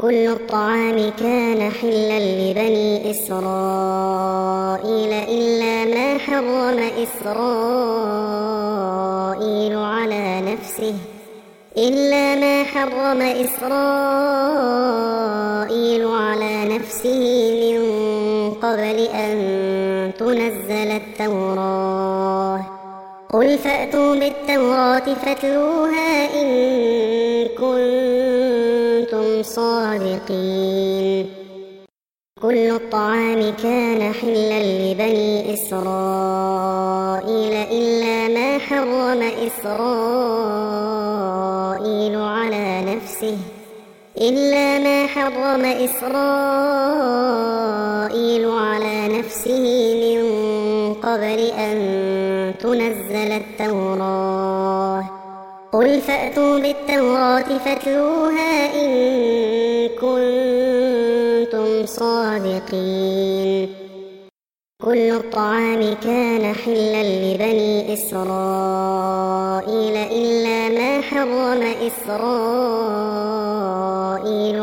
كل الطعام كان حلا لبني إسرائيل إلا ما حرم إسرائيل على نفسه من قبل أن تنزل التوراة. قل فأتوا بالتوراة فاتلوها إن كنتم صادقين. كل الطعام كان حلا لبني إسرائيل إلا ما حرم إسرائيل على نفسه من قبل أن تنزل التوراة. قل فأتوا بالتوراة فاتلوها إن كنتم صادقين. كل الطعام كان حلا لبني إسرائيل إلا ما حرم إسرائيل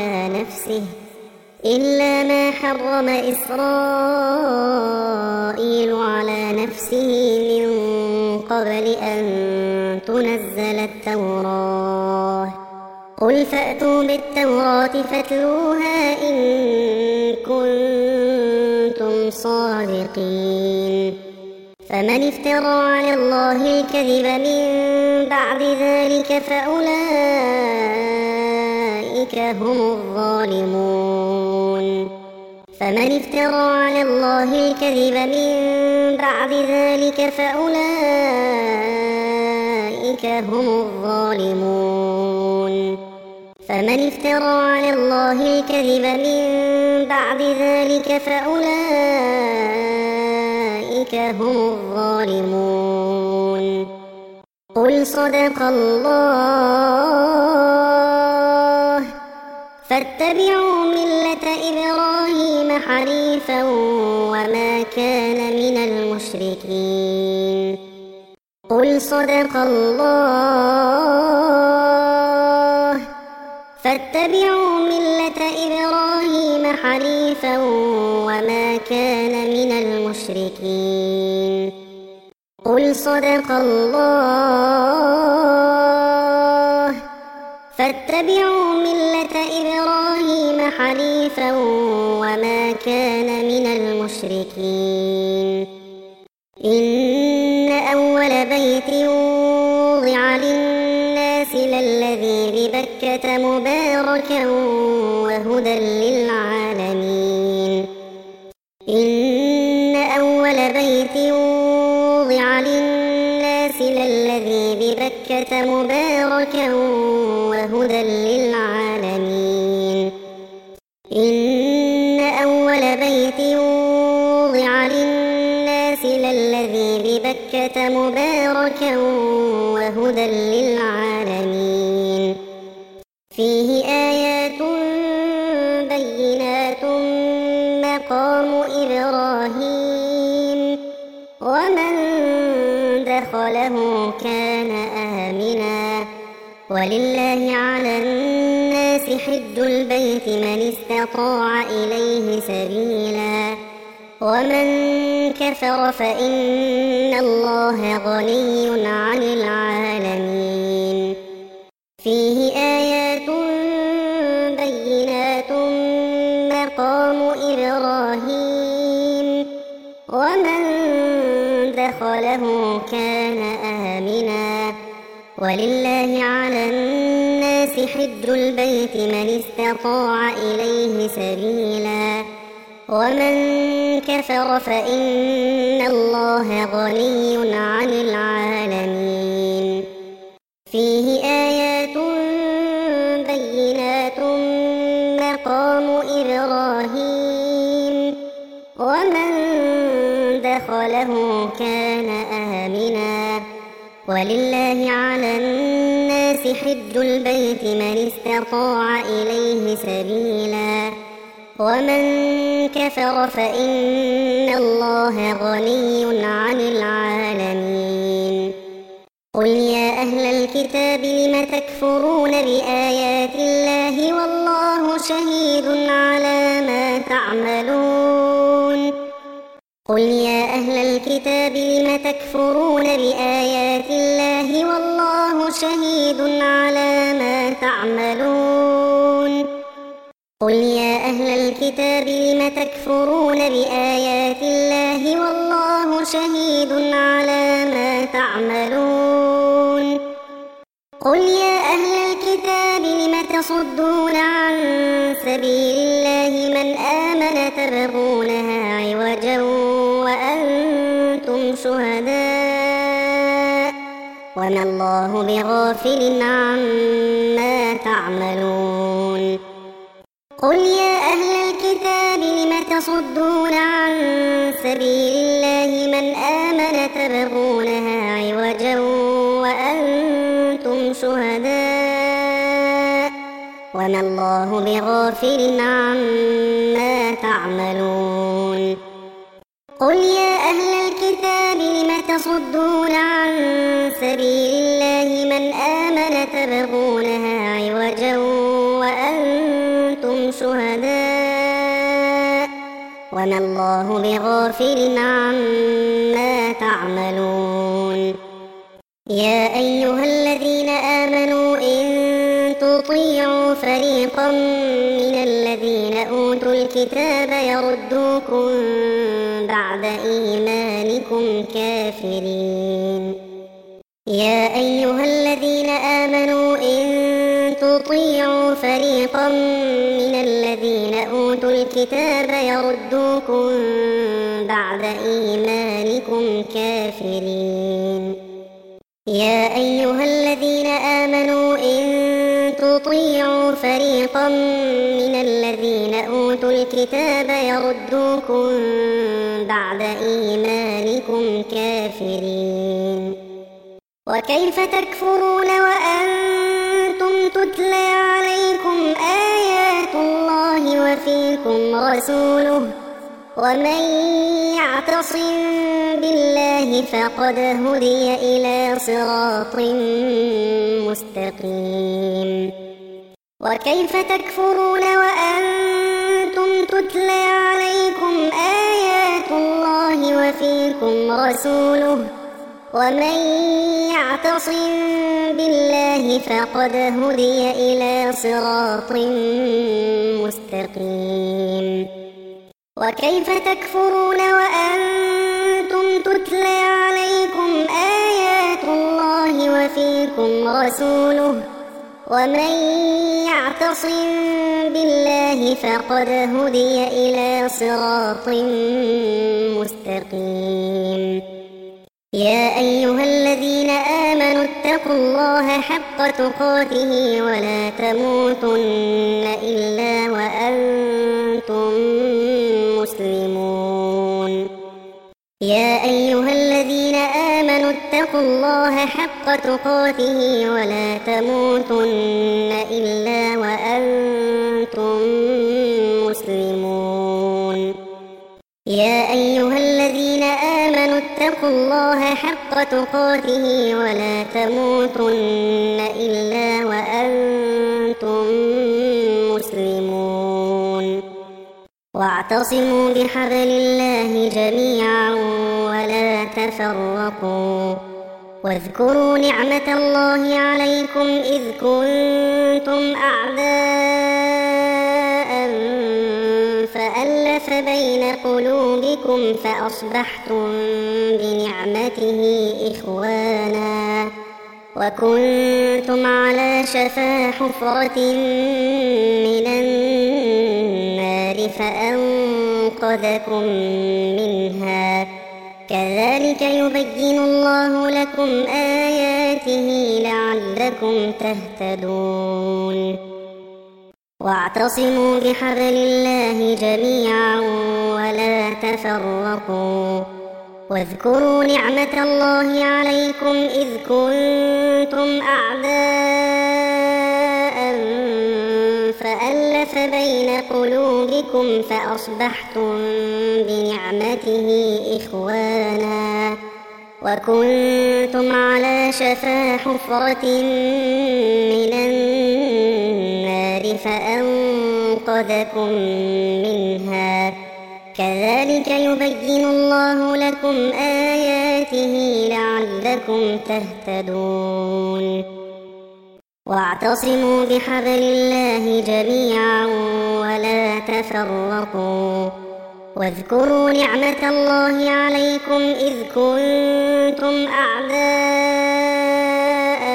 على نفسه من قبل أن تنزل التوراة. قل فأتوا بالتوراة فاتلوها إن كنتم صادقين. فمن افترى على الله الكذب من بعد ذلك فأولئك هم الظالمون. قل صدق الله. فاتبعوا ملة إبراهيم حنيفا وما كان من المشركين. قل صدق الله. فاتبعوا ملة إبراهيم حنيفا وما كان من المشركين. قل صدق الله. فاتبعوا ملة إبراهيم حنيفا وما كان من المشركين. إن أول بيت وضع للناس للذي ببكة مباركا وهدى للعالمين. إن أول بيت وضع للناس للذي ببكة مباركا وهدى للعالمين. إن أول بيت وضع للناس للذي ببكة مباركا وهدى للعالمين. فيه آيات بينات مقام إبراهيم ومن دخله كان آمنا ولله على الناس حج البيت من استطاع إليه سبيلا ومن كفر فإن الله غني عن العالمين. فيه آيات بينات مقام إبراهيم ومن دخله كان آمنا ولله على الناس حج البيت من استطاع إليه سبيلا ومن كفر فإن الله غني عن العالمين. فيه آيات بينات مقام إبراهيم ومن دخله كان آمنا ولله على الناس حج البيت من استطاع إليه سبيلا ومن كفر فإن الله غني عن العالمين. قل يا أهل الكتاب لم تكفرون بآيات الله والله شهيد على ما تعملون قل يا أهل الكتاب لم تكفرون بآيات الله والله شهيد على ما تعملون قل يا أهل الكتاب لم تكفرون بآيات الله والله شهيد على ما تعملون قل يا أهل الكتاب لم تصدون عن سبيل الله من آمن تبغونها عوجا وأنتم شهداء وما الله بغافل عما تعملون قل يا أهل الكتاب لم تصدون عن سبيل الله من آمن تبغونها عوجا وأنتم شهداء وما الله بغافل عما تعملون قل يا أهل الكتاب لم تصدون عن سبيل الله من آمن تبغونها عوجا وأنتم شهداء وما الله بغافل عما تعملون يا أيها الذين آمنوا إن تطيعوا فريقا من الذين أوتوا الكتاب يردوكم بعد إيمانكم كافرين يا أيها الذين آمنوا إن تطيعوا فريقا من الذين أوتوا الكتاب يردوكم بعد إيمانكم كافرين يا أيها الذين آمنوا إن تطيعوا فريقا من الذين أوتوا الكتاب يردوكم بعد إيمانكم كافرين وكيف تكفرون وأنتم تتلى عليكم آيات الله وفيكم رسوله ومن يعتصم بالله فقد هدي إلى صراط مستقيم وكيف تكفرون وأنتم تتلى عليكم آيات الله وفيكم رسوله ومن يعتصم بالله فقد هدي إلى صراط مستقيم وكيف تكفرون وأنتم تتلى عليكم آيات الله وفيكم رسوله ومن يعتصم بالله فقد هدي إلى صراط مستقيم يا أيها الذين آمنوا اتقوا الله حق تقاته ولا تموتن إلا وأنتم مسلمون يا أيها الذين آمنوا اتقوا الله حق تقاته ولا تموتن إلا وأنتم مسلمون يا أيها الذين آمنوا اتقوا الله حق تقاته ولا تموتن إلا وأنتم مسلمون واعتصموا بحبل الله جميعا ولا تفرقوا واذكروا نعمة الله عليكم إذ كنتم أعداء فألف بين قلوبكم فأصبحتم بنعمته إخوانا وكنتم على شفا حفرة من النار فأنقذكم منها كذلك يبين الله لكم آياته لعلكم تهتدون واعتصموا بحبل الله جميعا ولا تفرقوا واذكروا نعمة الله عليكم إذ كنتم أعداء فألف بين قلوبكم فأصبحتم بنعمته إخوانا وكنتم على شفا حفرة من النار فأنقذكم أنقذكم منها كذلك يبين الله لكم آياته لعلكم تهتدون واعتصموا بحبل الله جميعا ولا تفرقوا واذكروا نعمة الله عليكم إذ كنتم أعداء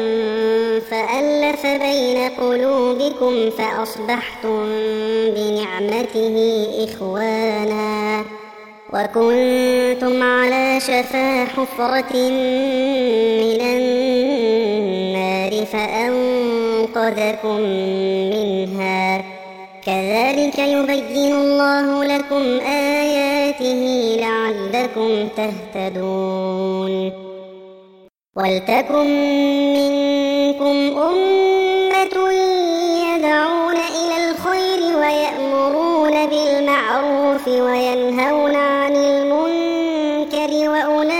فألف بين قلوبكم فأصبحتم بنعمته إخوانا وكنتم على شفا حفرة من النار فأنقذكم منها كذلك يبين الله لكم آياته لعلكم تهتدون ولتكن منكم أمة يدعون إلى الخير ويأمرون بالمعروف وينهون عن المنكر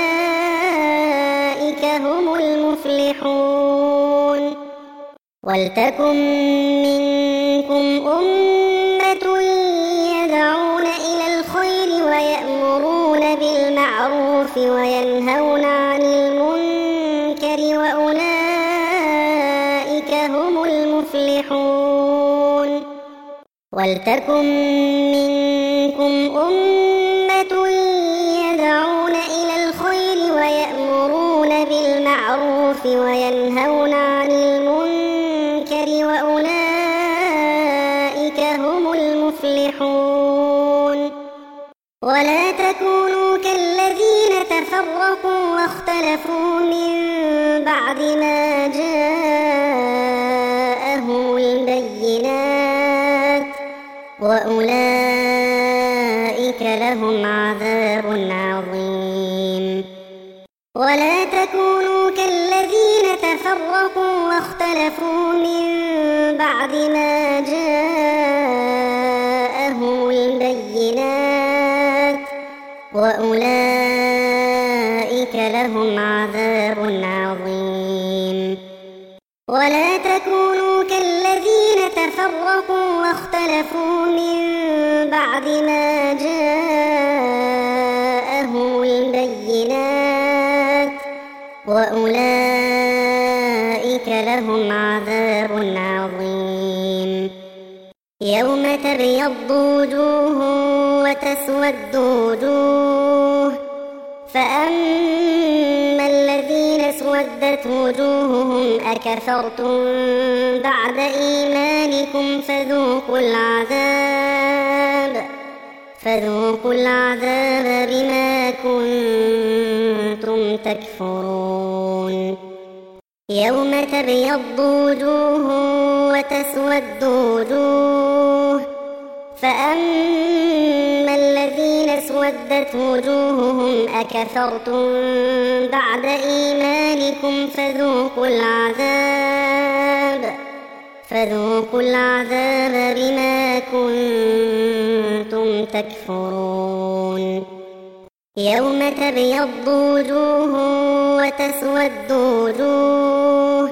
وأولئك هم المفلحون ولتكن منكم أمة يدعون إلى الخير ويأمرون بالمعروف وينهون عن المنكر وأولئك هم المفلحون ولتكن منكم أمة يدعون إلى الخير ويأمرون بالمعروف وينهون عن المنكر وأولئك هم المفلحون ولا تكونوا كالذين تفرقوا واختلفوا من بعد ما جاءهم البينات وأولئك لهم عذاب عظيم ولا تكونوا كالذين تفرقوا واختلفوا من بعد ما جاءهم البينات وأولئك لهم عذاب عظيم ولا تكونوا كالذين تفرقوا واختلفوا من بعد ما جاءهم البينات وأولئك لهم عذاب عظيم يوم تبيض وجوه وتسود وجوه فأما الذين اسودت وجوههم أكفرتم بعد إيمانكم فذوقوا العذاب بما كنتم تكفرون يوم تبيض وجوه وتسود وجوه فأما الذين اسودت وجوههم أكفرتم بعد إيمانكم فذوقوا العذاب بما كنتم تكفرون يوم تبيض وجوه وتسود وجوه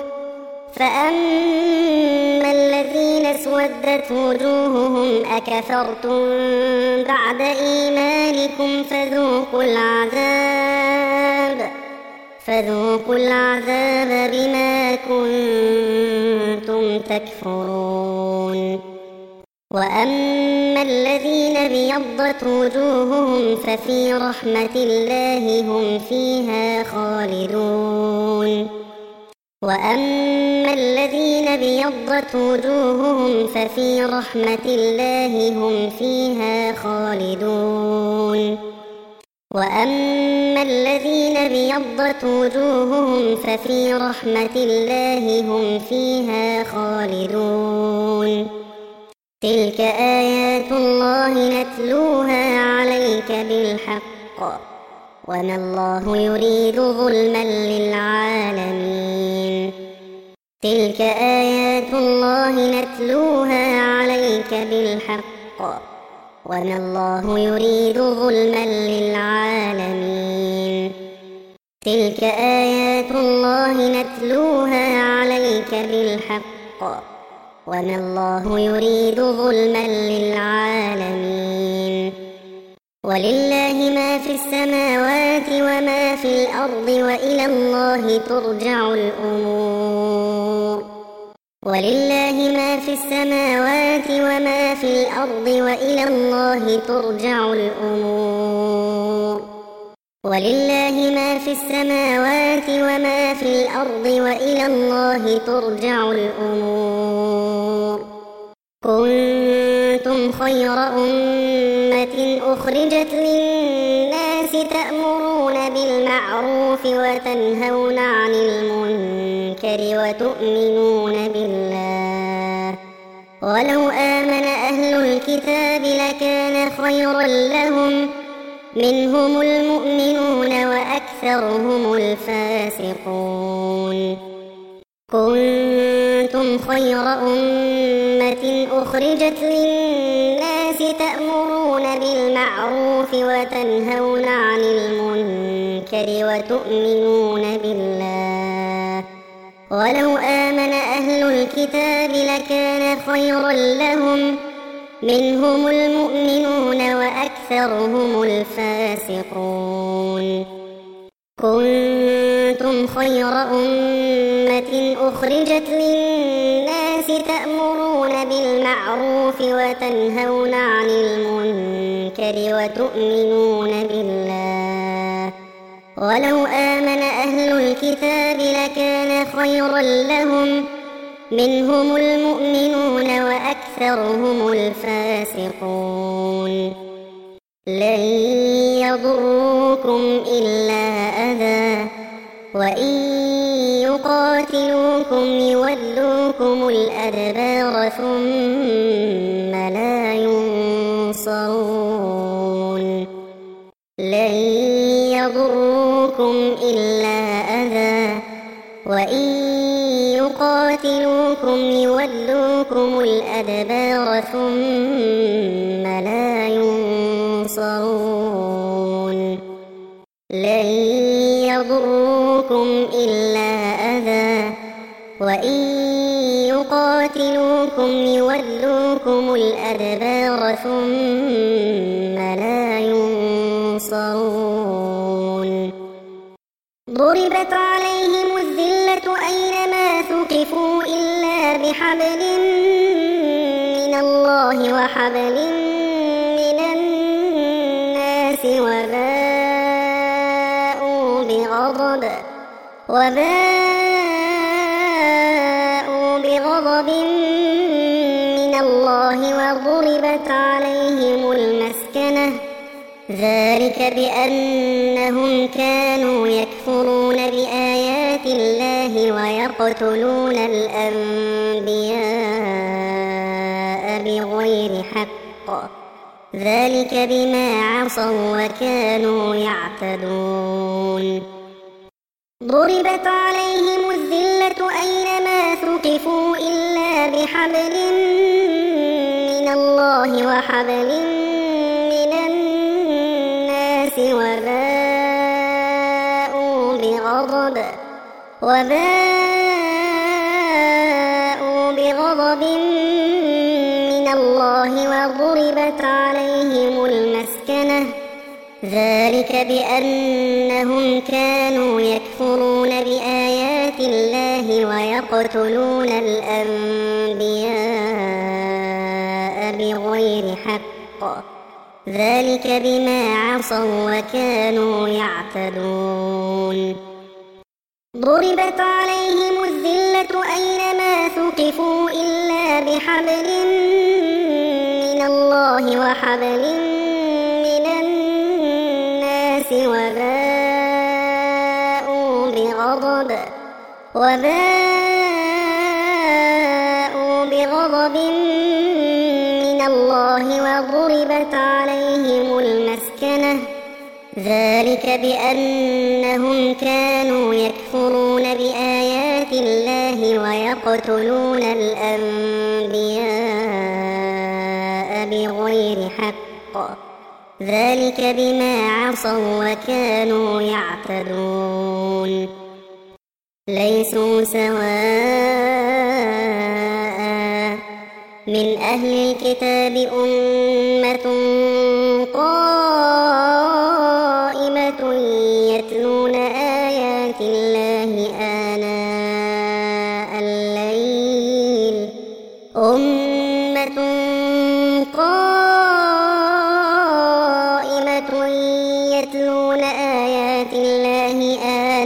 فأما الذين اسودت وجوههم أكفرتم بعد إيمانكم فذوقوا العذاب بما كنتم تكفرون وأما الذين ابيضت وجوههم ففي رحمة الله هم فيها خالدون وأما الذين ابيضت وجوههم ففي رحمة الله هم فيها خالدون وأما الذين ابيضت وجوههم ففي رحمة الله هم فيها خالدون تلك آيات الله نتلوها عليك بالحق وما الله يريد ظلما للعالمين تلك آيات الله نتلوها عليك بالحق وما الله يريد ظلما للعالمين تلك آيات الله نتلوها عليك بالحق وما الله يريد ظلما للعالمين. ولله ما في السماوات وما في الأرض وإلى الله ترجع الأمور. ولله ما في السماوات وما في الأرض وإلى الله ترجع الأمور. ولله ما في السماوات وما في الأرض وإلى الله ترجع الأمور. كنتم خير أمة أخرجت للناس تأمرون بالمعروف وتنهون عن المنكر وتؤمنون بالله. ولو آمن أهل الكتاب لكان خيرا لهم، منهم المؤمنون وأكثرهم الفاسقون. كنتم خير أمة أخرجت للناس تأمرون بالمعروف وتنهون عن المنكر وتؤمنون بالله. ولو آمن أهل الكتاب لكان خيرا لهم، منهم المؤمنون وأكثرهم الفاسقون. كنتم خير أمة أخرجت للناس تأمرون بالمعروف وتنهون عن المنكر وتؤمنون بالله. ولو آمن أهل الكتاب لكان خيرا لهم، منهم المؤمنون وأكثرهم الفاسقون. لن يضروكم إلا أذى، وإن يقاتلوكم يولوكم الأدبار ثم لا ينصرون. لن يضروكم إلا أذى، وإن يقاتلوكم يولوكم الأدبار ثم لا ينصرون. لن يضروكم إلا أذى، وإن يقاتلوكم يولوكم الأدبار ثم لا ينصرون. ضربت عليهم الذلة أينما ثقفوا إلا بحبل من الله وحبل من الناس وباءوا بغضب من الله وضربت عليهم المسكنة. ذلك بأنهم كانوا يكفرون بآيات الله ويقتلون الأنبياء بغير حق. ذلك بما عصوا وكانوا يعتدون. ضربت عليهم الذلة أينما ثقفوا إلا بحبل من الله وحبل من الناس وباءوا بغضب من الله وضربت عليهم المسكنة. ذلك بأنهم كانوا يكفرون بآيات الله ويقتلون الأنبياء بغير حق. ذلك بما عصوا وكانوا يعتدون. ضربت عليهم الذلة أينما ثقفوا إلا بحبل من الله وحبل من الناس وباءوا بغضب من الله وضربت عليهم المسكنة. ذلك بأنهم كانوا يكفرون بآيات الله ويقتلون الأنبياء بغير حق. ذلك بما عصوا وكانوا يعتدون. ليسوا سواء من أهل الكتاب أمة قائمة يتلون آيات الله آناء الليل يتلون آيات الله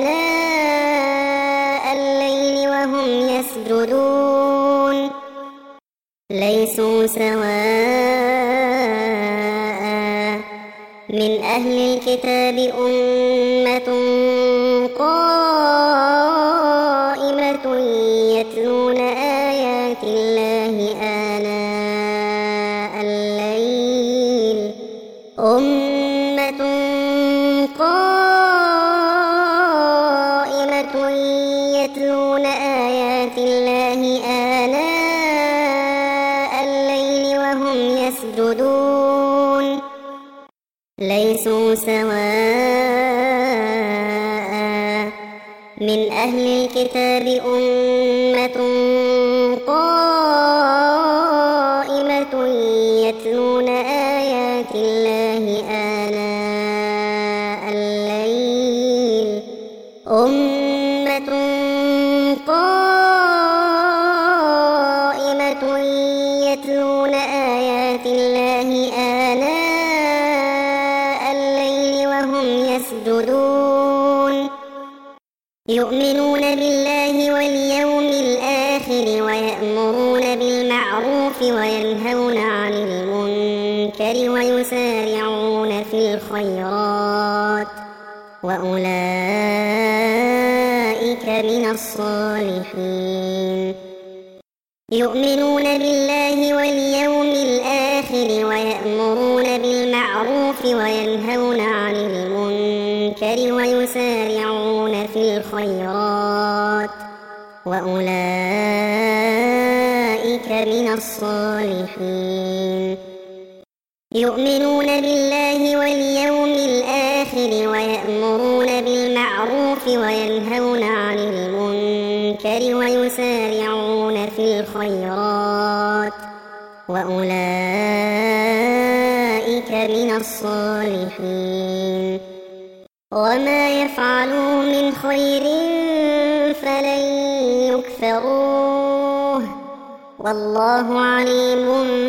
آناء الليل وهم يسجدون ليسوا سواء من أهل الكتاب أمة قائمة يتلون آيات الله آناء الليل يتلون آيات الله آناء الليل وهم يسجدون ليسوا سواء من أهل الكتاب أمة قائمة يتلون آيات الله آناء الليل يتلون آيات الله آناء الليل وهم يسجدون يؤمنون بالله واليوم الآخر ويأمرون بالمعروف وينهون عن المنكر ويسارعون في الخيرات وأولئك من الصالحين يؤمنون بالله واليوم الآخر ويأمرون بالمعروف وينهون عن المنكر ويسارعون في الخيرات وأولئك من الصالحين يؤمنون بالله واليوم الآخر ويأمرون بالمعروف وينهون عن المنكر ويسارعون في الخيرات وأولئك من الصالحين وما يفعلوا من خير فلن يكفروه والله عليم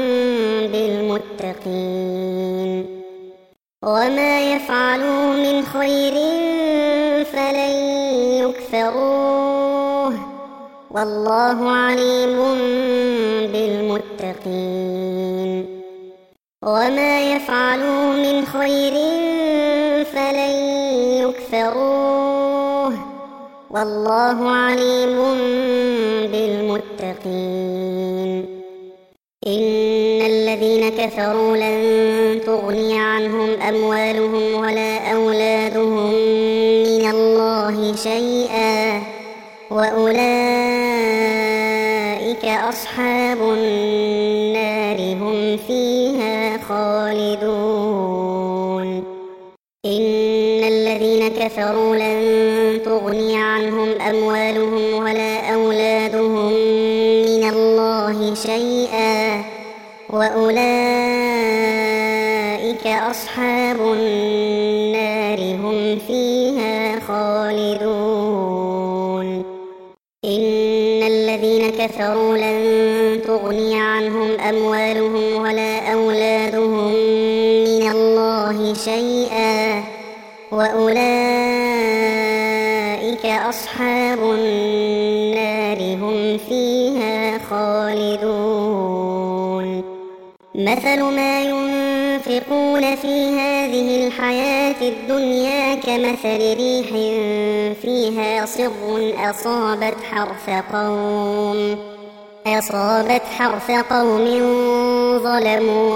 بالمتقين وما يفعلوا من خير فلن يكفروه والله عليم بالمتقين وما يفعلوا من خير فلن يكفروه والله عليم بالمتقين إن الذين كفروا لن تغني عنهم أموالهم ولا أولادهم من الله شيئا وأولئك أصحاب النار هم فيها خالدون إن الذين كفروا لن تغني عنهم أموالهم ولا أولادهم من الله شيئا وأولئك أصحاب النار هم فيها خالدون إن الذين كفروا لن تغني عنهم أموالهم ولا أولادهم من الله شيئا وأولئك أصحاب النار هم فيها خالدون مثل ما ينفقون في هذه الحياة الدنيا كمثل ريح فيها صر أصابت حرث قوم ظلموا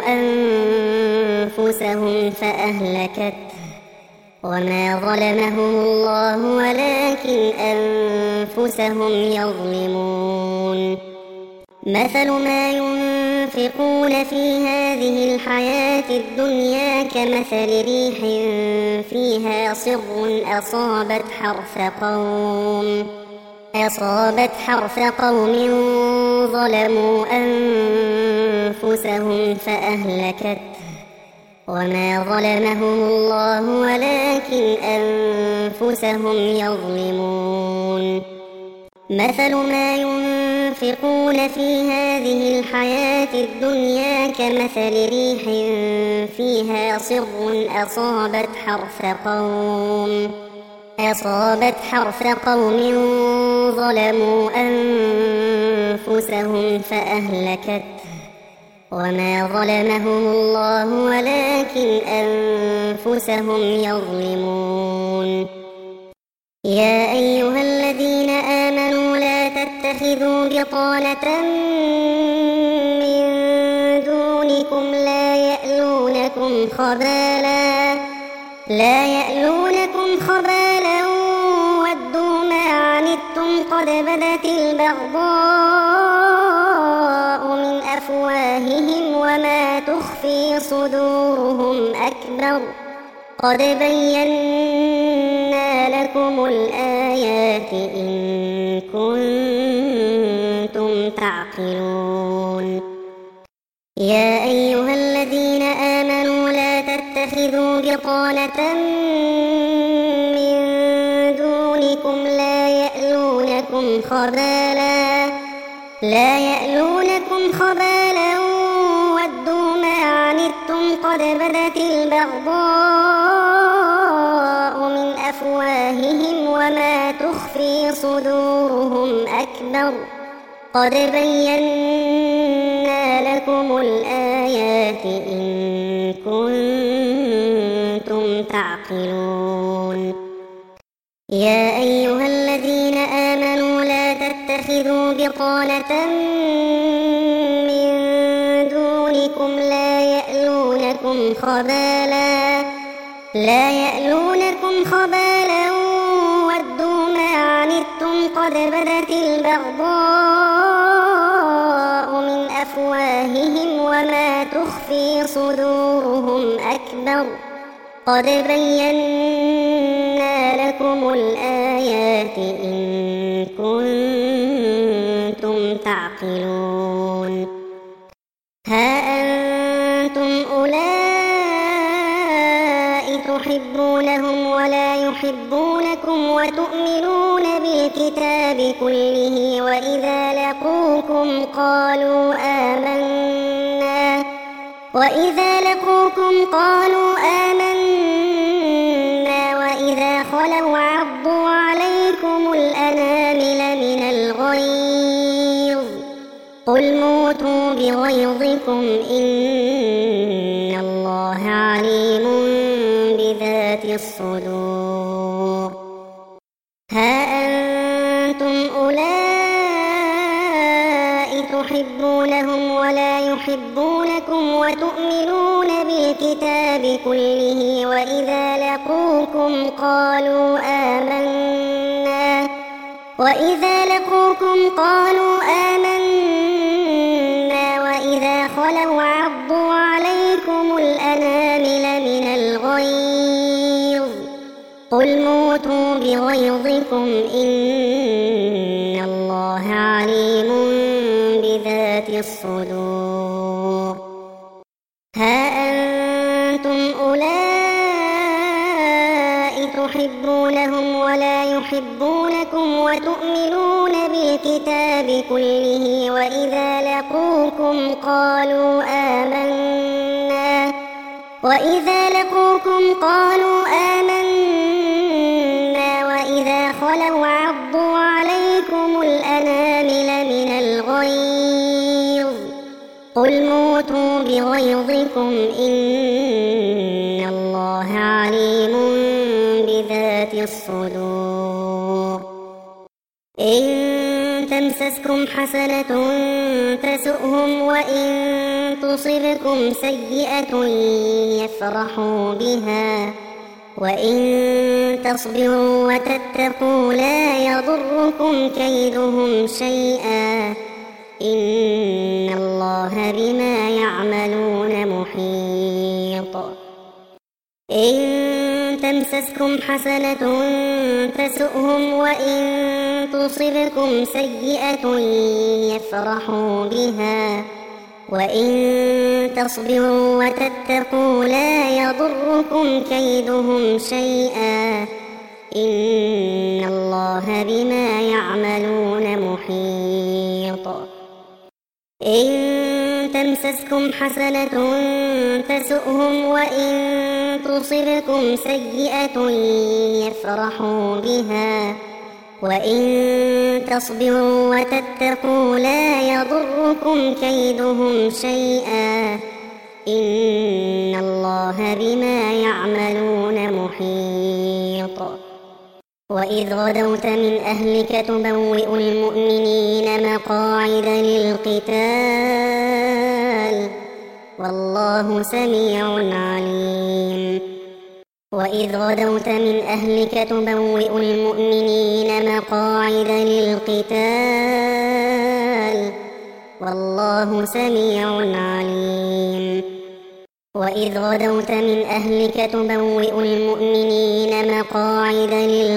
أنفسهم فأهلكته وما ظلمهم الله ولكن أنفسهم يظلمون مثل ما ينفقون في هذه الحياة الدنيا كمثل ريح فيها صر أصابت حرث قوم ظلموا أنفسهم أنفسهم فأهلكته وما ظلمهم الله ولكن أنفسهم يظلمون مثل ما ينفقون في هذه الحياة الدنيا كمثل ريح فيها صر أصابت حرث قوم ظلموا أنفسهم فأهلكته وما ظلمهم الله ولكن أنفسهم يظلمون يا أيها الذين آمنوا لا تتخذوا بطانة من دونكم لا يألونكم خبالا ودوا ما عنتم قد بدت البغضاء من أفواههم وما تخفي صدورهم أكبر قد بينا لكم الآيات إن كنتم تعقلون يا أيها الذين آمنوا لا تتخذوا بطانة من دونكم لا يألونكم خبالا ودوا ما عنتم قد بدت البغضاء من أفواههم وما تخفي صدورهم أكبر قد بينا لكم الآيات إن كنتم تعقلون يا أيها الذين آمنوا لا تتخذوا بطانة من دونكم لا يألونكم خبالا ودوا ما عنتم قد بدت البغضاء من أفواههم وما تخفي صدورهم أكبر قد بينا لكم الآيات إن كنتم تعقلون ها أنتم أولئك تحبونهم ولا يحبونكم وتؤمنون بالكتاب كله وإذا لقوكم قالوا آمنا وإذا خلوا عضوا عليكم الأنامل من الغيظ قل موتوا بغيظكم إن الله عليم بذات الصدور ها أنتم أولئك تحبونهم ولا يحبونكم وتؤمنون بالكتاب كله وإذا لقوكم قالوا آمنا وإذا خلوا عضوا عليكم الأنامل من الغيظ قل موتوا بغيظكم إن الله عليم بذات الصدور ها أنتم أولئك تحبونهم ولا يحبونكم وتؤمنون بالكتاب كله وإذا لقوكم قالوا آمنا وإذا خلوا عضوا عليكم الأنامل من الغيظ قل موتوا بغيظكم إن الله عليم بذات الصدور إن تمسسكم حسنة تسؤهم وإن تصبكم سيئة يفرحوا بها وإن تصبروا وتتقوا لا يضركم كيدهم شيئا إن الله بما يعملون محيط إن تمسسكم حسنة تسؤهم وإن تصبكم سيئة يفرحوا بها وإن تصبروا وتتقوا لا يضركم كيدهم شيئا إن الله بما يعملون محيط. إن تمسسكم حسنة تسؤهم وإن تصبكم سيئة يفرحوا بها وإن تصبروا وتتقوا لا يضركم كيدهم شيئا إن الله بما يعملون محيط. وإذ غدوت من أهلك تبوئ المؤمنين مقاعد للقتال والله سميع عليم. وإذ غدوت من أهلك تبوئ المؤمنين مقاعد للقتال والله سميع عليم. وإذ غدوت من أهلك تبوئ المؤمنين مقاعد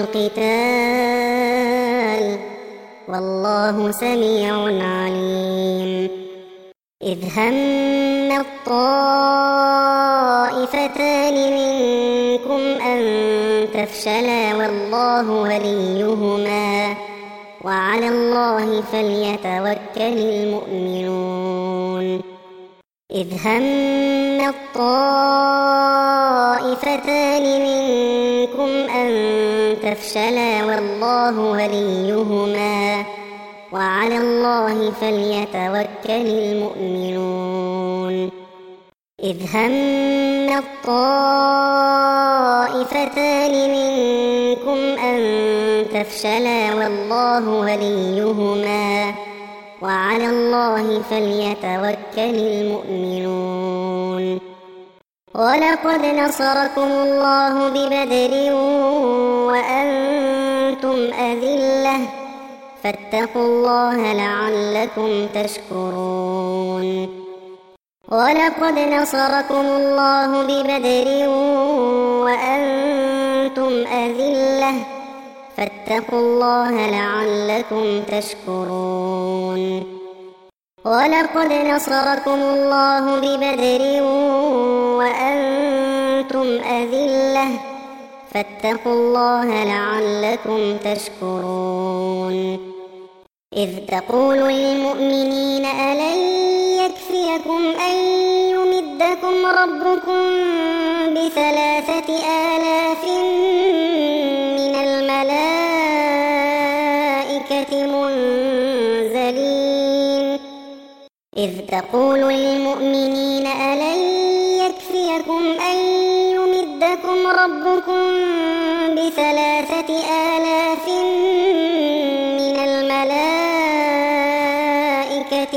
للقتال والله سميع عليم. إذ هم الطائفتان منكم أن تفشلا والله وليهما وعلى الله فليتوكل المؤمنون. إذ هم الطائفتان منكم أن تفشلا والله وليهما وعلى الله فليتوكل المؤمنون. إذ هم الطائفتان منكم أن تفشلا والله وليهما وعلى الله فليتوكل المؤمنون. ولقد نصركم الله ببدر وأنتم أذلة فاتقوا الله لعلكم تشكرون. ولقد نصركم الله ببدر وأنتم أذلة فاتقوا الله لعلكم تشكرون. ولقد نصركم الله ببدر وأنتم أذلة فاتقوا الله لعلكم تشكرون. إذ تقول للمؤمنين ألن يكفيكم أن يمدكم ربكم ب3,000 من الملائكة منزلين. إذ تقول للمؤمنين ألن يكفيكم أن يمدكم ربكم ب3,000 من الملائكة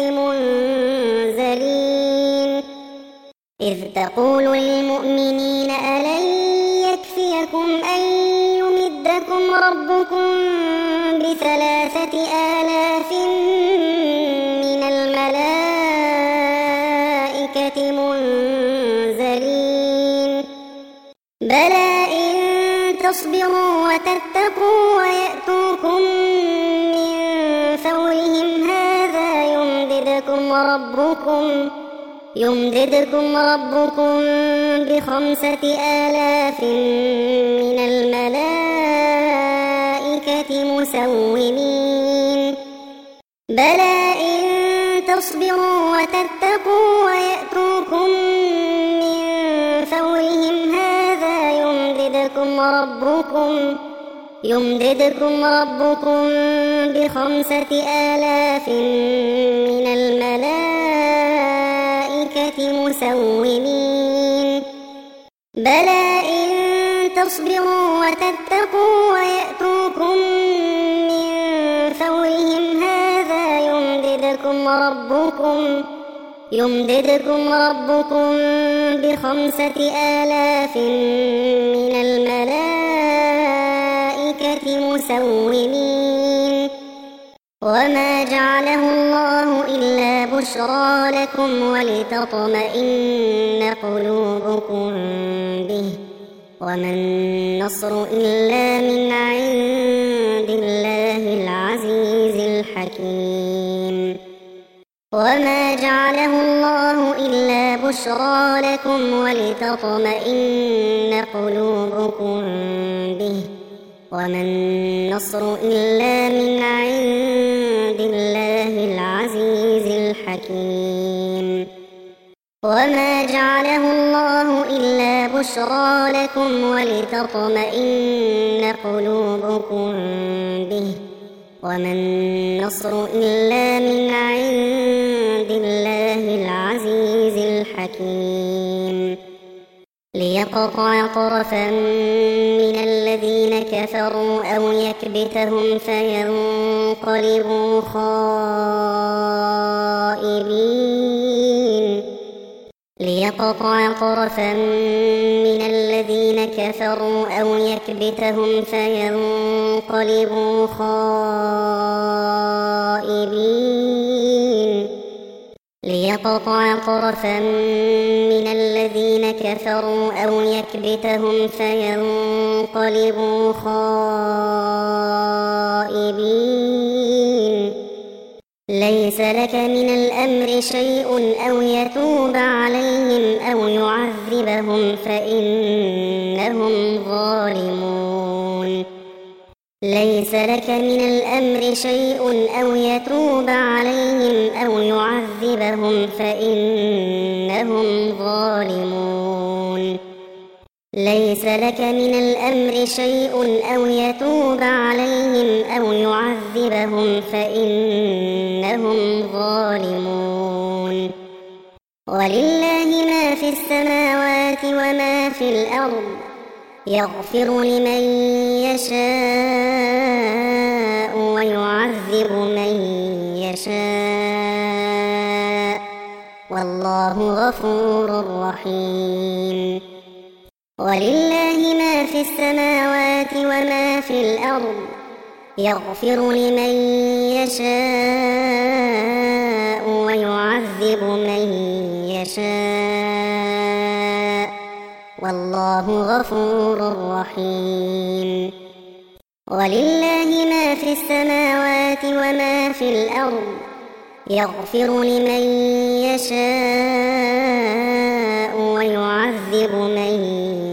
منزلين. إذ تقول للمؤمنين ألن يكفيكم أن يمدكم ربكم ب3,000 من الملائكة منزلين. بلى إن تصبروا وتتقوا ويأتوكم من فورهم هذا يمددكم ربكم ب5,000 من الملائكة مسومين. بلى إن تصبروا وتتقوا ويأتوكم من فورهم هذا يمددكم ربكم ب5,000 من الملائكة مسومين. بلى إن تصبروا وتتقوا ويأتوكم من فورهم هذا يمددكم ربكم ب5,000 من الملائكة مسومين. وما جعله الله إلا بشرى لكم ولتطمئن قلوبكم به وما النصر إلا من عند الله العزيز الحكيم. وما جعله الله إلا بشرى لكم ولتطمئن قلوبكم به وما النصر إلا من عند الله العزيز الحكيم وما جعله الله إلا بشرى لكم ولتطمئن قلوبكم به وما النصر إلا من عند الله العزيز الحكيم ليقطع طرفا من الذين كفروا أو يكبتهم فينقلبوا خائبين ليقطع طرفا من الذين كفروا أو يكبتهم فينقلبوا خائبين ليقطع طرفا من الذين كفروا أو يكبتهم فينقلبوا خائبين ليس لك من الأمر شيء أو يتوب عليهم أو يعذبهم فإنهم ظالمون ليس لك من الأمر شيء أو يتوب عليهم أو يعذبهم فإنهم ظالمون ليس لك من الأمر شيء أو يتوب عليهم أو يعذبهم فإنهم ظالمون ولله ما في السماوات وما في الأرض يغفر لمن يشاء ويعذب من يشاء والله غفور رحيم ولله ما في السماوات وما في الأرض يغفر لمن يشاء ويعذب من يشاء والله غفور رحيم ولله ما في السماوات وما في الأرض يغفر لمن يشاء ويعذب من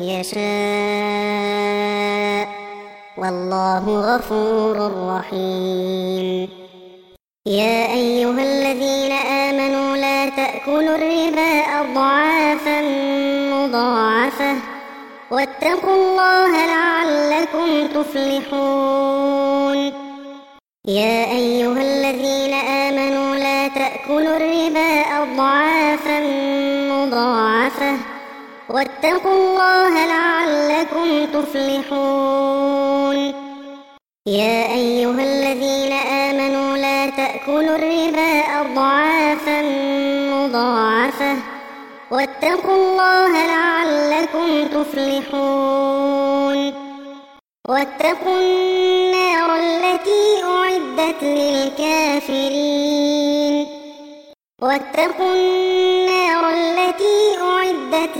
يشاء والله غفور رحيم يا أيها الذين آمنوا لا تأكلوا الربا أضعافا مضاعفة واتقوا الله لعلكم تفلحون يا أيها الذين آمنوا لا تأكلوا الربا أضعافا مضاعفة واتقوا الله لعلكم تفلحون يا أيها الذين آمنوا لا تأكلوا الربا أضعافا مضاعفة واتقوا الله لعلكم تفلحون واتقوا النار التي أعدت للكافرين واتقوا النار التي أعدت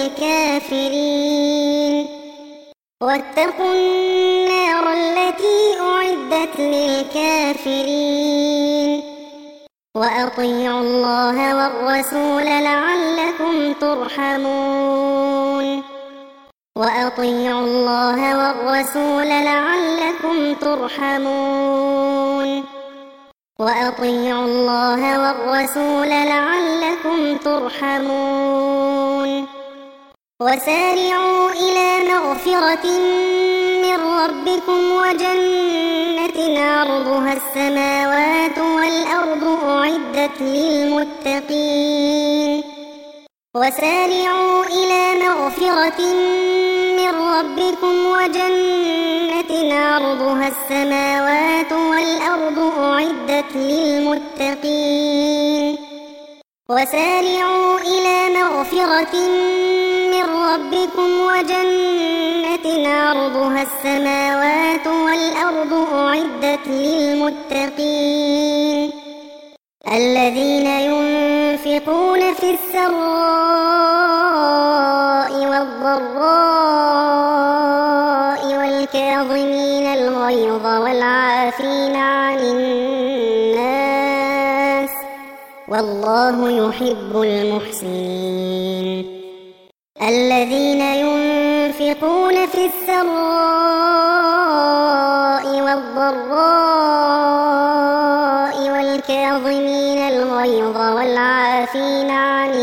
للكافرين واتقوا النار التي أعدت للكافرين وأطيعوا الله والرسول لعلكم ترحمون وأطيعوا الله والرسول لعلكم ترحمون وأطيعوا الله والرسول لعلكم ترحمون وسارعوا إلى مغفرة من ربكم وجنة عرضها السماوات والأرض أعدت للمتقين وسارعوا إلى مغفرة من ربكم وجنة عرضها السماوات والأرض أعدت للمتقين وسارعوا إلى مغفرة من ربكم وجنة عرضها السماوات والأرض أعدت للمتقين الذين ينفقون في السراء والضراء والكاظمين الغيظ والعافين عن الناس والله يحب المحسنين الذين ينفقون في السراء والضراء والكاظمين الغيظ والعافين عن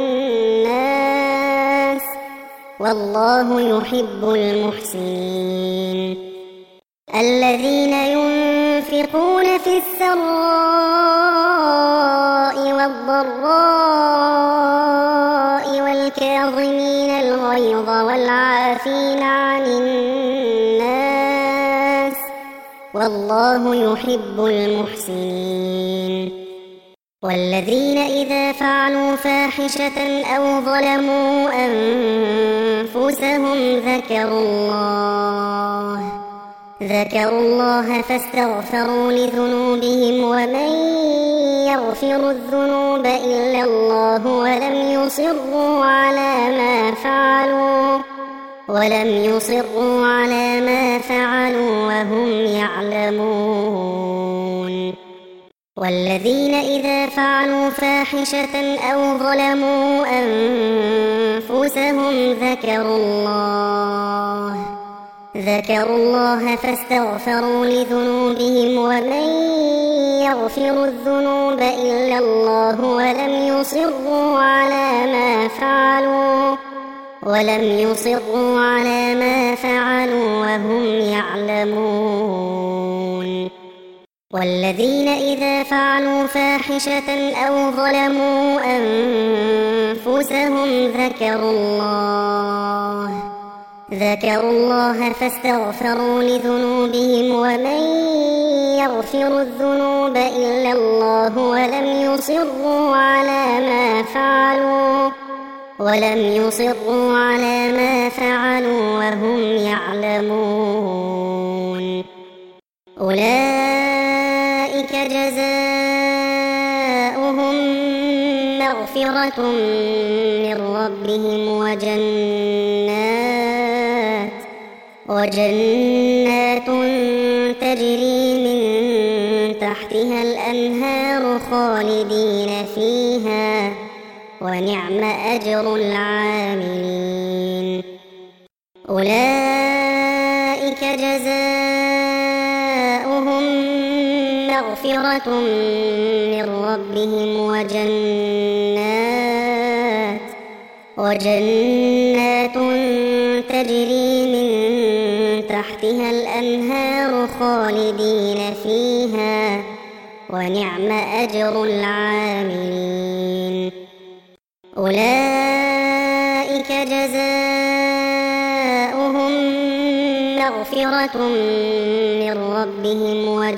الناس والله يحب المحسنين الذين ينفقون في السراء والضراء والكاظمين الغيظ والعافين عن الناس والله يحب المحسنين والذين إذا فعلوا فاحشة أو ظلموا أنفسهم ذكروا الله فاستغفروا لذنوبهم ومن يغفر الذنوب إلا الله ولم يصروا على ما فعلوا وهم يعلمون والذين إذا فعلوا فاحشة أو ظلموا أنفسهم ذكروا الله فاستغفروا لذنوبهم ومن يغفر الذنوب إلا الله ولم يصروا على ما فعلوا وهم يعلمون والذين إذا فعلوا فاحشة أو ظلموا أنفسهم ذكروا الله فاستغفروا لذنوبهم ومن يغفر الذنوب إلا الله ولم يصروا على ما فعلوا وهم يعلمون أولئك جزاؤهم مغفرة من ربهم وجنات تجري من تحتها الأنهار خالدين فيها ونعم أجر العاملين أولئك جزاؤهم مغفرة من ربهم وجنات تجري من تحتها الأنهار خالدين فيها ونعم أجر العاملين أولئك جزاؤهم مغفرة من ربهم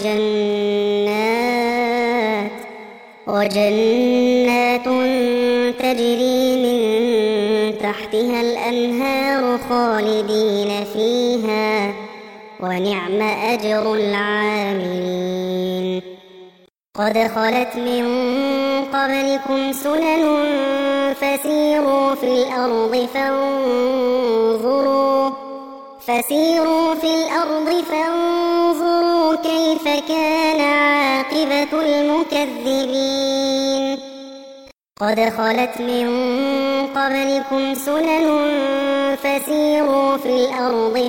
وجنات تجري من تحتها الأنهار خالدين فيها ونعم أجر العاملين قد خلت من قبلكم سنن فسيروا في الأرض فانظروا كيف كان عاقبة المكذبين قد خلت من قبلكم سنن فسيروا في الأرض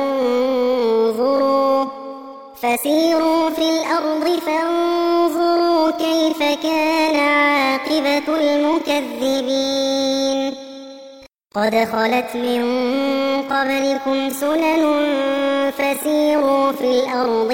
فانظروا كيف كان عاقبة المكذبين قد خلت من قبلكم سنن فسيروا في الأرض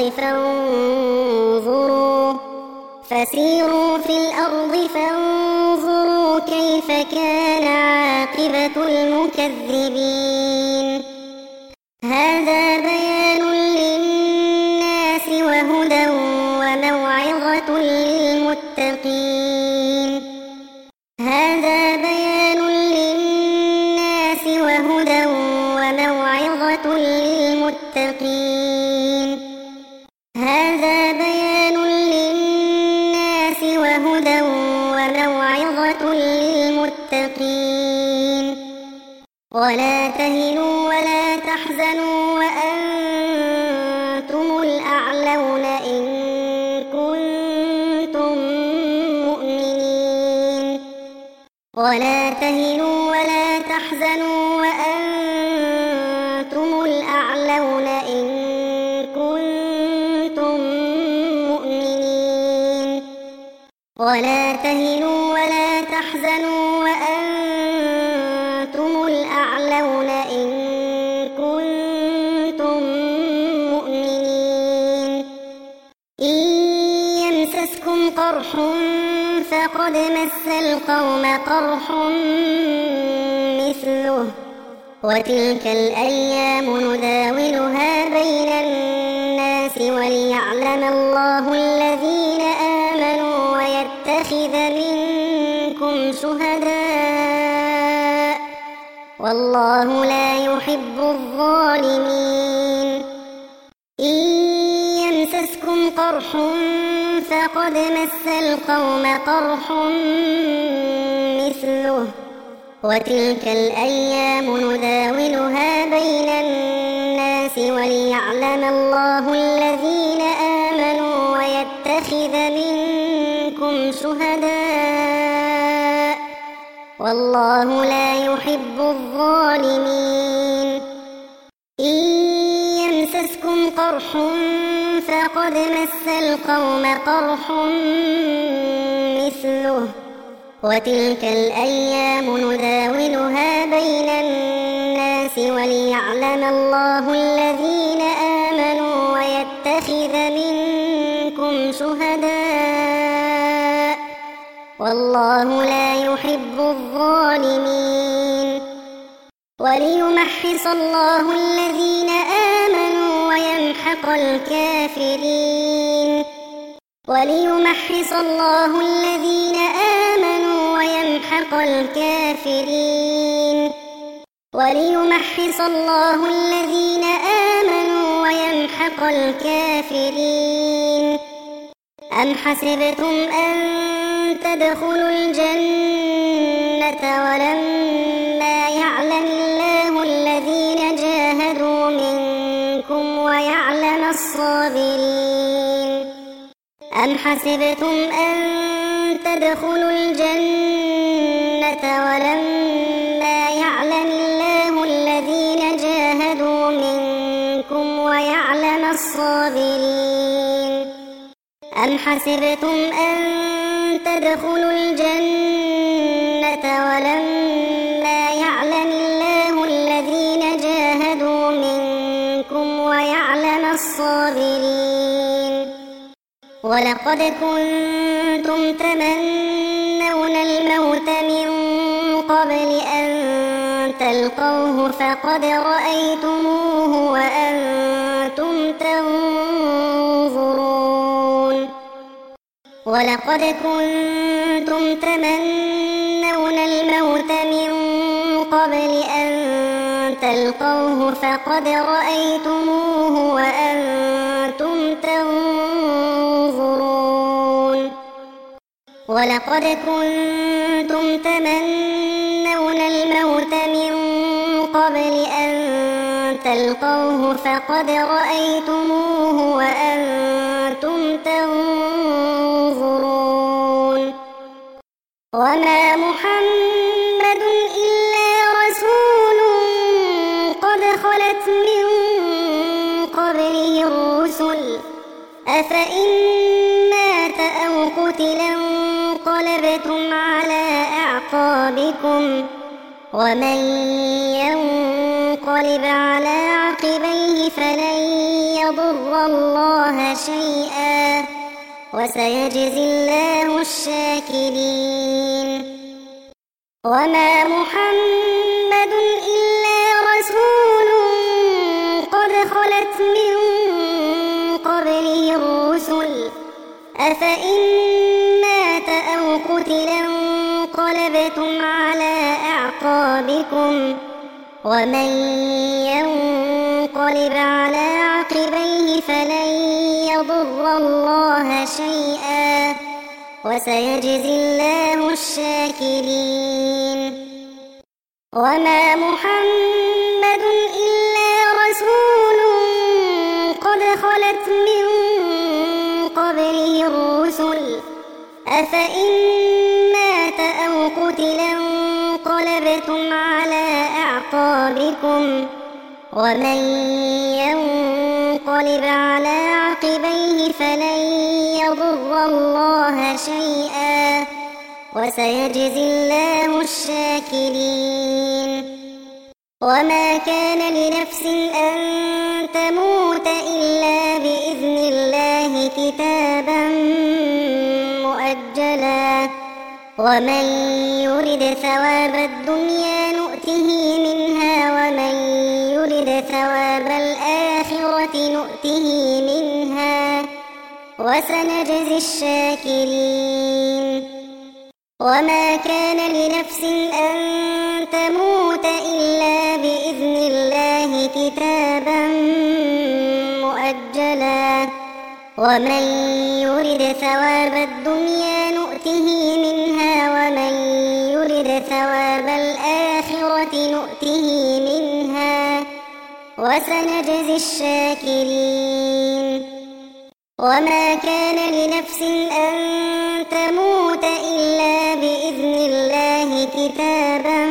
فانظروا كيف كان عاقبة المكذبين هذا بيان للناس وهدى وموعظة للمتقين هذا بيان للناس وهدى وموعظة للمتقين هذا بيان للناس وهدى وموعظة للمتقين ولا تهنوا ولا تحزنوا وأنتم الأعلون إن كنتم مؤمنين ولا تهنوا ولا تحزنوا وأنتم الأعلون إن كنتم مؤمنين ولا تهنوا ولا تحزنوا وأنتم الأعلون إن كنتم مؤمنين إن يمسسكم قرح فقد مس القوم قرح مثله وتلك الأيام نداولها بين الناس وليعلم الله الذين آمنوا ويتخذ منكم شهداء والله لا يحب الظالمين إن يمسسكم قرح فقد مس القوم قرح مثله وتلك الأيام نداولها بين الناس وليعلم الله الذين آمنوا ويتخذ منكم شهداء والله لا يحب الظالمين إن يمسسكم قرح فقد مس القوم قرح مثله وتلك الأيام نداولها بين الناس وليعلم الله الذين آمنوا ويتخذ منكم شهداء والله لا يحب الظالمين وليمحص الله الذين آمنوا ويمحق الكافرين وليمحص الله الذين آمنوا ويمحق الكافرين وليمحص الله الذين آمنوا ويمحق الكافرين أم حسبتم أن تدخلوا الجنة ولما يعلم الله الذين جاهدوا منكم ويعلم الصابرين أم حسبتم أن تدخلوا الجنة ولما يعلم الله الذين جاهدوا منكم ويعلم الصابرين أم حسبتم أن تدخلوا الجنة ولما يعلم الله الذين جاهدوا منكم ويعلم الصابرين ولقد كنتم تمنون الموت من قبل أن تلقوه فقد رأيتموه وأنتم تنظرون ولقد كنتم تمنون الموت من قبل أن تلقوه فقد رأيتموه وأنتم تنظرون ولقد كنتم تمنون الموت من قبل أن تلقوه فقد رأيتموه وأنتم تنظرون وما محمد إلا رسول قد خلت من قبله الرسل أفإن مات أو قتلا انقلبتم على أعقابكم ومن ينقلب على عقبيه فلن يضر الله شيئا وسيجزي الله الشاكرين وما محمد إلا رسول قد خلت من قبله الرسل أفإن مات أو قتلا انقلبتم على أعقابكم ومن ينقلب على عقبيه فلن يضر الله شيئا وسيجزي الله الشاكرين وما محمد إلا رسول قد خلت من قبله الرسل أفإن مات أو قتلا على أعقابكم ومن ينقلب على عقبيه فلن يضر الله شيئا وسيجزي الله الشاكرين. وما كان لنفس أن تموت إلا بإذن الله كتابا مؤجلا ومن يرد ثواب الدنيا نؤته منها ومن يرد ثواب الآخرة نؤته منها وسنجزي الشاكرين. وما كان لنفس أن تموت إلا بإذن الله كتابا مؤجلا ومن يرد ثواب الدنيا نؤته منها ومن يرد ثواب الآخرة نؤته منها وسنجزي الشاكرين. وما كان لنفس أن تموت إلا بإذن الله كتابا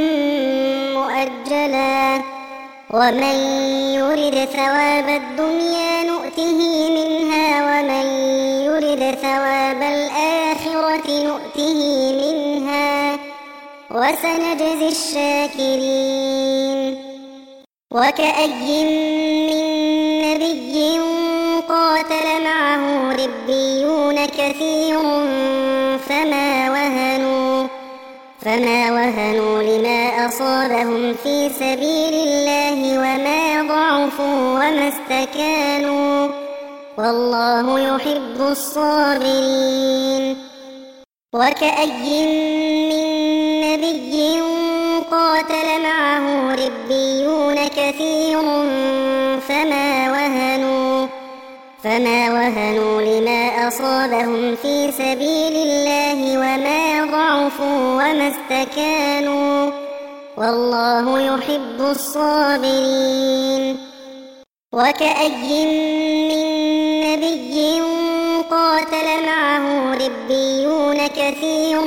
مؤجلا ومن يرد ثواب الدنيا نؤته منها ومن يرد ثواب الآخرة نؤته منها وسنجزي الشاكرين. وكأي من نبي قاتل معه ربيون كثير فما وهنوا لما أصابهم في سبيل الله وما ضعفوا وما استكانوا والله يحب الصابرين. وكأي من نبي قاتل معه ربيون كثير فما وهنوا لما أصابهم في سبيل الله وما ضعفوا وما استكانوا والله يحب الصابرين. وكأي من نبي قاتل معه ربيون كثير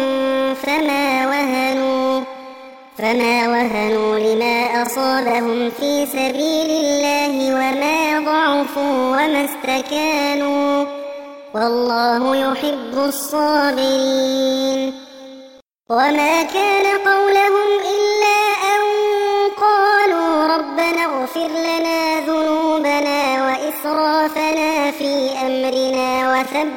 فما وهنوا لما أصابهم في سبيل الله وما ضعفوا وما استكانوا والله يحب الصابرين. وما كان قولهم إلا أن قالوا ربنا اغفر لنا ذنوبنا وإسرافنا في أمرنا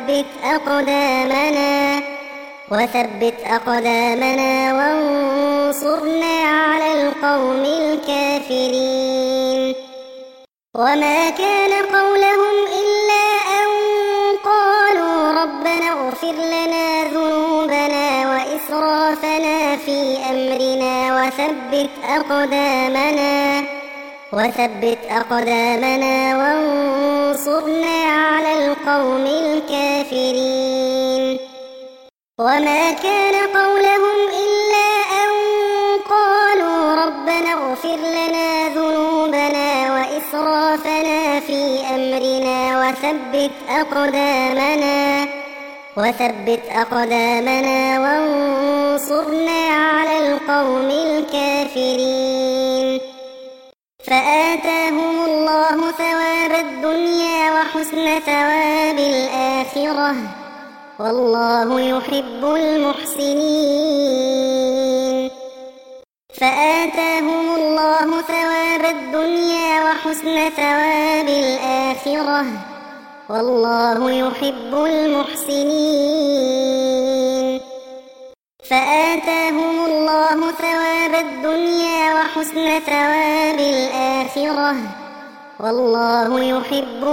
وثبت أقدامنا وانصرنا على القوم الكافرين. وما كان قولهم إلا أن قالوا ربنا اغفر لنا ذنوبنا وإسرافنا في أمرنا وثبت أقدامنا وانصرنا على القوم الكافرين. وما كان قولهم إلا أن قالوا ربنا اغفر لنا ذنوبنا وإسرافنا في أمرنا وثبت أقدامنا وانصرنا على القوم الكافرين. فآتاهم الله ثواب الدنيا وحسن ثواب الآخرة والله يحب المحسنين. فآتاهم الله ثواب الدنيا وحسن ثواب الآخرة والله يحب المحسنين. فآتاهم الله ثواب الدنيا وحسن ثواب الآخرة والله يحب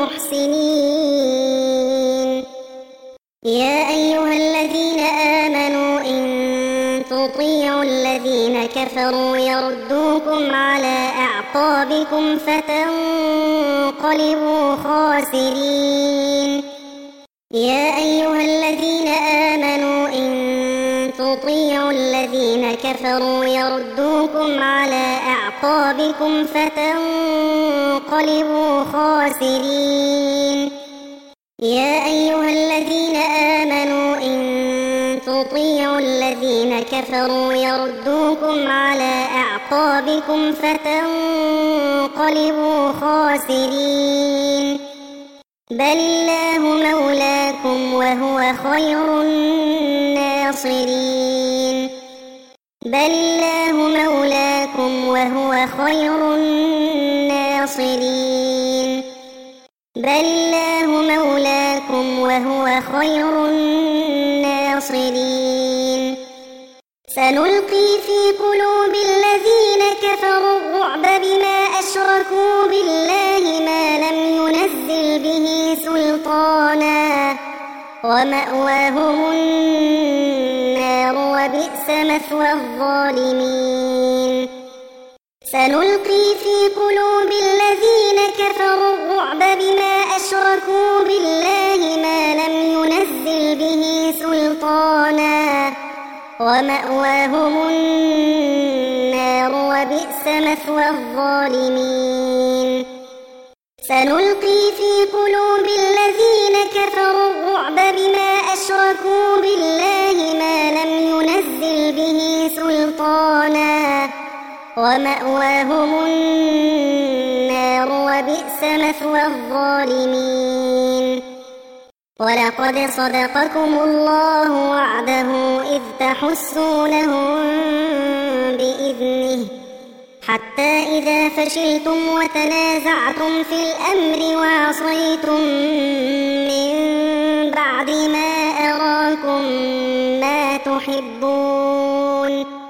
المحسنين. يا أيها الذين آمنوا إن تطيعوا الذين كفروا يردوكم على أعقابكم فتنقلبوا خاسرين. يا أيها الذين آمنوا إن تطيعوا الذين كفروا يردوكم على أعقابكم فتنقلبوا خاسرين. يا أيها الذين آمنوا إن تطيعوا الذين كفروا يردوكم على أعقابكم فتنقلبوا خاسرين. بل الله مولاكم وهو خير الناصرين. بل الله مولاكم وهو خير الناصرين. بل الله مولاكم وهو خير الناصرين. سنلقي في قلوب الذين كفروا الرعب بما أشركوا بالله ما لم ينزل به سلطانا ومأواهم النار وبئس مثوى الظالمين. سنلقي في قلوب الذين كفروا الرعب بما أشركوا بالله ما لم ينزل به سلطانا ومأواهم النار وبئس مثوى الظالمين. سنلقي في قلوب الذين كفروا الرعب بما أشركوا بالله ما لم ينزل به سلطانا ومأواهم النار وبئس مثوى الظالمين. ولقد صدقكم الله وعده إذ تحسونهم بإذنه حتى إذا فشلتم وتنازعتم في الأمر وعصيتم من بعد ما أراكم ما تحبون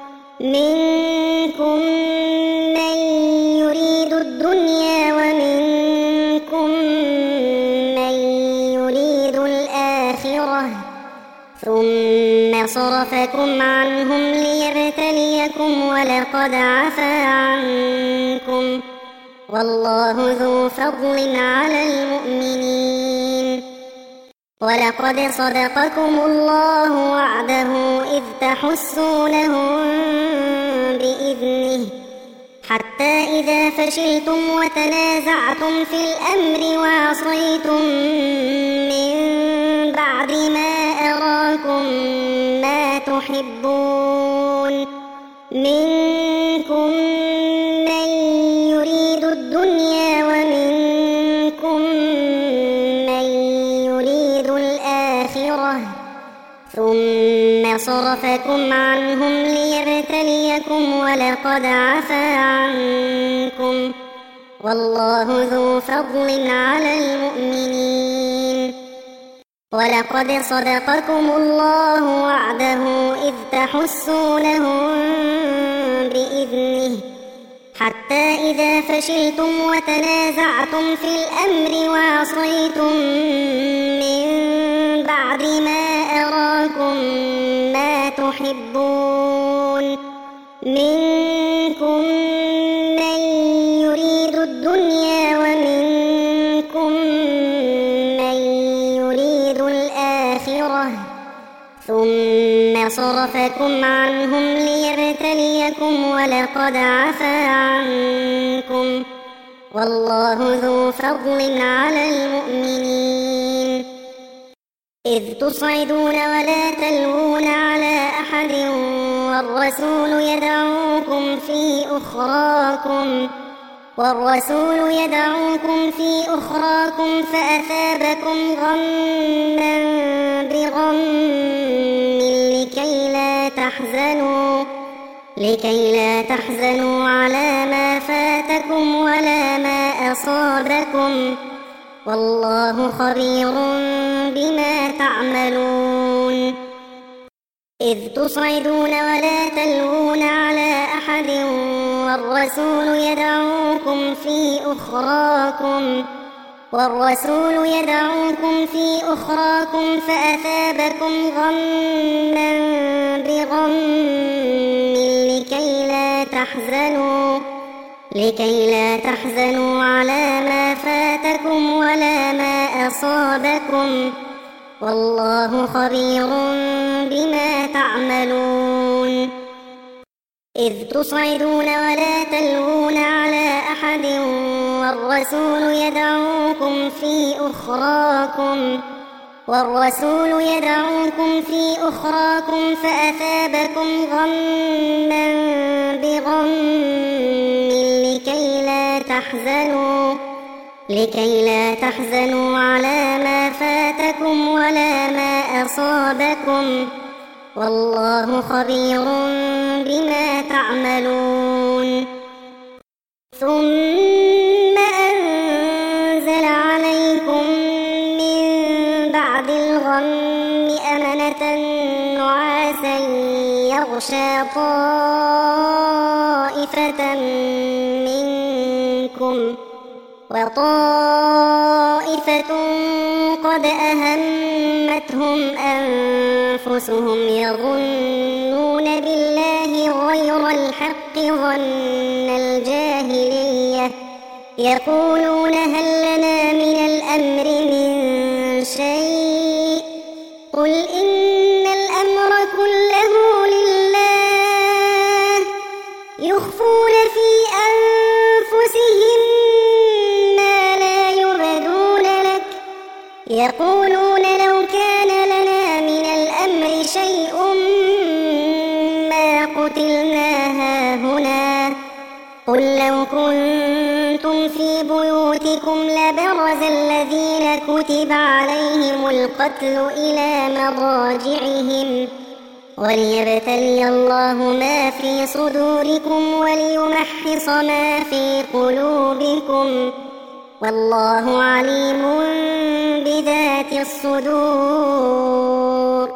منكم من يريد الدنيا ومنكم من يريد الآخرة ثم صرفكم عنهم ليبتليكم ولقد عفا عنكم والله ذو فضل على المؤمنين. ولقد صدقكم الله وعده إذ تحسونهم بإذنه حتى إذا فشلتم وتنازعتم في الأمر وعصيتم من بعد ما أراكم ما تحبون منكم من يريد الدنيا ومنكم من يريد الآخرة ثم صرفكم عنهم ليبتليكم ولقد عفا عنكم والله ذو فضل على المؤمنين. ولقد صدقكم الله وعده إذ تحسونهم بإذنه حتى إذا فشلتم وتنازعتم في الأمر وعصيتم من بعد ما أراكم ما تحبون منكم من يريد الدنيا ومنكم من يريد الآخرة ثم صرفكم عنهم ليبتليكم ولقد عفا عنكم والله ذو فضل على المؤمنين. إذ تصعدون ولا تلوون على أحد والرسول يدعوكم في أخراكم فأثابكم غما بغم لكي لا تحزنوا على ما فاتكم ولا ما أصابكم والله خبير بما تعملون. إذ تصعدون ولا تلوون على أحد والرسول يدعوكم في أخراكم فأثابكم غما بغم لكي لا تحزنوا على ما فاتكم ولا ما أصابكم والله خبير بما تعملون. إذ تصعدون ولا تلوون على أحد والرسول يدعوكم في والرسول يدعوكم في أخراكم فأثابكم غما بغم لكي لا تحزنوا على ما فاتكم ولا ما أصابكم، والله خبير بما تعملون. ثم أنزل عليكم من بعد الغم أمنة نعاسا يغشى طائفة منكم وطائفة قد أهمتهم أنفسهم يظنون بالله غير الحق ظن الجاهلية يقولون هل لنا من الأمر من شيء قل إن الأمر كله لله يخفون في أنفسهم يقولون لو كان لنا من الأمر شيء ما قتلنا هاهنا قل لو كنتم في بيوتكم لبرز الذين كتب عليهم القتل إلى مضاجعهم وليبتلي الله ما في صدوركم وليمحص ما في قلوبكم والله عليم بذات الصدور.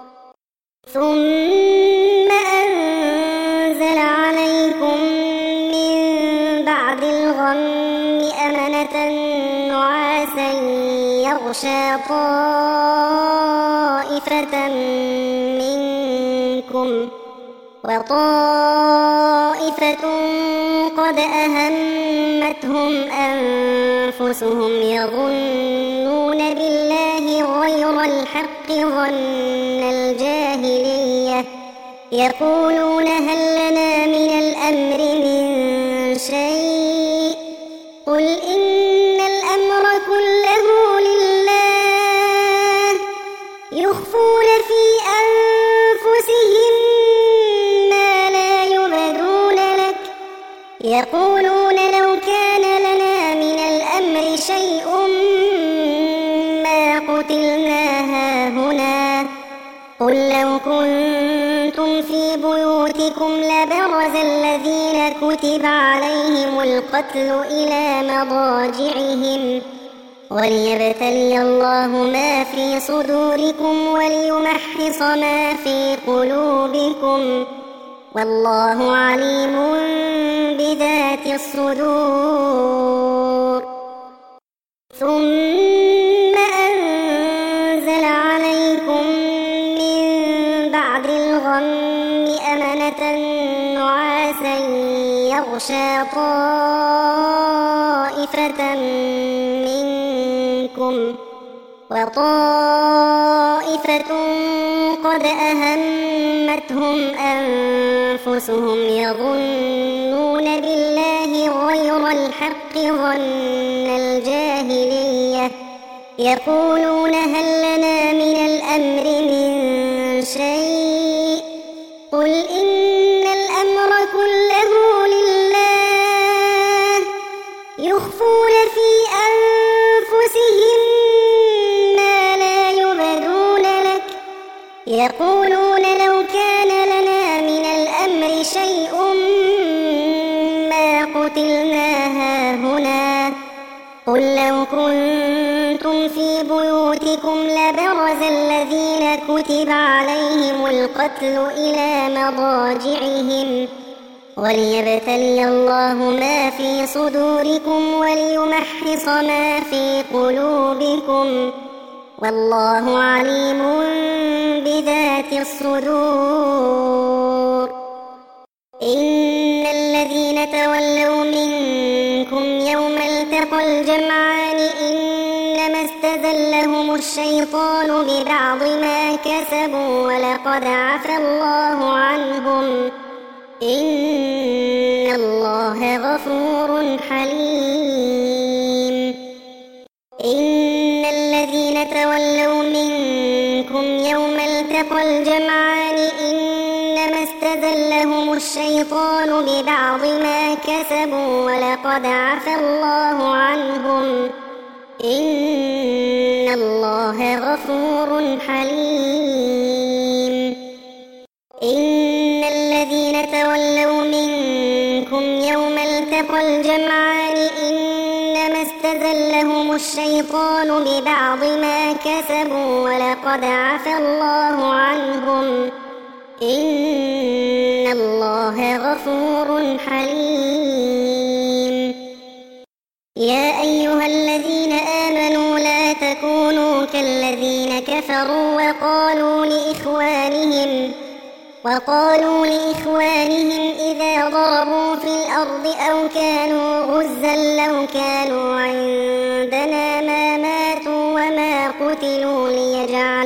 ثم أنزل عليكم من بعد الغم أمنة نعاسا يغشى طائفة منكم وطائفة قد أهمتهم أنفسهم يظنون بالله غير الحق ظن الجاهلية يقولون هل لنا من الأمر من شيء قل إن الأمر كله لله يخفون في أنفسهم يقولون لو كان لنا من الأمر شيء ما قتلنا هاهنا قل لو كنتم في بيوتكم لبرز الذين كتب عليهم القتل إلى مضاجعهم وليبتلي الله ما في صدوركم وليمحص ما في قلوبكم والله عليم بذات الصدور. ثم أنزل عليكم من بعد الغم أمنة نعاسا يغشى طائفة منكم وطائفة قد أهمتهم أنفسهم يظنون بالله غير الحق ظن الجاهلية يقولون هل لنا من الأمر من شيء قل إن الأمر كله لله يخفون في أنفسهم يقولون لو كان لنا من الأمر شيء ما قتلنا هاهنا قل لو كنتم في بيوتكم لبرز الذين كتب عليهم القتل إلى مضاجعهم وليبتلي الله ما في صدوركم وليمحص ما في قلوبكم والله عليم بذات الصدور. إن الذين تولوا منكم يوم التقى الجمعان إنما استزلهم الشيطان ببعض ما كسبوا ولقد عفى الله عنهم إن الله غفور حليم. إن الذين تولوا منكم التقى الجمعان إنما استزلهم الشيطان ببعض ما كسبوا ولقد عفا الله عنهم إن الله غفور حليم. إن الذين تولوا منكم يوم التقى الجمعان إنما استزلهم الشيطان ببعض ما كسبوا ولقد عفا الله عنهم إن الله غفور حليم. يا أيها الذين آمنوا لا تكونوا كالذين كفروا وقالوا لإخوانهم إذا ضربوا في الأرض أو كانوا غزا لو كانوا عندنا ما ماتوا وما قتلوا ليجعل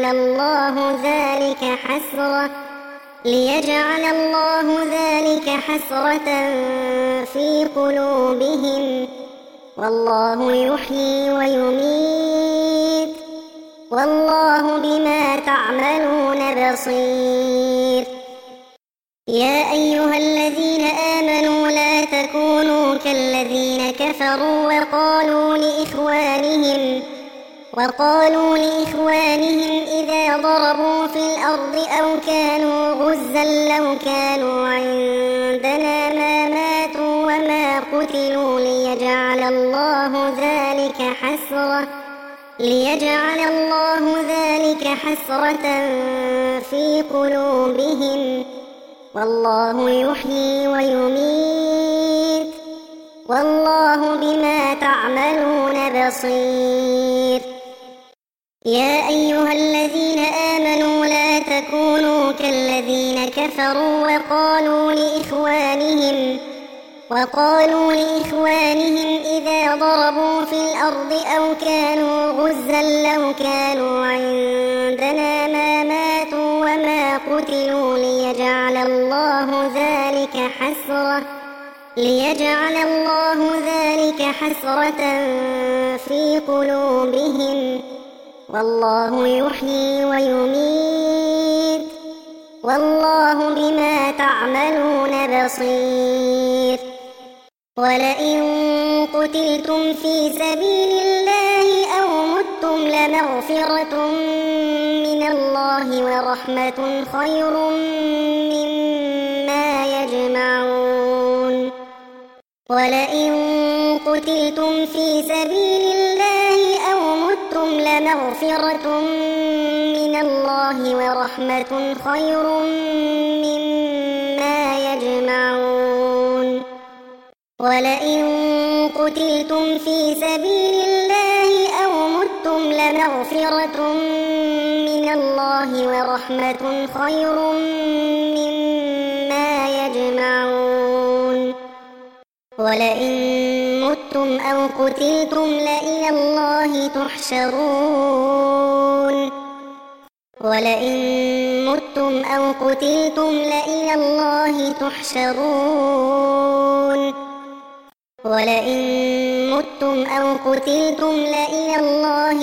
الله ذلك حسرة في قلوبهم والله يحيي ويميت والله بما تعملون بصير. يا أيها الذين آمنوا لا تكونوا كالذين كفروا وقالوا لإخوانهم إذا ضربوا في الأرض أو كانوا غزا لو كانوا عندنا ما ماتوا وما قتلوا ليجعل الله ذلك حسرة في قلوبهم والله يحيي ويميت والله بما تعملون بصير. يا أيها الذين آمنوا لا تكونوا كالذين كفروا وقالوا لإخوانهم إذا ضربوا في الأرض أو كانوا غزا لو كانوا عندنا ما ماتوا وما قتلوا ليجعل الله ذلك حسرة في قلوبهم والله يحيي ويميت والله بما تعملون بصير. ولئن قتلتم في سبيل الله أو متم لمغفرة من الله ورحمة خير مما يجمعون. ولئن قتلتم في سبيل الله أو متم لمغفرة من الله ورحمة خير مما يجمعون. ولئن قتلتم في سبيل الله أو متم لمغفرة من الله ورحمة خير مما يجمعون. ولئن متم أو قتلتم لإلى الله تحشرون. ولئن متم أو قتلتم لإلى الله تحشرون. ولئن متم أو قتلتم لإلى الله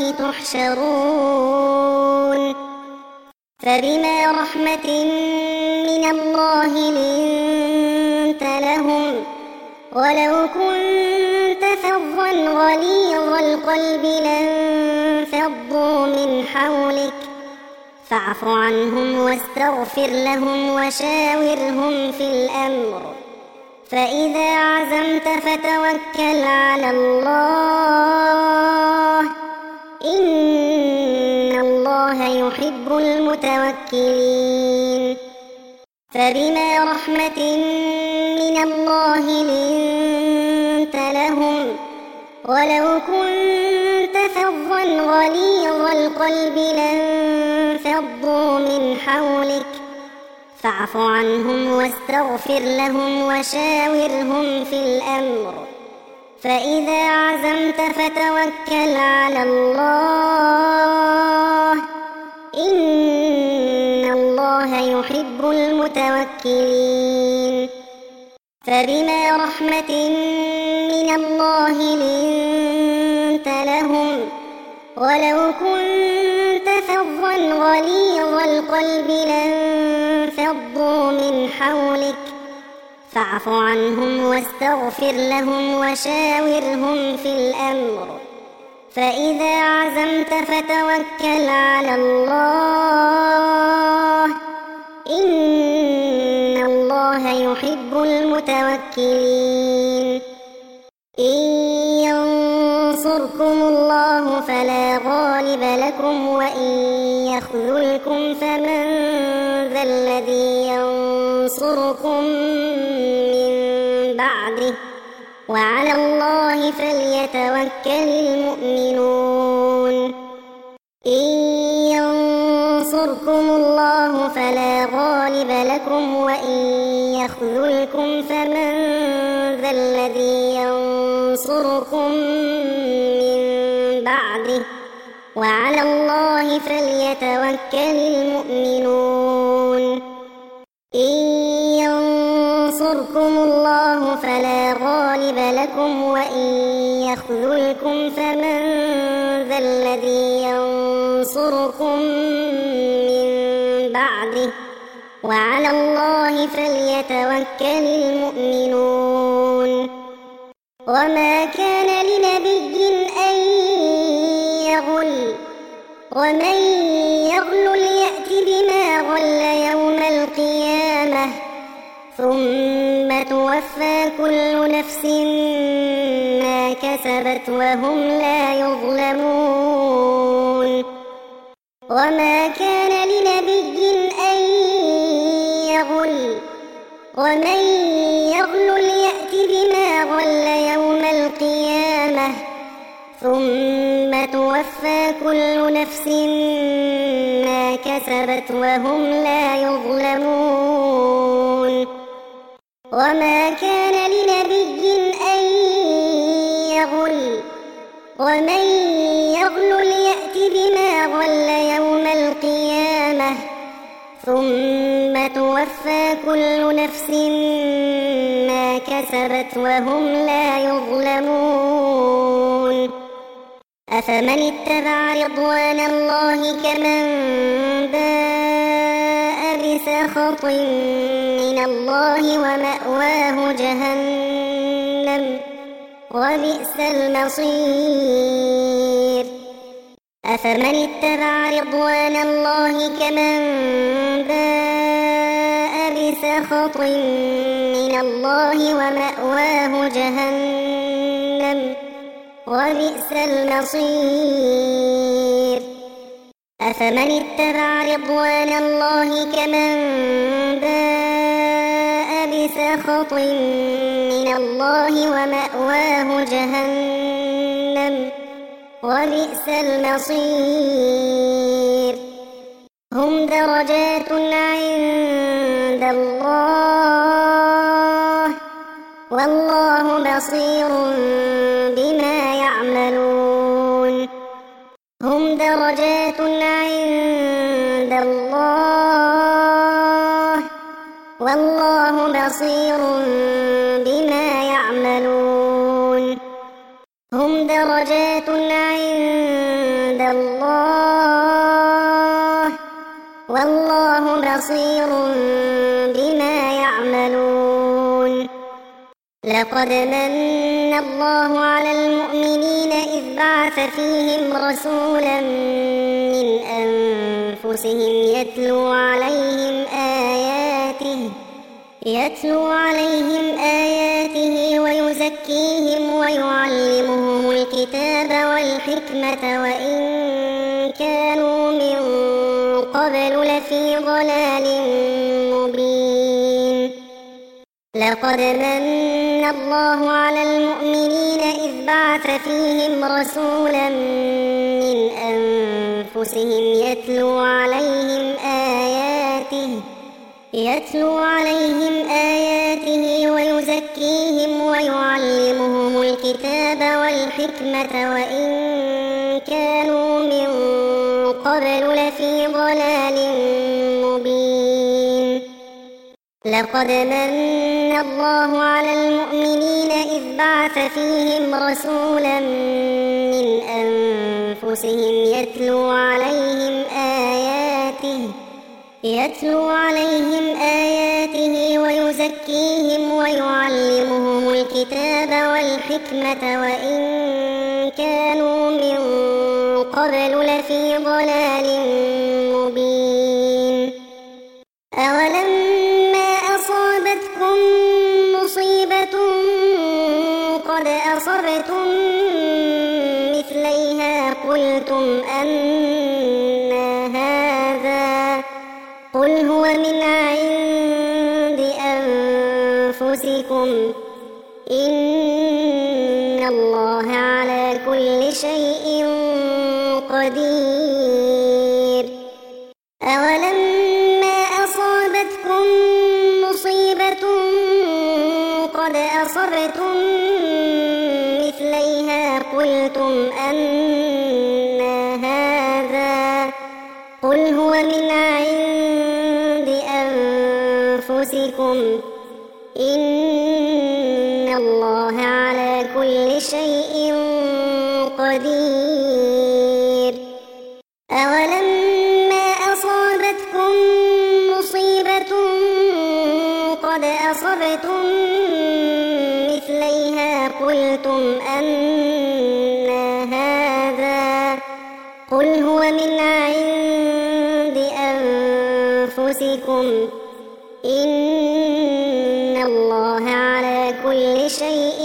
تحشرون. فبما رحمة من الله لنت لهم ولو كنت فظا غليظ القلب لانفضوا من حولك فاعف عنهم واستغفر لهم وشاورهم في الأمر فإذا عزمت فتوكل على الله إن الله يحب المتوكلين. فبما رحمة من الله لنت لهم ولو كنت فظا غليظ القلب لانفضوا من حولك فاعف عنهم واستغفر لهم وشاورهم في الأمر فإذا عزمت فتوكل على الله إن الله يحب المتوكلين. فبما رحمة من الله لنت لهم ولو كنت فظا فظا غليظ القلب لانفضوا من حولك فاعف عنهم واستغفر لهم وشاورهم في الأمر فإذا عزمت فتوكل على الله إن الله يحب المتوكلين إن ينصركم الله فلا غالب لكم وإن يخذلكم فمن ذا الذي ينصركم من بعده وعلى الله فليتوكل المؤمنون إن ينصركم الله فلا غالب لكم وإن يخذلكم فمن ذا الذي ينصركم من بعده وعلى الله فليتوكل المؤمنون إن ينصركم الله فلا غالب لكم وإن يخذلكم فمن ذا الذي ينصركم من بعده وعلى الله فليتوكل المؤمنون وما كان لنبي أن يغل ومن يغل يأت بما غل يوم القيامة ثم توفى كل نفس ما كسبت وهم لا يظلمون وما كان لنبي أن يغل ومن يغل يأت بما غل يوم القيامة ثم توفى كل نفس ما كسبت وهم لا يظلمون وما كان لنبي أن يغل ومن يغل يأت بما غل يوم القيامة ثم توفى كل نفس ما كسبت وهم لا يظلمون أفمن اتبع رضوان الله كمن باء بسخط من الله ومأواه جهنم وبئس المصير أفمن اتبع رضوان الله كمن باء بسخط من الله ومأواه جهنم وبئس المصير أفمن اتبع رضوان الله كمن باء بسخط من الله ومأواه جهنم وبئس المصير هم درجات عند الله والله بصير بما يعملون هم درجات عند الله والله بصير بما يعملون هم درجات عند الله والله بصير بما يعملون لقد من الله على المؤمنين إذ بعث فيهم رسولا من أنفسهم يتلو عليهم آياته ويزكيهم ويعلمهم الكتاب والحكمة وإن كانوا من قبل لفي ضلال مبين لقد من الله على المؤمنين إذ بعث فيهم رسولا من أنفسهم يتلو عليهم آياته ويزكيهم ويعلمهم الكتاب والحكمة وإن كانوا من قبل لفي ضلال مبين لقد من الله على المؤمنين إذ بعث فيهم رسولا من أنفسهم يتلو عليهم آياته ويزكيهم ويعلمهم الكتاب والحكمة وإن كانوا من قبل لفي ضلال مبين. أولما أصابتكم مصيبة قد أصبتم مثليها قلتم أنى هذا قل هو من عند أنفسكم إن الله على كل شيء قدير. أولما أصابتكم مصيبة قد أصبتم مثليها قلتم أنى هذا قل هو من عند أنفسكم إن الله على كل شيء قدير. أولما أصابتكم مصيبة قد أصبتم مثليها قلتم أنى هذا قل هو من عند أنفسكم إن الله على كل شيء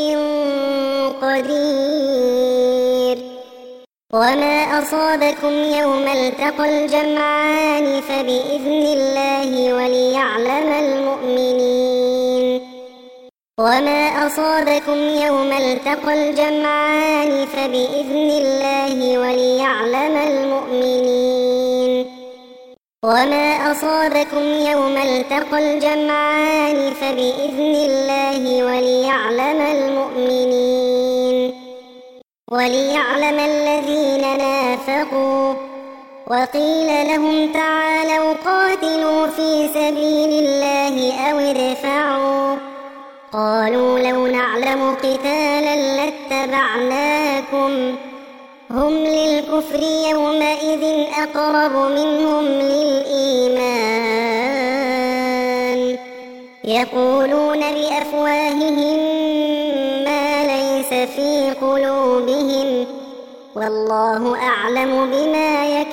قدير. وما أصابكم يوم التقى الجمعان فبإذن الله وليعلم المؤمنين. وما أصابكم يوم التقى الجمعان فبإذن الله وليعلم المؤمنين. وما أصابكم يوم التقى الجمعان فبإذن الله وليعلم المؤمنين. وليعلم الذين نافقوا وقيل لهم تعالوا قاتلوا في سبيل الله أو ادفعوا قالوا لو نعلم قتالا لاتبعناكم هم للكفر يومئذ أقرب منهم للإيمان يقولون بأفواههم ما ليس في قلوبهم والله أعلم بما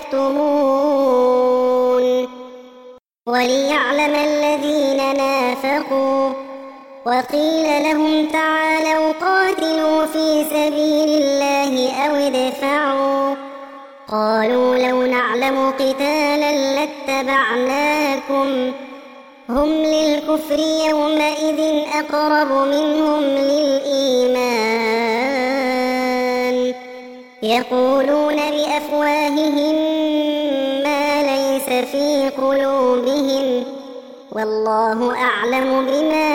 يكتمون. وليعلم الذين نافقوا وقيل لهم تعالوا قاتلوا في سبيل الله أو ادفعوا قالوا لو نعلم قتالا لاتبعناكم هم للكفر يومئذ أقرب منهم للإيمان يقولون بأفواههم ما ليس في قلوبهم والله أعلم بما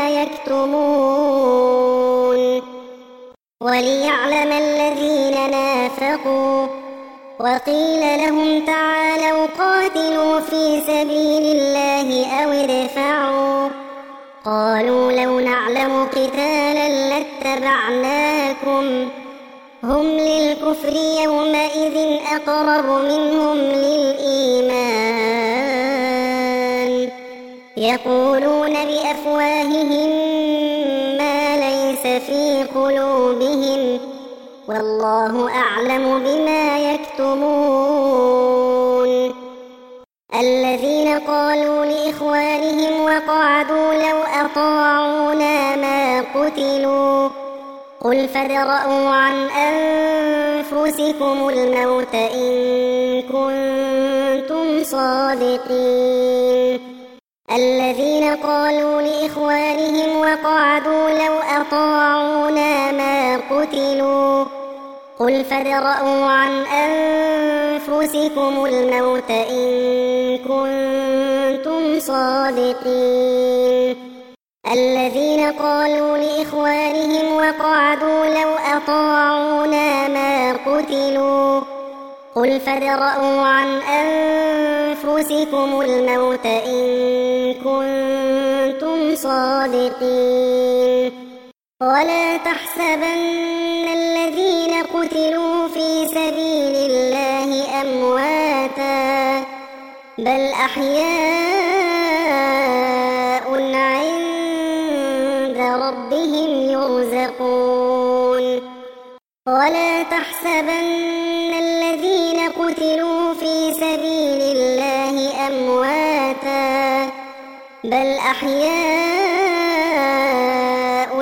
يكتمون. وليعلم الذين نافقوا وقيل لهم تعالوا قاتلوا في سبيل الله أو ادفعوا قالوا لو نعلم قتالا لاتبعناكم هم للكفر يومئذ أقرب منهم للإيمان يقولون بأفواههم ما ليس في قلوبهم والله أعلم بما يكتمون. الذين قالوا لإخوانهم وقعدوا لو أطاعونا ما قتلوا قل فادرءوا عن أنفسكم الموت إن كنتم صادقين. الذين قالوا لإخوانهم وقعدوا لو أطاعونا ما قتلوا قل فادرءوا عن أنفسكم الموت إن كنتم صادقين. الذين قالوا لإخوانهم وقعدوا لو أطاعونا ما قتلوا قل فادرءوا عن أنفسكم الموت إن كنتم صادقين ولا تحسبن الذين قتلوا في سبيل الله أمواتا بل أحياء عند ربهم يرزقون ولا تحسبن الذين قتلوا في سبيل الله أمواتا بل أحياء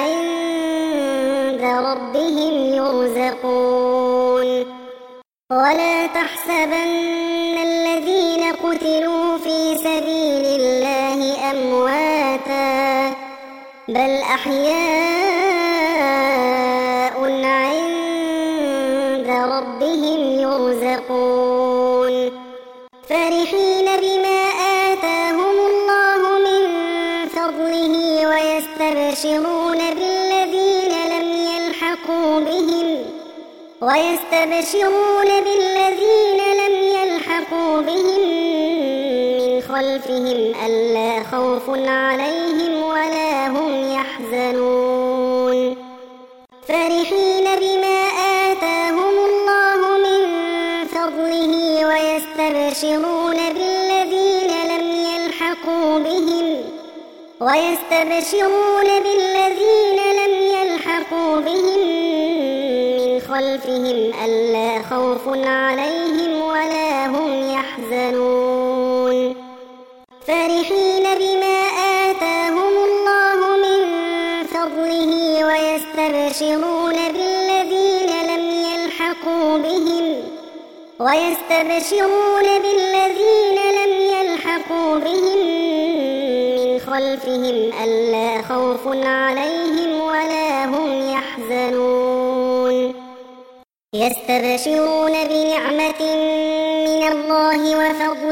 عند ربهم يرزقون ولا تحسبن الذين قتلوا في سبيل الله أمواتا بل أحياء عند ربهم يرزقون فرحين بما آتاهم الله من فضله ويستبشرون بالذين لم يلحقوا بهم من خلفهم ألا خوف عليهم ولا هم يحزنون فرحين بما آتاهم الله من فضله ويستبشرون بالذين لم يلحقوا بهم من خلفهم ألا خوف عليهم ولا هم يحزنون فرحين بما آتاهم الله من فضله ويستبشرون بالذين لم يلحقوا بهم من خلفهم ألا خوف عليهم ولا هم يحزنون يستبشرون بنعمة من الله وفضل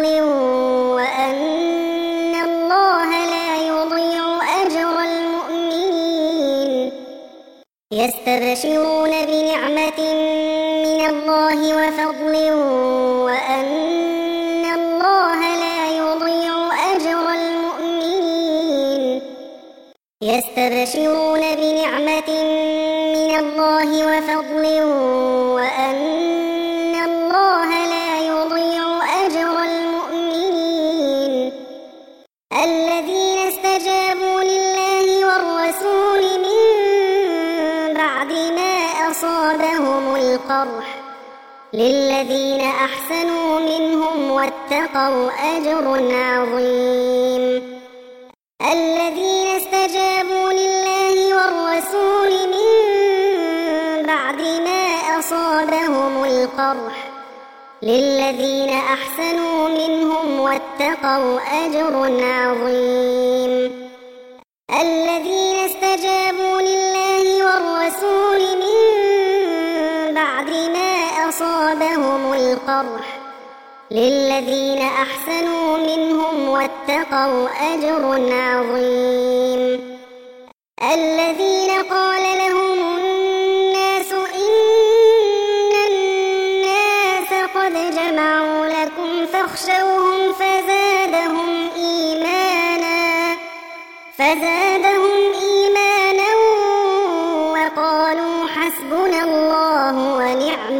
وأن الله لا يضيع أجر المؤمنين يستبشرون بنعمة من الله وفضل وأن الله لا يضيع أجر المؤمنين يستبشرون بنعمة من الله وفضل وأن الله لا يضيع أجر المؤمنين الذين استجابوا لله والرسول من بعد ما أصابهم القرح للذين أحسنوا منهم واتقوا أجر عظيم الذين استجابوا لله والرسول من بعد ما أصابهم القرح للذين أحسنوا منهم واتقوا أجر عظيم الذين استجابوا لله والرسول من بعد ما أصابهم القرح للذين أحسنوا منهم واتقوا أجر عظيم الذين قال لهم الناس إن الناس قد جمعوا لكم فاخشوهم فزادهم إيمانا وقالوا حسبنا الله ونعم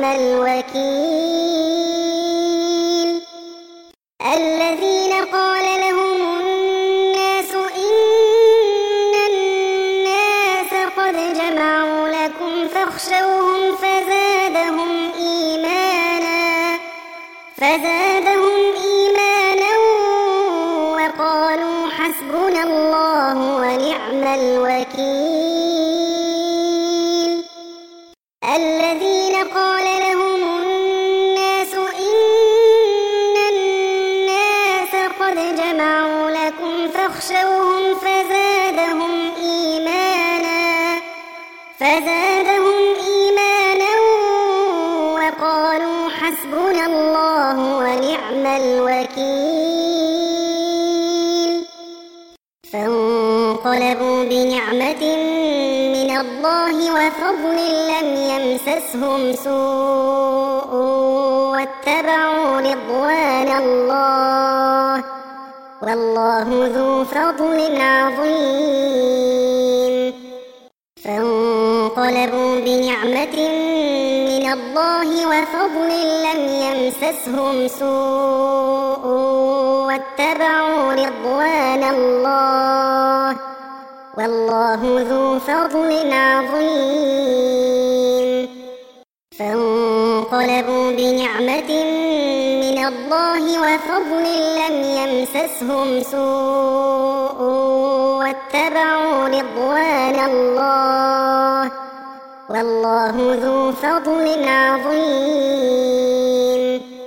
الوكيل الذين قال لهم الناس إن الناس قد جمعوا لكم فاخشوهم فزادهم إيمانا وقالوا حسبنا الله ونعم الوكيل الذين قال لهم الناس إن الناس قد جمعوا لكم فاخشوهم فزادهم إيمانا وقالوا حسبنا الله ونعم الوكيل فانقلبوا بنعمة من من الله وفضل لم يمسسهم سوء واتبعوا رضوان الله والله ذو فضل عظيم فانقلبوا بنعمة من الله وفضل لم يمسسهم سوء واتبعوا رضوان الله والله ذو فضل عظيم فانقلبوا بنعمة من الله وفضل لم يمسسهم سوء واتبعوا رضوان الله والله ذو فضل عظيم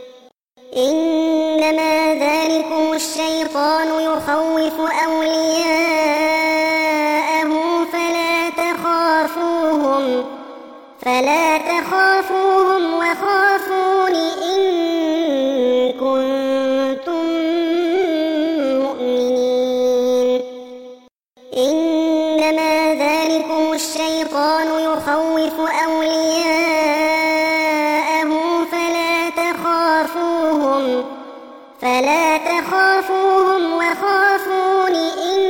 إنما ذلكم الشيطان يخوف أولياءه فلا تخافوهم وخافون إن كنتم مؤمنين إنما ذلكم الشيطان يخوف أولياءه فلا تخافوهم وخافون إن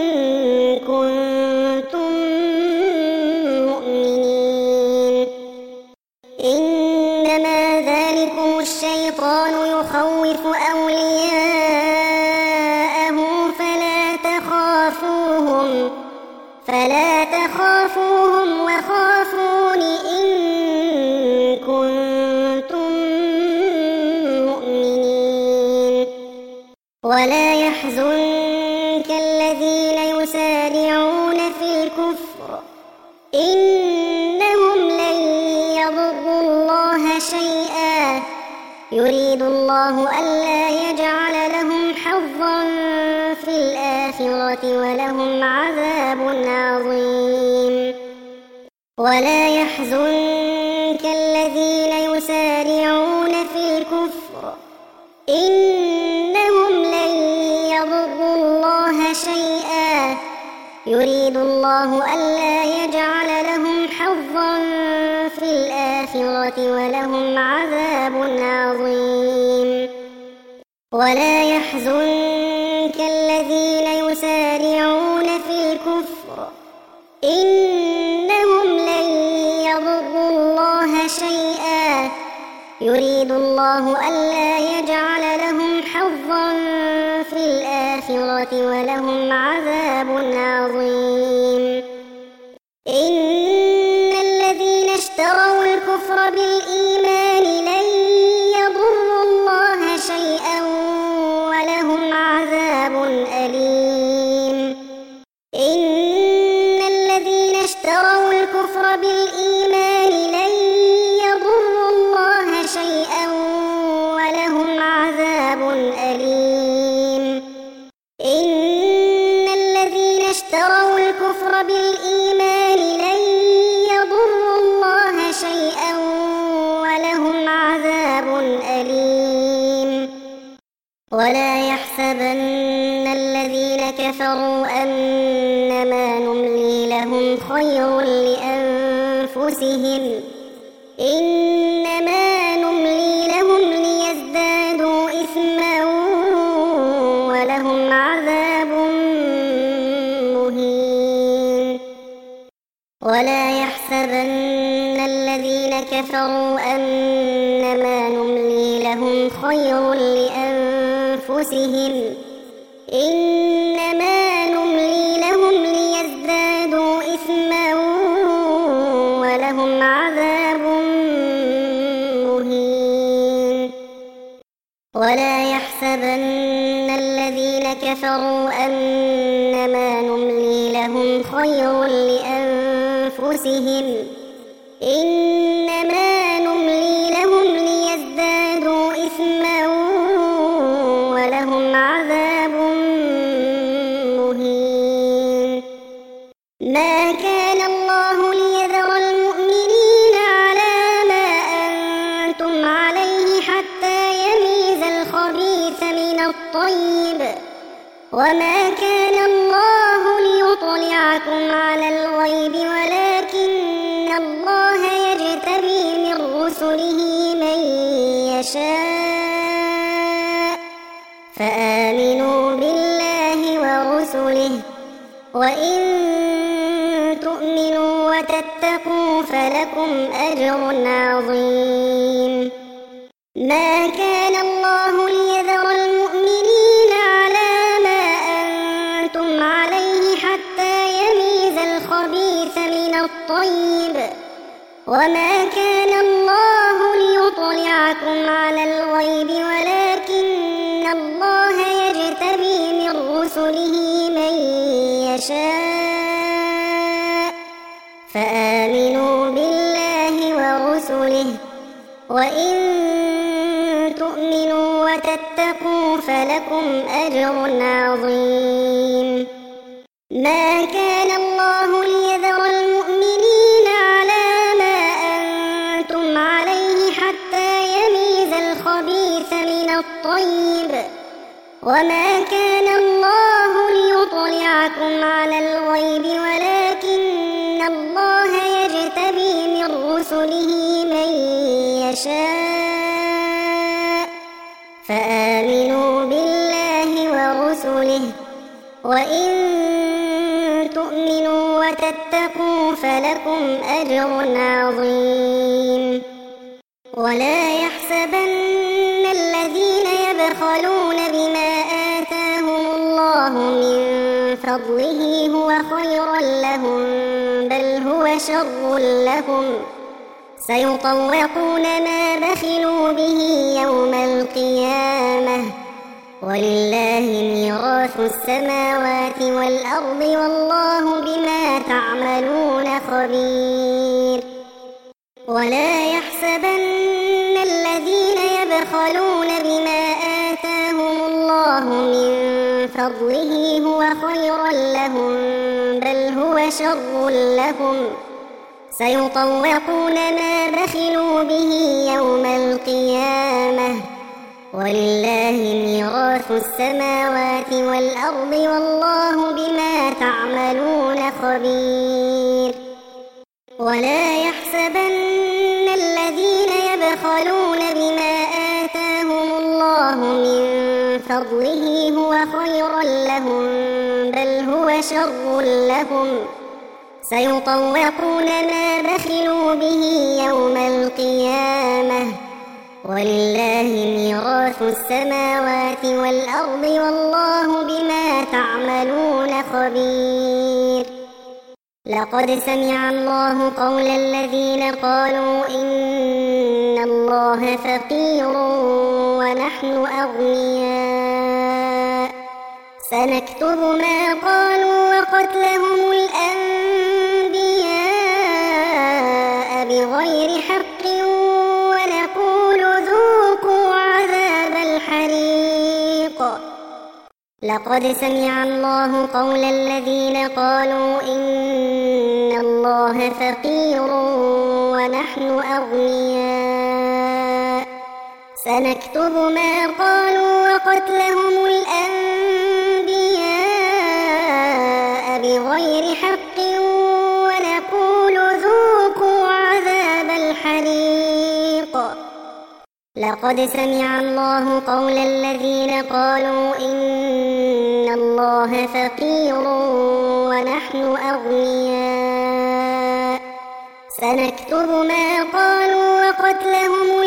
كنتم مؤمنين إنما ذلكم الشيطان يخوف أولياءه فلا تخافوهم وخافون إن كنتم مؤمنين ولا يحزنك الذين يسارعون في الكفر إنهم لن يضروا الله شيئا يريد الله ألا يجعل لهم حظا في الآخرة ولهم عذاب عظيم ولا يحزنك الذين يسارعون في الكفر إنهم لن يضروا الله شيئا يريد الله ألا يجعل لهم حظا في الآخرة ولهم عذاب عظيم ولا يحزنك الذين يسارعون في الكفر إنهم لن يضروا الله شيئا يريد الله ألا يجعل لهم حظا في الآخرة ولهم عذاب عظيم إن الذين اشتروا الكفر بالإيمان لن يضروا الله شيئا ولهم عذاب أليم إن الذين اشتروا الكفر بالإيمان لن يضروا الله شيئا ولهم عذاب أليم إن الذين اشتروا الكفر بالإيمان لن يضروا الله شيئا ولهم عذاب أليم ولا يحسبن الذين كفروا أنما نملي لهم خير لأنفسهم إنما نملي لهم ليزدادوا إثما ولهم عذاب مهين ولا يحسبن الذين كفروا أنما نملي لهم خير لأنفسهم إنما نملي لهم ليزدادوا إثما ولهم عذاب مهين ولا يحسبن الذين كفروا أنما نملي لهم خير لأنفسهم إنما نملي لهم ليزدادوا إثما ولهم عذاب مهين ما كان الله ليذر المؤمنين على ما أنتم عليه حتى يميز الخبيث من الطيب وما كان الله ليطلعكم على الغيب ولا وإن تؤمنوا وتتقوا فلكم أجر عظيم. ما كان الله ليذر المؤمنين على ما أنتم عليه حتى يميز الخبيث من الطيب، وما كان الله ليطلعكم على الغيب ولكن الله يجتبي من رسله من يشاء، فآمنوا بالله ورسله، وإن تؤمنوا وتتقوا فلكم أجر عظيم. ما كان الله ليذر المؤمنين على ما أنتم عليه حتى يميز الخبيث من الطيب، وما كان الله ليطلعكم على الغيب ولكن الله يجتبي من رسله من يشاء، فآمنوا بالله ورسله، وإن تؤمنوا وتتقوا فلكم أجر عظيم. ولا يحسبن الذين يبخلون بما آتاهم الله من فضله هو خيرا لهم، بل هو شر لهم، سيطوقون ما بخلوا به يوم القيامة، ولله ميراث السماوات والأرض والله بما تعملون خبير. ولا يحسبن الذين يبخلون بما آتاهم الله من فضله هو خيرا لهم، بل هو شر لهم، سيطوقون ما بخلوا به يوم القيامة، ولله ميراث السماوات والأرض والله بما تعملون خبير. ولا يحسبن الذين يبخلون بما آتاهم الله من فضله هو خيرا لهم، بل هو شر لهم، سيطوقون ما بخلوا به يوم القيامة، ولله ميراث السماوات والأرض والله بما تعملون خبير. لقد سمع الله قول الذين قالوا إن الله فقير ونحن أغنياء، سنكتب ما قالوا وقتلهم الأنبياء بغير حق ونقول ذوقوا عذاب الحريق. لقد سمع الله قول الذين قالوا إن الله فقير ونحن أغنياء، سنكتب ما قالوا وقتلهم الأنبياء بغير حق ونقول ذوقوا عذاب الحريق. لقد سمع الله قول الذين قالوا إن الله فقير ونحن أغنياء، سنكتب ما قالوا وقتلهم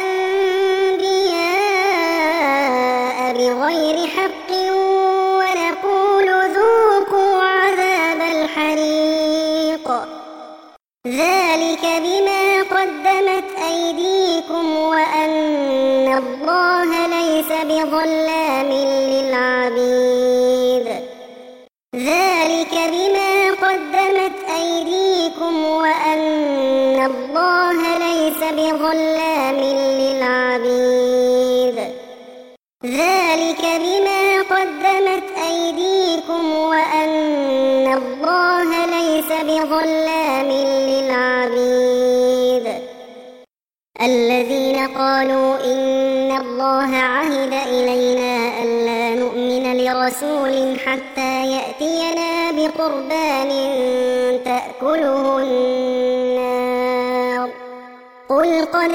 الأنبياء بغير حق ونقول ذوقوا عذاب الحريق. ذلك بما قدمت أيديكم وأن الله ليس بظلام للعبيد. ذلك بما قدمت أيديكم وأن الله ليس بظلام للعبيد. ذلك بما قدمت أيديكم وأن الله ليس بظلام للعبيد. الذين قالوا إن الله عهد إلينا ألا نؤمن لرسول حتى يأتينا بقربان تأكله النار، قل قد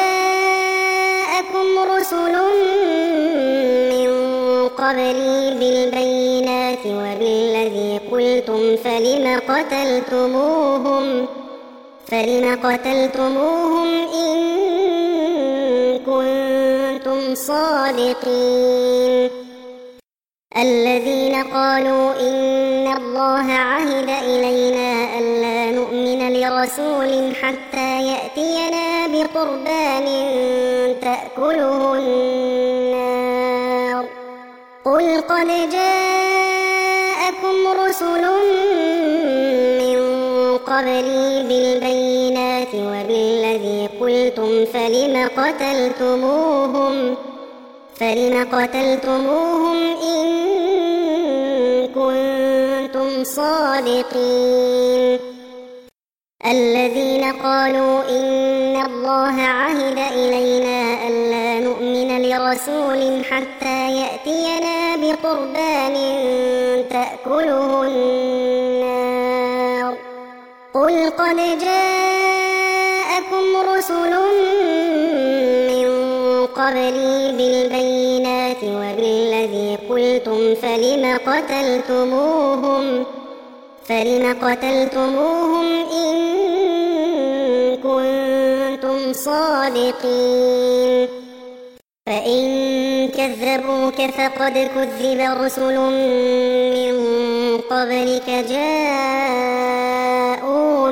جاءكم رسل من قبلي بالبينات وبالذي قلتم قلتم فلم قتلتموهم إن كنتم صادقين الذين قالوا إن الله عهد إلينا ألا نؤمن لرسول حتى يأتينا بقربان تأكله النار قل قد جاءكم رسل من قبلي بالبينات وبالذي قلتم فلم قتلتموهم إن كنتم صادقين الذين قالوا إن الله عهد إلينا ألا نؤمن لرسول حتى يأتينا بقربان تأكله النار قل قد جاءكم رسل من قبلي بالبينات وبالذي قلتم فلم قتلتموهم إن كنتم صادقين فإن كذبوك فقد كذب رسل من قبلك جاءوا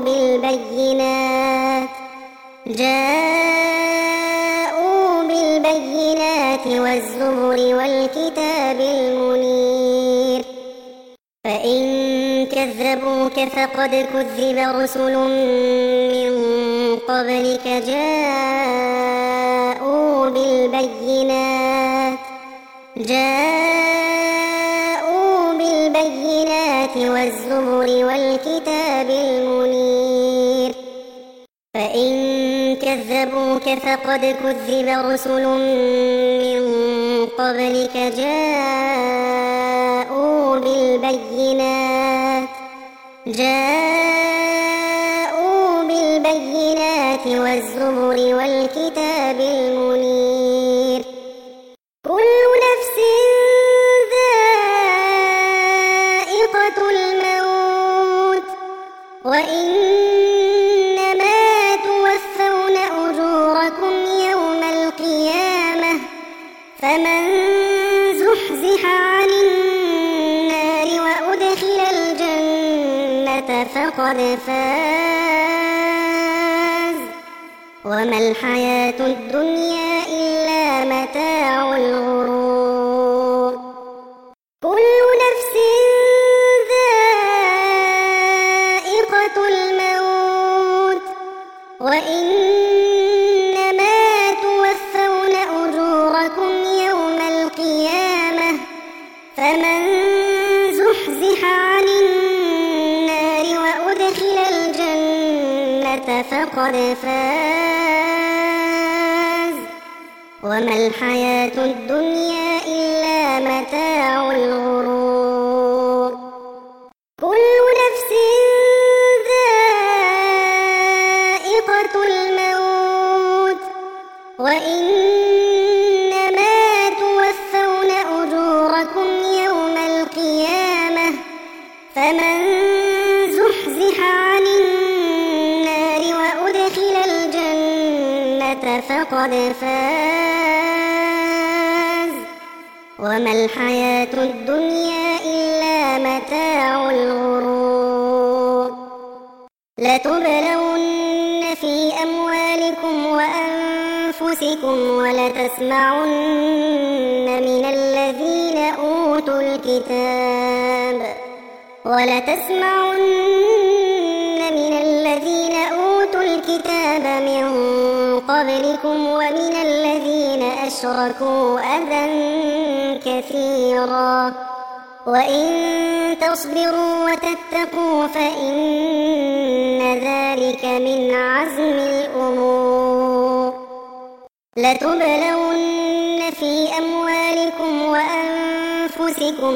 بالبينات والزبر والكتاب المنير فإن كذبوك فقد كذب رسل من قبلك جاءوا بالبينات والزبر والكتاب المنير فإن كذبوك فقد كذب رسل من قبلك جاءوا بالبينات والزبر والكتاب المنير كل نفس ذائقة الموت وإنما توفون أجوركم يوم القيامة فمن زحزح عن النار وأدخل الجنة فقد فاز وما الحياة الدنيا إلا متاع الغرور كل نفس ذائقة الموت وإنما توفون أجوركم يوم القيامة فمن زحزح عن النار وأدخل الجنة فقد فاز وما الحياة الدنيا إلا متاع الغرور كل نفس ذائقة الموت وإنما توفون أجوركم يوم القيامة فمن زحزح عن النار وأدخل الجنة فقد فاز وما الحياة الدنيا إلا متاع الغرور لتبلون في أموالكم وأنفسكم ولتسمعن من الذين أوتوا الكتاب من قبلكم ومن الذين أشركوا أذى كثيرا وإن تصبروا وتتقوا فإن ذلك من عزم الأمور لتبلون في أموالكم وأنفسكم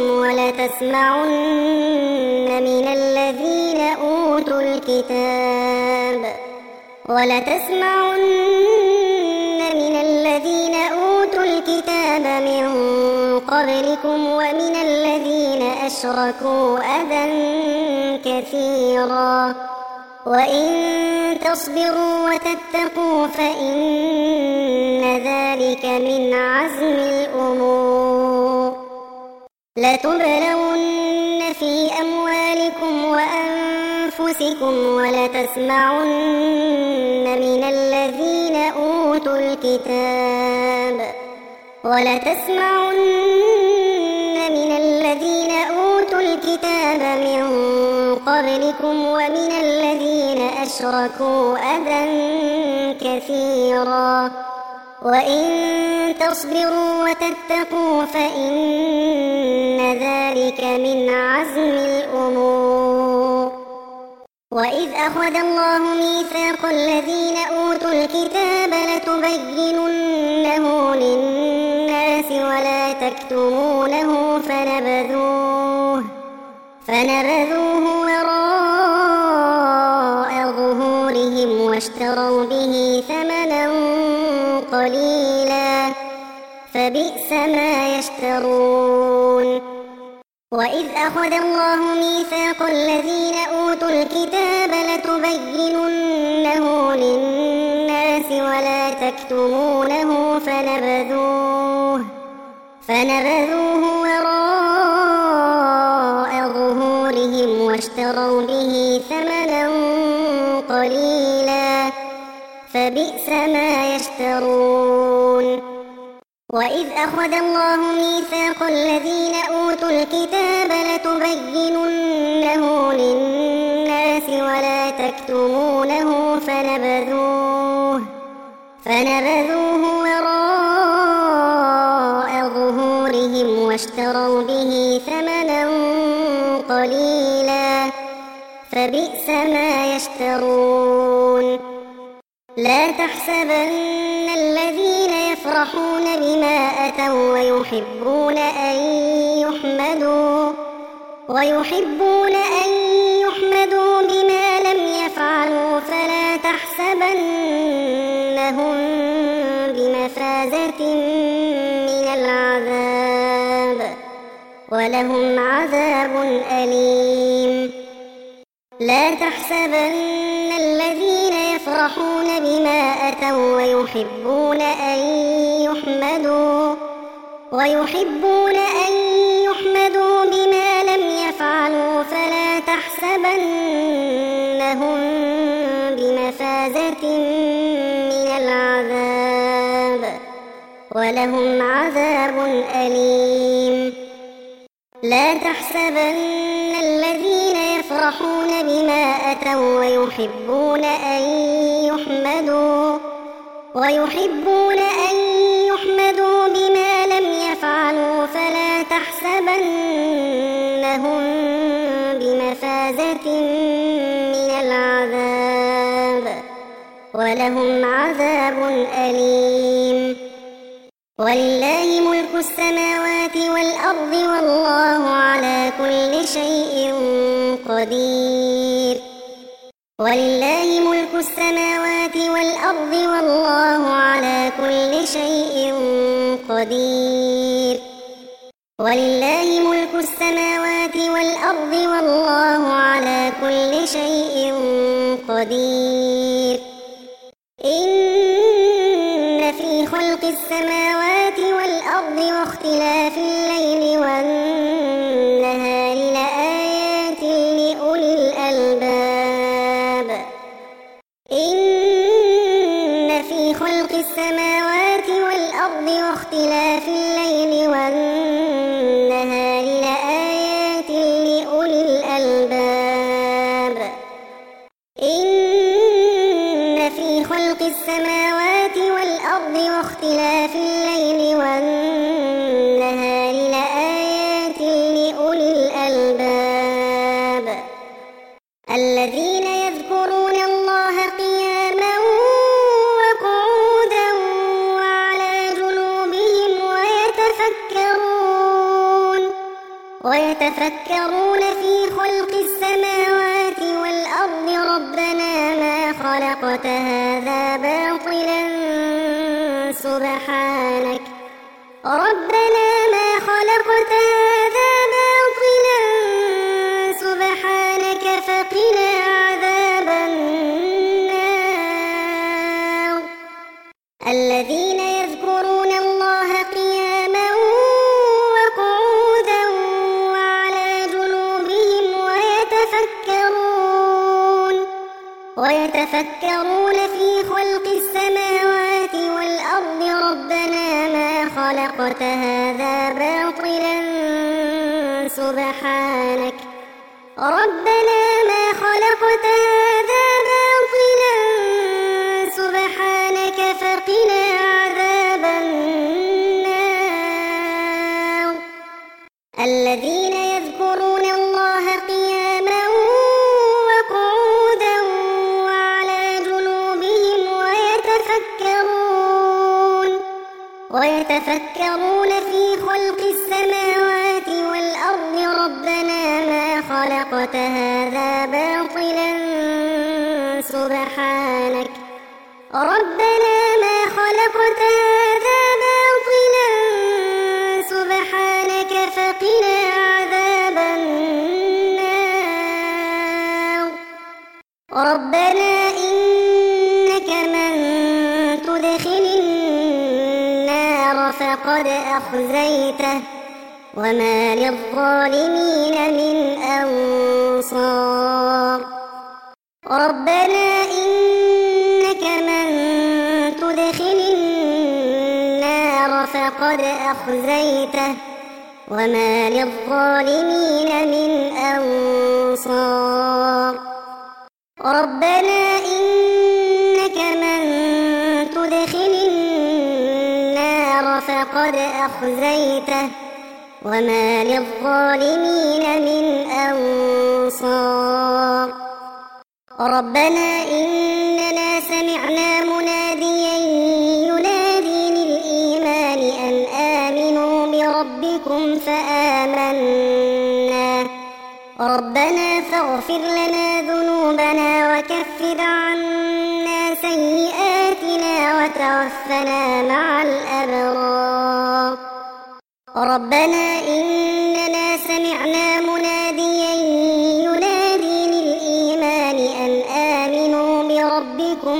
ولتسمعن من الذين أوتوا الكتاب من قبلكم ومن الذين أشركوا أذى كثيرا وإن تصبروا وتتقوا فإن ذلك من عزم الأمور لتبلون في أموالكم وأنفسكم ولتسمعن من الذين أوتوا الكتاب من قبلكم ومن الذين أشركوا أذى كثيرا وإن تصبروا وتتقوا فإن ذلك من عزم الأمور وإذ أخذ الله ميثاق الذين أوتوا الكتاب لتبيننه للناس ولا تكتمونه فنبذوه وراء ظهورهم واشتروا به ثمنا قليلا فبئس ما يشترون وإذ أخذ الله ميثاق الذين أوتوا الكتاب لتبيننه للناس ولا تكتمونه فنبذوه وراء ظهورهم واشتروا به ثمنا قليلا فبئس ما يشترون وإذ أخذ الله ميثاق الذين أوتوا الكتاب لتبيننه للناس ولا تكتمونه فنبذوه وراء ظهورهم واشتروا به ثمنا قليلا فبئس ما يشترون لا تحسبن الذين يفرحون بما أتوا ويحبون أن يحمدوا بما لم يفعلوا فلا تحسبنهم بمفازة من العذاب ولهم عذاب أليم لا تحسبن الذين يفرحون بما أتوا ويحبون أن يحمدوا بما لم يفعلوا فلا تحسبنهم بمفازة من العذاب ولهم عذاب أليم لا تحسبن الذين يفرحون بما أتوا ويحبون أن يحمدوا بما لم يفعلوا فلا تحسبنهم بمفازة من العذاب ولهم عذاب أليم ولله ملك السماوات والأرض والله على كل شيء قدير ولله ملك السماوات والأرض والله على كل شيء قدير ولله ملك السماوات والأرض والله على كل شيء قدير إن في خلق السماوات والأرض واختلاف الليل والنهار لآيات لأولي الألباب إن في خلق السماوات والأرض واختلاف الليل والنهار لآيات لأولي الألباب إن في خلق السماوات والأرض واختلاف الليل والنهار لآيات لأولي الألباب الذين يذكرون الله قياما وقعودا وعلى جنوبهم ويتفكرون في خلق السماوات والأرض ربنا ما خلقت هذا باطلا سبحانك ربنا ما خلقت هذا باطلا سبحانك فقنا عذاب النار الذين يذكرون الله قياما وقعودا وعلى جنوبهم ويتفكرون في خلق السماوات والأرض ربنا ما خلقت هذا باطلا سبحانك فقنا عذاب النار الذين يذكرون الله قياما وقعودا وعلى جنوبهم ويتفكرون في خلق السماوات والأرض ربنا ما خلقت هذا باطلا سبحانك فقنا عذاب النار ربنا إنك من تدخل النار فقد أخزيته وما للظالمين من أنصار ربنا إنك من تدخل النار فقد أخزيته وما للظالمين من أنصار ربنا إنك من تدخل النار فقد أخزيته وما للظالمين من أنصار ربنا إننا سمعنا مناديا ينادي للإيمان أن آمنوا بربكم فآمنا ربنا فاغفر لنا ذنوبنا وكفر عنا سيئاتنا وتوفنا مع الأبرار ربنا إننا سمعنا مناديا ينادي للإيمان أن آمنوا بربكم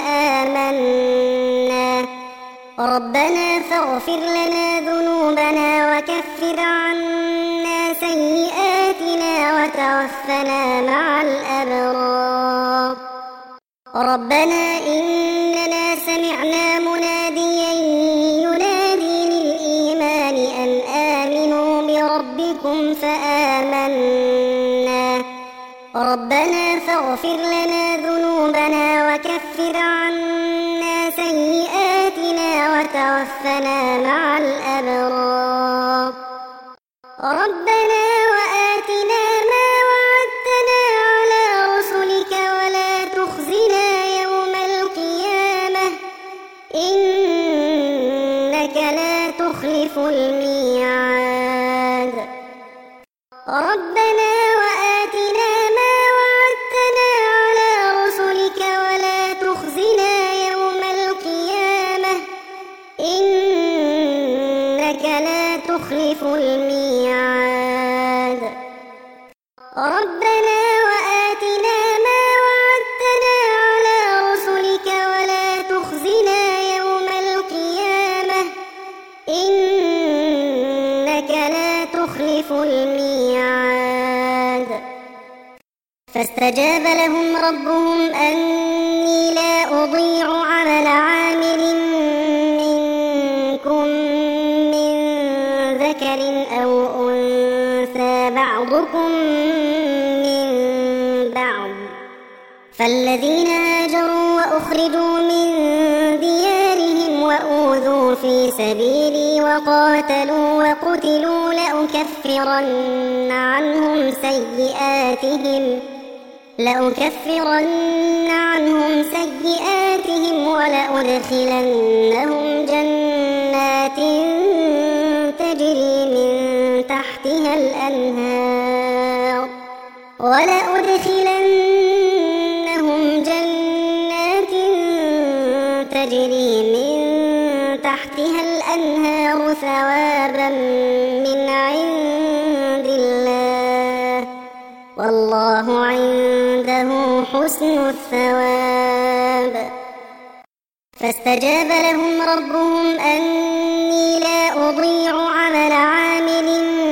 فآمنا ربنا فاغفر لنا ذنوبنا وكفر عنا سيئاتنا وتوفنا مع الأبرار ربنا إننا سمعنا مناديا ينادي للإيمان أن آمنوا بربكم فآمنا ربنا فاغفر لنا ذنوبنا وكفر عنا سيئاتنا وتوفنا مع الأبرار ربنا وآتنا ما وعدتنا على رسلك ولا تخزنا يوم القيامة إنك لا تخلف الميعاد ربنا وآتنا ما وعدتنا على رسلك ولا تخزنا يوم القيامة إنك لا تخلف الميعاد ربنا وآتنا ما وعدتنا على رسلك ولا تخزنا يوم القيامة إنك لا تخلف الميعاد فاستجاب لهم ربهم أني لا أضيع عمل عامل منكم من ذكر أو أنثى بعضكم من بعض فالذين هاجروا وأخرجوا من ديارهم وأوذوا في سبيلي وقاتلوا وقتلوا لأكفرن عنهم سيئاتهم ولأدخلنهم جنات تجري من تحتها الأنهار ثوابا حسن الثواب. فاستجاب لهم ربهم أني لا أضيع عمل عامل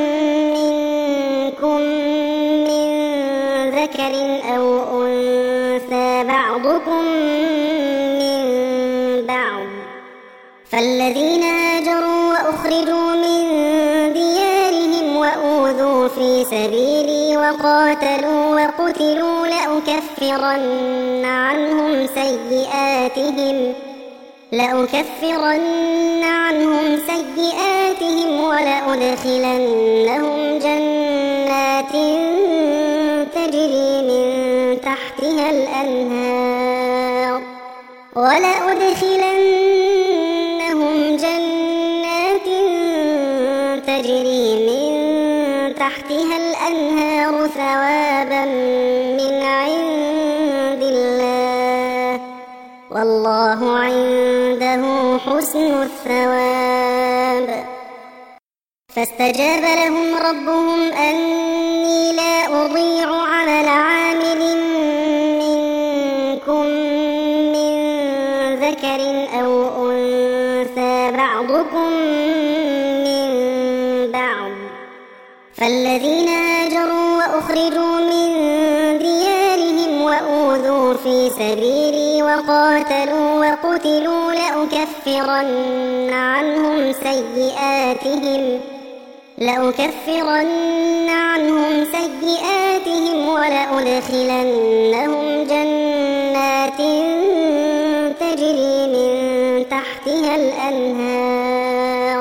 منكم من ذكر أو أنثى بعضكم من بعض. فالذين هاجروا وأخرجوا من ديارهم وأوذوا في سبيلي وقاتلوا وقتلوا لأكفرن عنهم سيئاتهم ولأدخلنهم جنات تجري من تحتها الأنهار ثوابا من عند الله والله عنده حسن الثواب. فاستجاب لهم ربهم أني لا أضيع عمل عامل منكم من ذكر أو أنثى بعضكم من بعض. فالذين هاجروا وأخرجوا من ديارهم وأوذوا في سبيلي وقاتلوا وقتلوا لأكفرن عنهم سيئاتهم ولأدخلنهم جنات تجري من تحتها الأنهار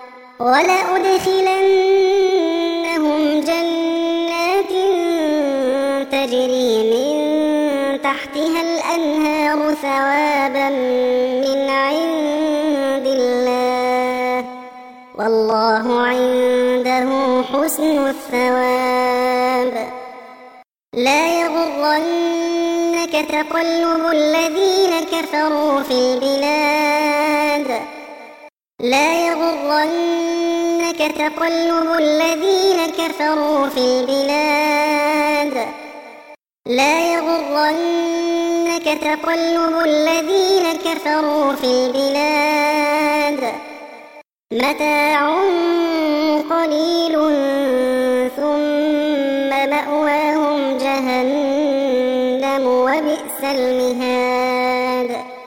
ثوابا من عند الله والله عنده حسن الثواب. لا يغرنك تقلب الذين كفروا في البلاد متاع قليل ثم مأواهم جهنم وبئس المهاد.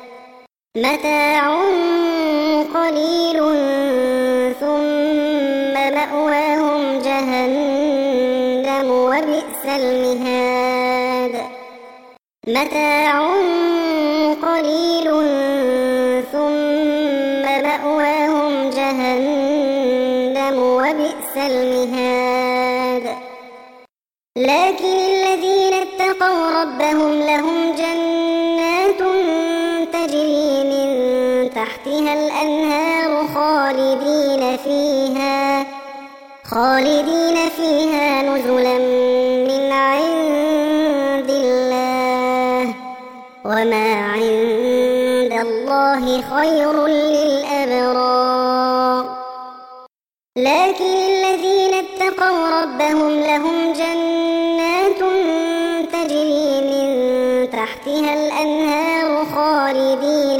لكن الذين اتقوا ربهم لهم جنات تجري من تحتها الأنهار خالدين فيها نزلا من عند الله وما عند الله خير للأبرار. لكن الذين اتقوا ربهم لهم جنات تجري من تحتها الأنهار خالدين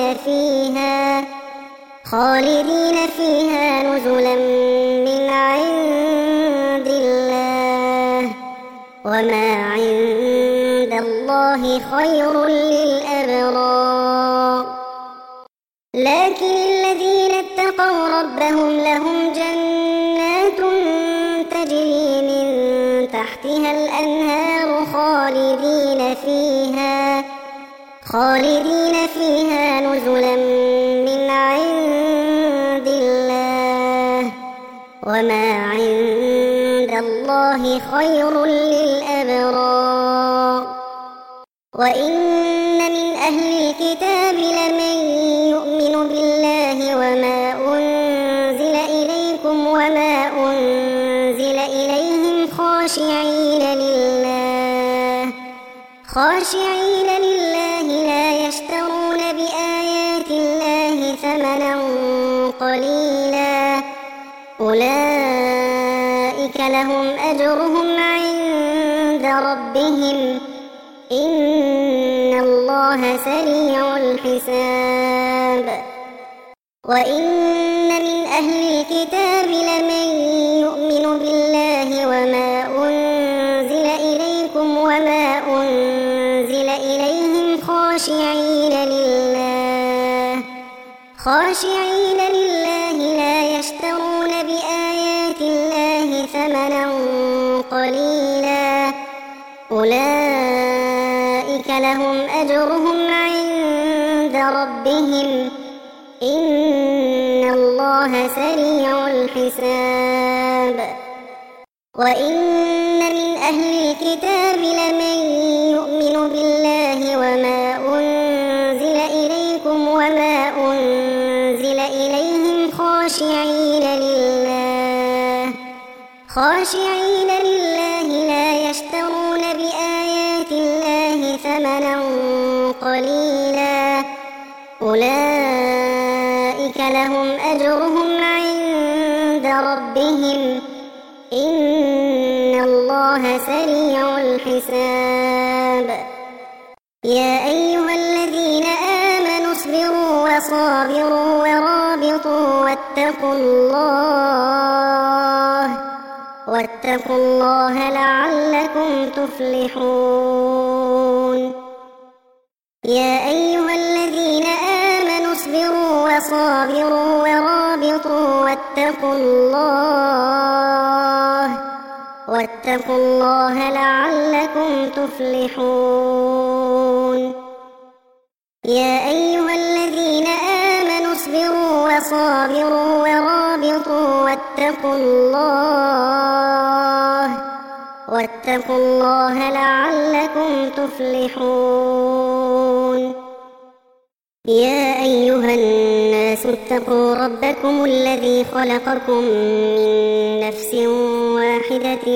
فيها نزلا من عند الله وما عند الله خير للأبرار. لكن الذين اتقوا ربهم لهم جنات تجري من تحتها الأنهار خالدين فيها نزلا من عند الله وما عند الله خير للأبرار. وإن من أهل الكتاب لمن يؤمن بالله وما أنزل إليكم وما أنزل إليهم خاشعين لله لا يشترون بآيات الله ثمنا قليلا أولئك لهم أجرهم عند ربهم إن الله سريع الحساب. وإن من أهل الكتاب لمن يؤمن بالله وما أنزل إليكم وما أنزل إليهم خاشعين لله لا يشترون بآيات الله ثمنا قليلا أولئك لهم أجرهم عند ربهم إن الله سريع الحساب. وإن من أهل الكتاب لمن يؤمن بالله وما أنزل إليكم وما أنزل إليهم خاشعين لله لا يشترون بآيات الله ثمنا قليلا أولئك لهم أجرهم عند ربهم إن الله سريع الحساب. يا أيها الذين آمنوا اصبروا وصابروا ورابطوا واتقوا الله لعلكم تفلحون. يا أيها الذين آمنوا اصبروا وصابروا ورابطوا واتقوا الله لعلكم تفلحون. يا أيها الذين آمنوا اصبروا وصابروا ورابطوا واتقوا الله لعلكم تفلحون. يا أيها الناس اتقوا ربكم الذي خلقكم من نفس واحدة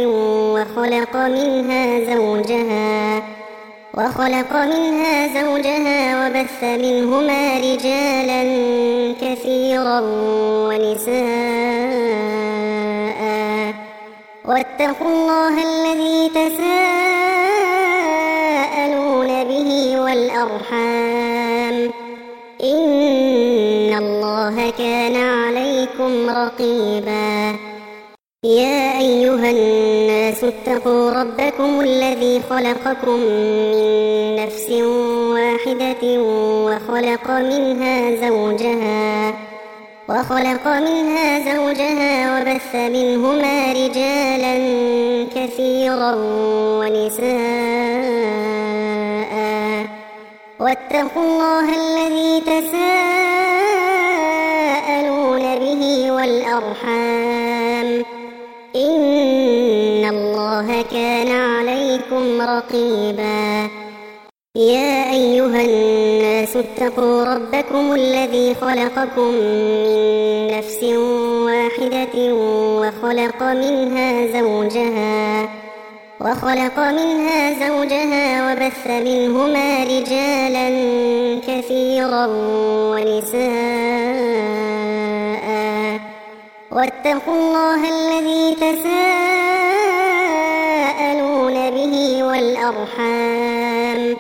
وخلق منها زوجها وبث منهما رجالا كثيرا ونساء واتقوا الله الذي تساءلون به والأرحام إن الله كان عليكم رقيبا. يا أيها الناس اتقوا ربكم الذي خلقكم من نفس واحدة وخلق منها زوجها وبث منهما رجالا كثيرا ونساء واتقوا الله الذي تساءلون به والأرحام إن الله كان عليكم رقيبا. يا أيها الناس اتقوا ربكم الذي خلقكم من نفس واحدة وخلق منها زوجها وبث منهما رجالا كثيرا ونساء واتقوا الله الذي تساءلون به والأرحام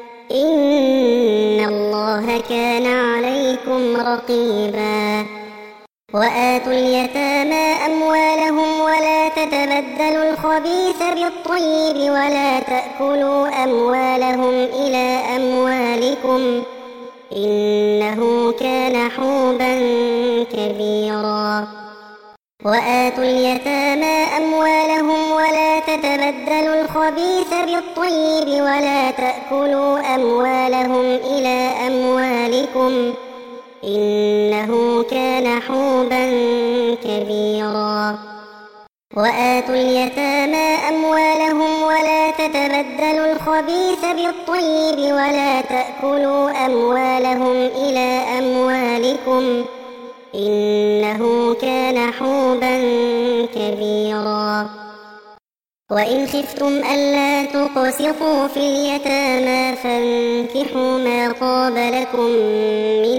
إن الله كان عليكم رقيبا. وآتوا اليتامى أموالهم ولا تتبدلوا الخبيث بالطيب ولا تأكلوا أموالهم إلى أموالكم إنه كان حوبا كبيرا. وآتوا اليتامى أموالهم ولا تتبدلوا الخبيث بالطيب ولا تأكلوا أموالهم إلى أموالكم إنه كان حوبا كبيرا. وآتوا اليتامى أموالهم ولا تتبدلوا الخبيث بالطيب ولا تأكلوا أموالهم إلى أموالكم إنه كان حوبا كبيرا. وإن خفتم ألا تقسطوا في اليتامى فانكحوا ما طاب لكم من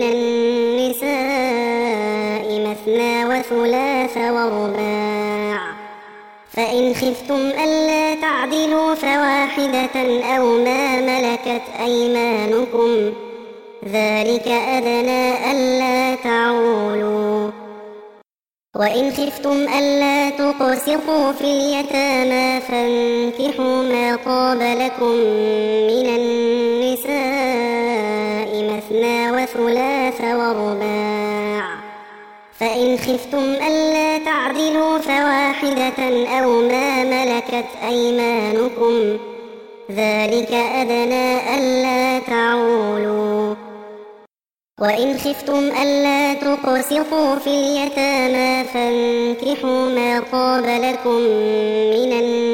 النساء مثنى وثلاث ورباع فإن خفتم ألا تعدلوا فواحدة أو ما ملكت أيمانكم ذلك أدنى ألا تعولوا. وإن خفتم ألا تقسطوا في اليتامى فانكحوا ما طاب لكم من النساء مثنى وثلاث ورباع. فإن خفتم ألا تعدلوا فواحدة أو ما ملكت أيمانكم ذلك أدنى ألا تعولوا. وإن خفتم ألا تقسطوا في اليتامى فانكحوا ما طاب لكم من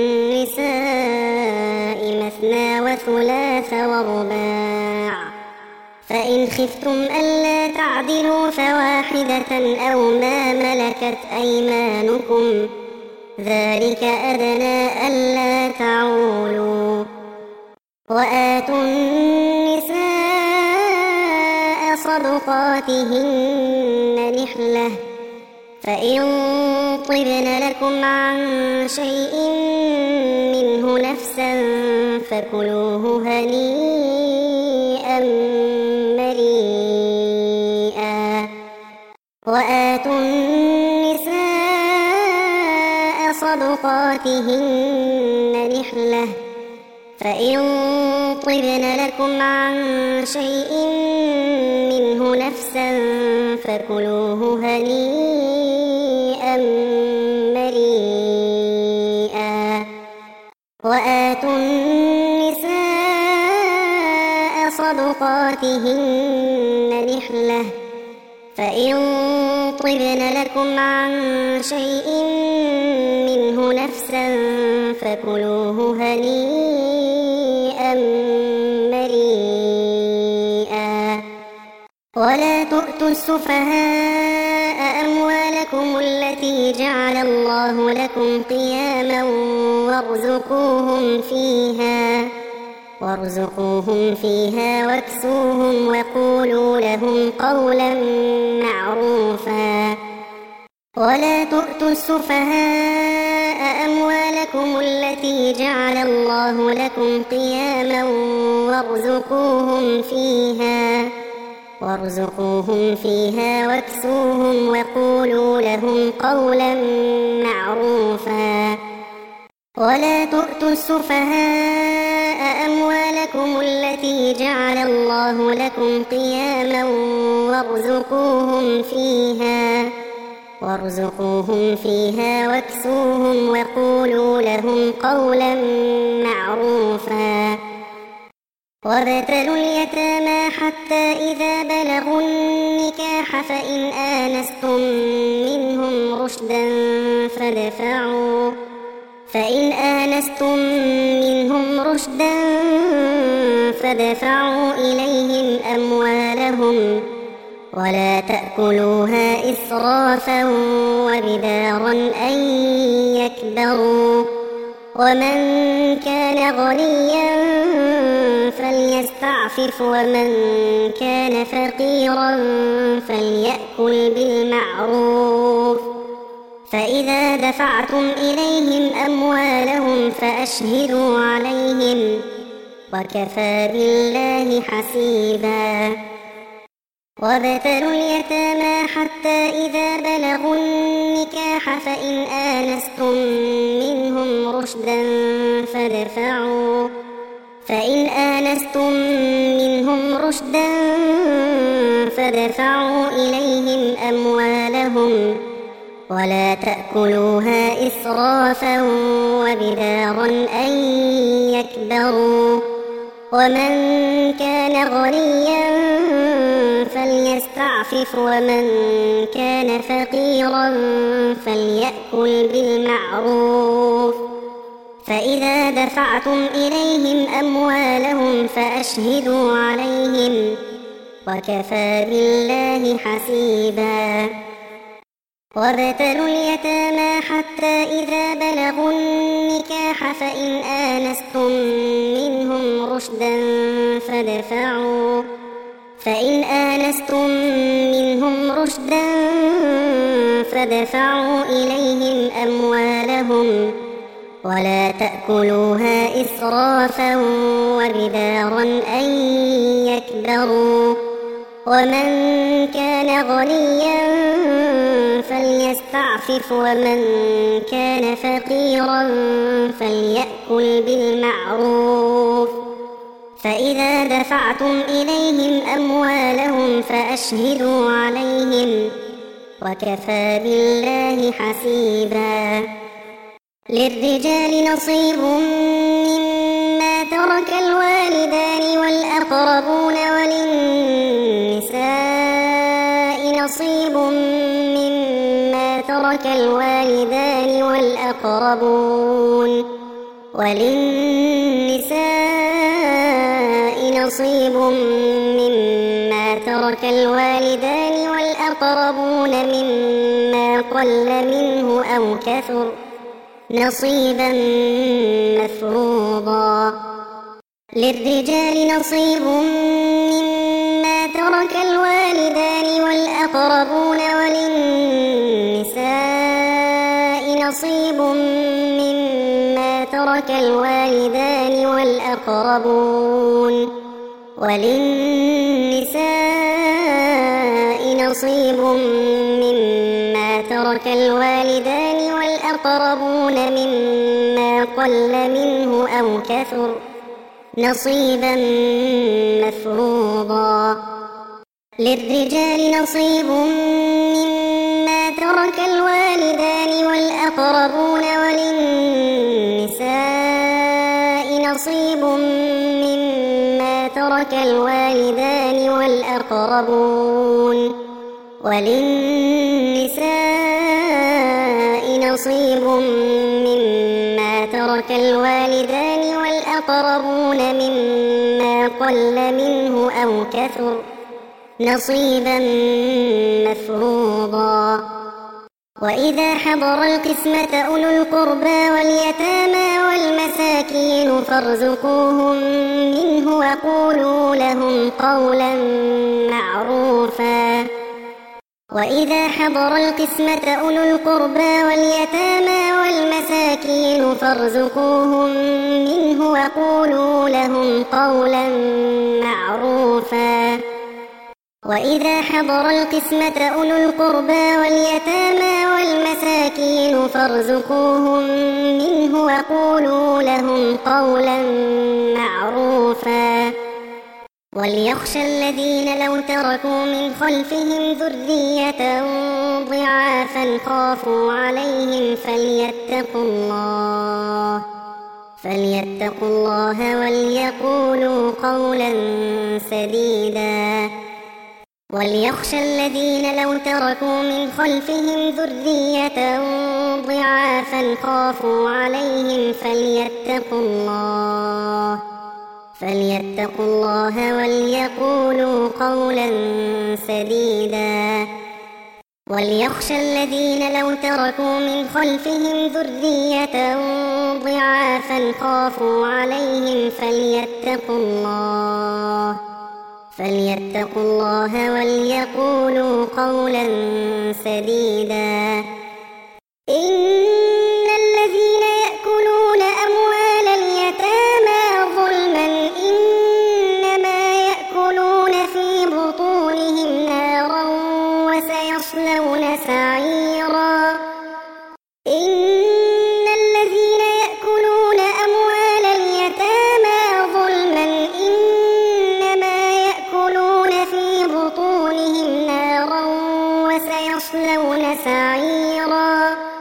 النساء مثنى وثلاث ورباع. فإن خفتم ألا تعدلوا فواحدة أو ما ملكت أيمانكم ذلك أدنى ألا تعولوا. وآتوا النساء صدقاتهن نحلة فإن طبن لكم عن شيء منه نفسا فكلوه هنيئا مريئا. وآتوا النساء صدقاتهن نحلة فإن طبن لكم عن شيء منه نفسا فكلوه هنيئا مريئا. وآتوا النساء صدقاتهن نحلة فإن طبن لكم عن شيء منه نفسا فكلوه هنيئا مريئا. ولا تؤتوا السفهاء أموالكم التي جعل الله لكم قياما وارزقوهم فيها واكسوهم وقولوا لهم قولا معروفا. ولا تؤتوا السفهاء أموالكم التي جعل الله لكم قياما وارزقوهم فيها واكسوهم وقولوا لهم قولا معروفا. ولا تؤتوا السفهاء أموالكم التي جعل الله لكم قياما وارزقوهم فيها واكسوهم وقولوا لهم قولا معروفا. وابتلوا اليتامى حتى إذا بلغوا النكاح فإن آنستم منهم رشدا فادفعوا إليهم أموالهم ولا تأكلوها إسرافا وبدارا أن يكبروا. ومن كان غنيا فليستعفف ومن كان فقيرا فليأكل بالمعروف. فإذا دفعتم إليهم أموالهم فأشهدوا عليهم وكفى بالله حسيبا. وابتلوا اليتامى حتى إذا بلغوا النكاح فإن آنستم منهم رشدا فادفعوا إليهم أموالهم ولا تأكلوها إسرافا وبدارا أن يكبروا. ومن كان غنيا فليستعفف ومن كان فقيرا فليأكل بالمعروف. فإذا دفعتم إليهم أموالهم فأشهدوا عليهم وكفى بالله حسيبا. وابتلوا اليتامى حتى إذا بلغوا النكاح فإن آنستم منهم رشدا فادفعوا إليهم أموالهم ولا تأكلوها إسرافا وبدارا أن يكبروا ومن كان غنيا فليستعفف ومن كان فقيرا فليأكل بالمعروف فإذا دفعتم إليهم أموالهم فأشهدوا عليهم وكفى بالله حسيبا للرجال نصيب مما ترك الوالدان والأقربون وللنساء نصيب مما ترك الوالدان والأقربون نصيب مما ترك الوالدان والأقربون مما قل منه أو كثر نصيبا مفروضا للرجال نصيب مما ترك الوالدان والأقربون وللنساء نصيب مما ترك الوالدان والأقربون نصيب مما ترك الوالدان والأقربون مما قل منه أو كثر نصيبا مفروضا للرجال نصيب مما ترك الوالدان والأقربون وللنساء نصيب مما ترك الوالدان والأقربون نصيب مما ترك الوالدان والأقربون مما قل منه أو كثر نصيبا مفروضا وإذا حضر القسمة أولو القربى واليتامى والمساكين فارزقوهم منه وقولوا لهم قولا معروفا وإذا حضر القسمة أولو القربى واليتامى والمساكين فارزقوهم منه وقولوا لهم قولا معروفا وإذا حضر القسمة أولو القربى واليتامى والمساكين فارزقوهم منه وقولوا لهم قولا معروفا وليخشى الذين لو تركوا من خلفهم ذرية ضعافا خافوا عليهم فليتقوا الله وليقولوا قولا سديدا وليخشى الذين لو تركوا من خلفهم ذرية ضعافا خافوا عليهم فليتقوا الله وليقولوا قولا سديدا وليخشى الذين لو تركوا من خلفهم ذرية ضعافا خافوا عليهم فليتقوا الله وليقولوا قولا سديدا إن الذين يأكلون أموال اليتامى ظلما إنما يأكلون في بطونهم نارا وسيصلون سعيرا إن الذين يأكلون أموال اليتامى ظلما إنما يأكلون في بطونهم نارا وسيصلون سعيرا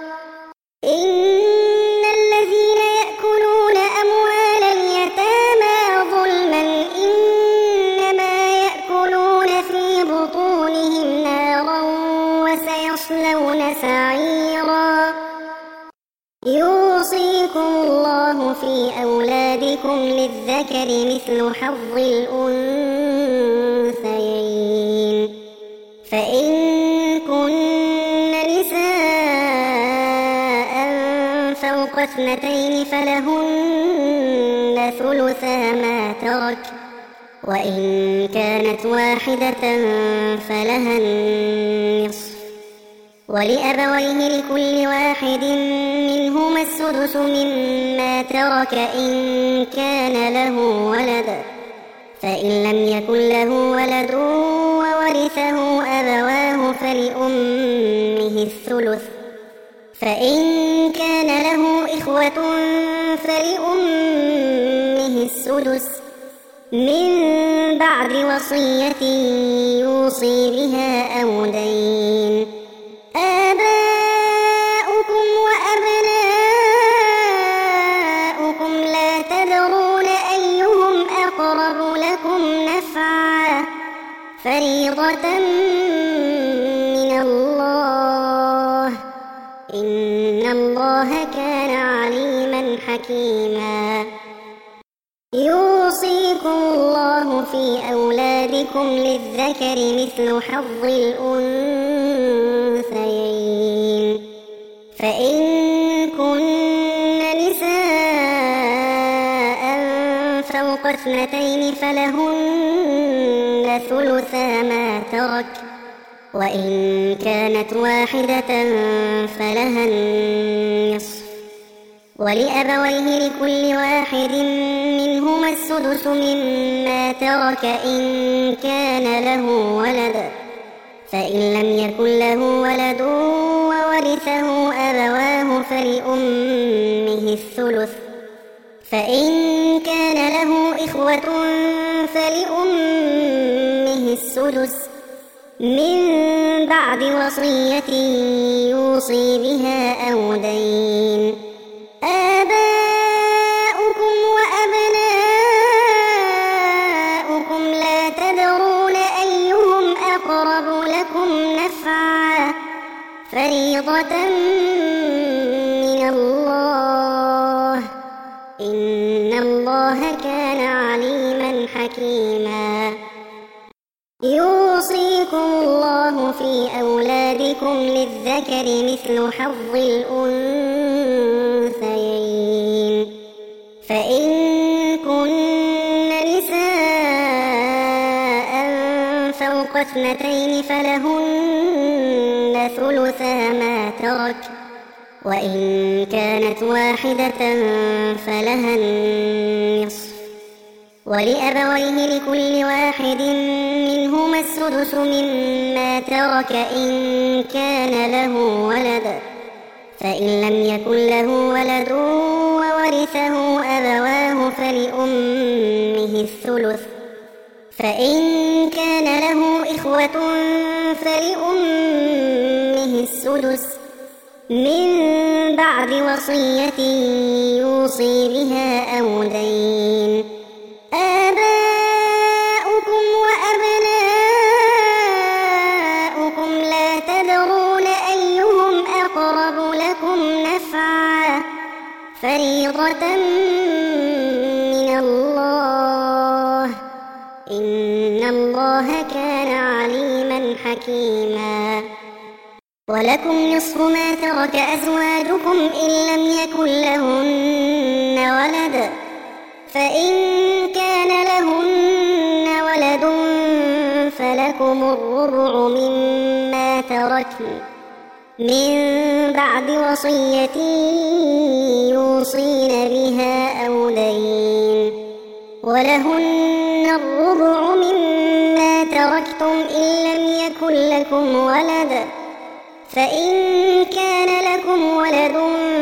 إن الذين يأكلون أموال اليتامى ظلما إنما يأكلون في بطونهم نارا وسيصلون سعيرا يوصيكم الله في أولادكم للذكر مثل حظ الأنثيين فإن كن نساء فوق اثنتين فلهن ثلثا ما ترك وإن كانت واحدة فلها النصف ولأبويه لكل واحد منهما السدس مما ترك إن كان له ولد، فإن لم يكن له ولد وورثه أبواه فلأمه الثلث، فإن كان له إخوة فلأمه السدس من بعد وصية يوصي بها أو دين. آباؤكم وأبناؤكم لا تدرون أيهم أقرب لكم نفعا فريضة من الله، إن الله كان عليما حكيما. يوصيكم الله في أولادكم للذكر مثل حظ الأنثيين، فإن كن نساء فوق 2 فلهن ثلثا ما ترك، وإن كانت واحدة فلها النصف، ولأبويه لكل واحد منهما السدس مما ترك إن كان له ولد، فإن لم يكن له ولد وورثه أبواه فلأمه الثلث، فإن كان له إخوة فلأمه السدس من بعد وصية يوصي بها أو دين. آباؤكم وأبناؤكم لا تدرون أيهم أقرب لكم نفعا فريضة من الله، إن الله كان عليما حكيما. يوصيكم الله في أولادكم للذكر مثل حظ الأنثيين، فإن كن نساء فوق 2 فلهن ثلثا ما ترك، وإن كانت واحدة فلها النصف، ولأبويه لكل واحد منهما السدس مما ترك إن كان له ولد، فإن لم يكن له ولد وورثه أبواه فلأمه الثلث، فإن كان له إخوة فلأمه السدس من بعد وصية يوصي بها أو دين. آباؤكم وأبناؤكم لا تدرون أيهم أقرب لكم نفعا فريضة من الله، إن الله كان عليما حكيما. ولكم نصف ما ترك أزواجكم إن لم يكن لهن ولد، فإن كان لهن ولد فلكم الربع مما تركن من بعد وصية يوصين بها أو دين، ولهن الربع مما تركتم إن لم يكن لكم ولد، فإن كان لكم ولد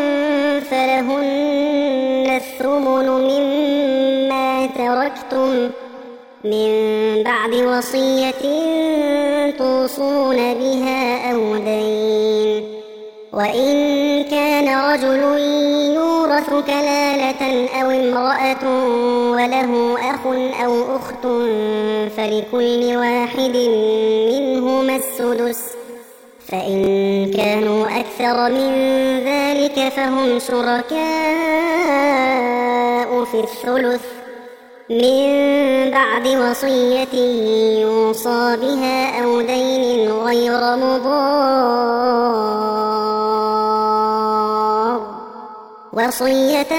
فلهن الثمن مما تركتم من بعد وصية توصون بها أو دين. وإن كان رجل يورث كلالة أو امرأة وله أخ أو أخت فلكل واحد منهما السدس، فإن كانوا أكثر من ذلك فهم شركاء في الثلث من بعد وصية يوصى بها أو دين غير مضار، وصية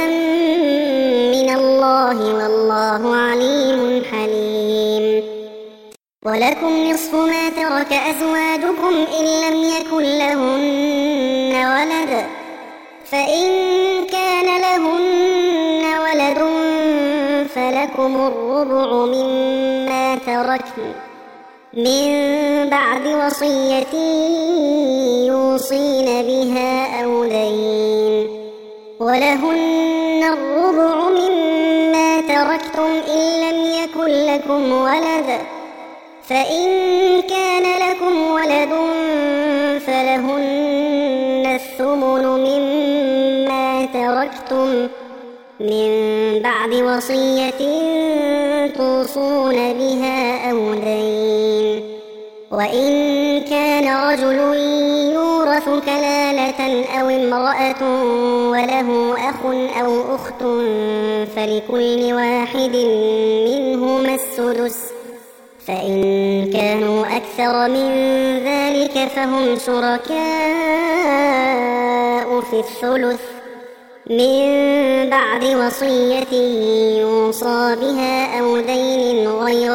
من الله والله عليم حليم. ولكم نصف ما ترك أزواجكم إن لم يكن لهن ولد، فإن كان لهن ولد فلكم الربع مما تركن من بعد وصية يوصين بها أو دين، ولهن الربع مما تركتم إن لم يكن لكم ولد، فإن كان لكم ولد فلهن الثمن مما تركتم من بعد وصية توصون بها أو دين، وإن كان رجل يورث كلالة أو امرأة وله أخ أو أخت فلكل واحد منهما السدس، فإن كانوا أكثر من ذلك فهم شركاء في الثلث من بعد وصية يوصى بها أو دين غير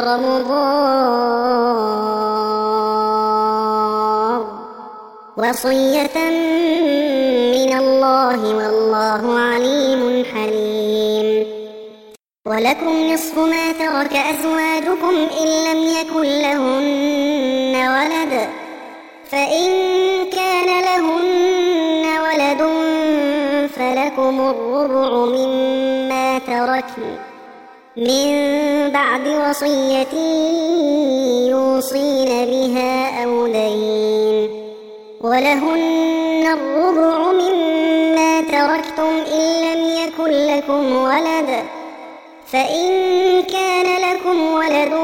مضار، وصية من الله والله عليم حليم. ولكم نصف ما ترك أزواجكم إن لم يكن لهن ولد، فإن كان لهن ولد فلكم الربع مما تركن من بعد وصية يوصين بها أو دين، ولهن الربع مما تركتم إن لم يكن لكم ولد، فإن كان لكم ولد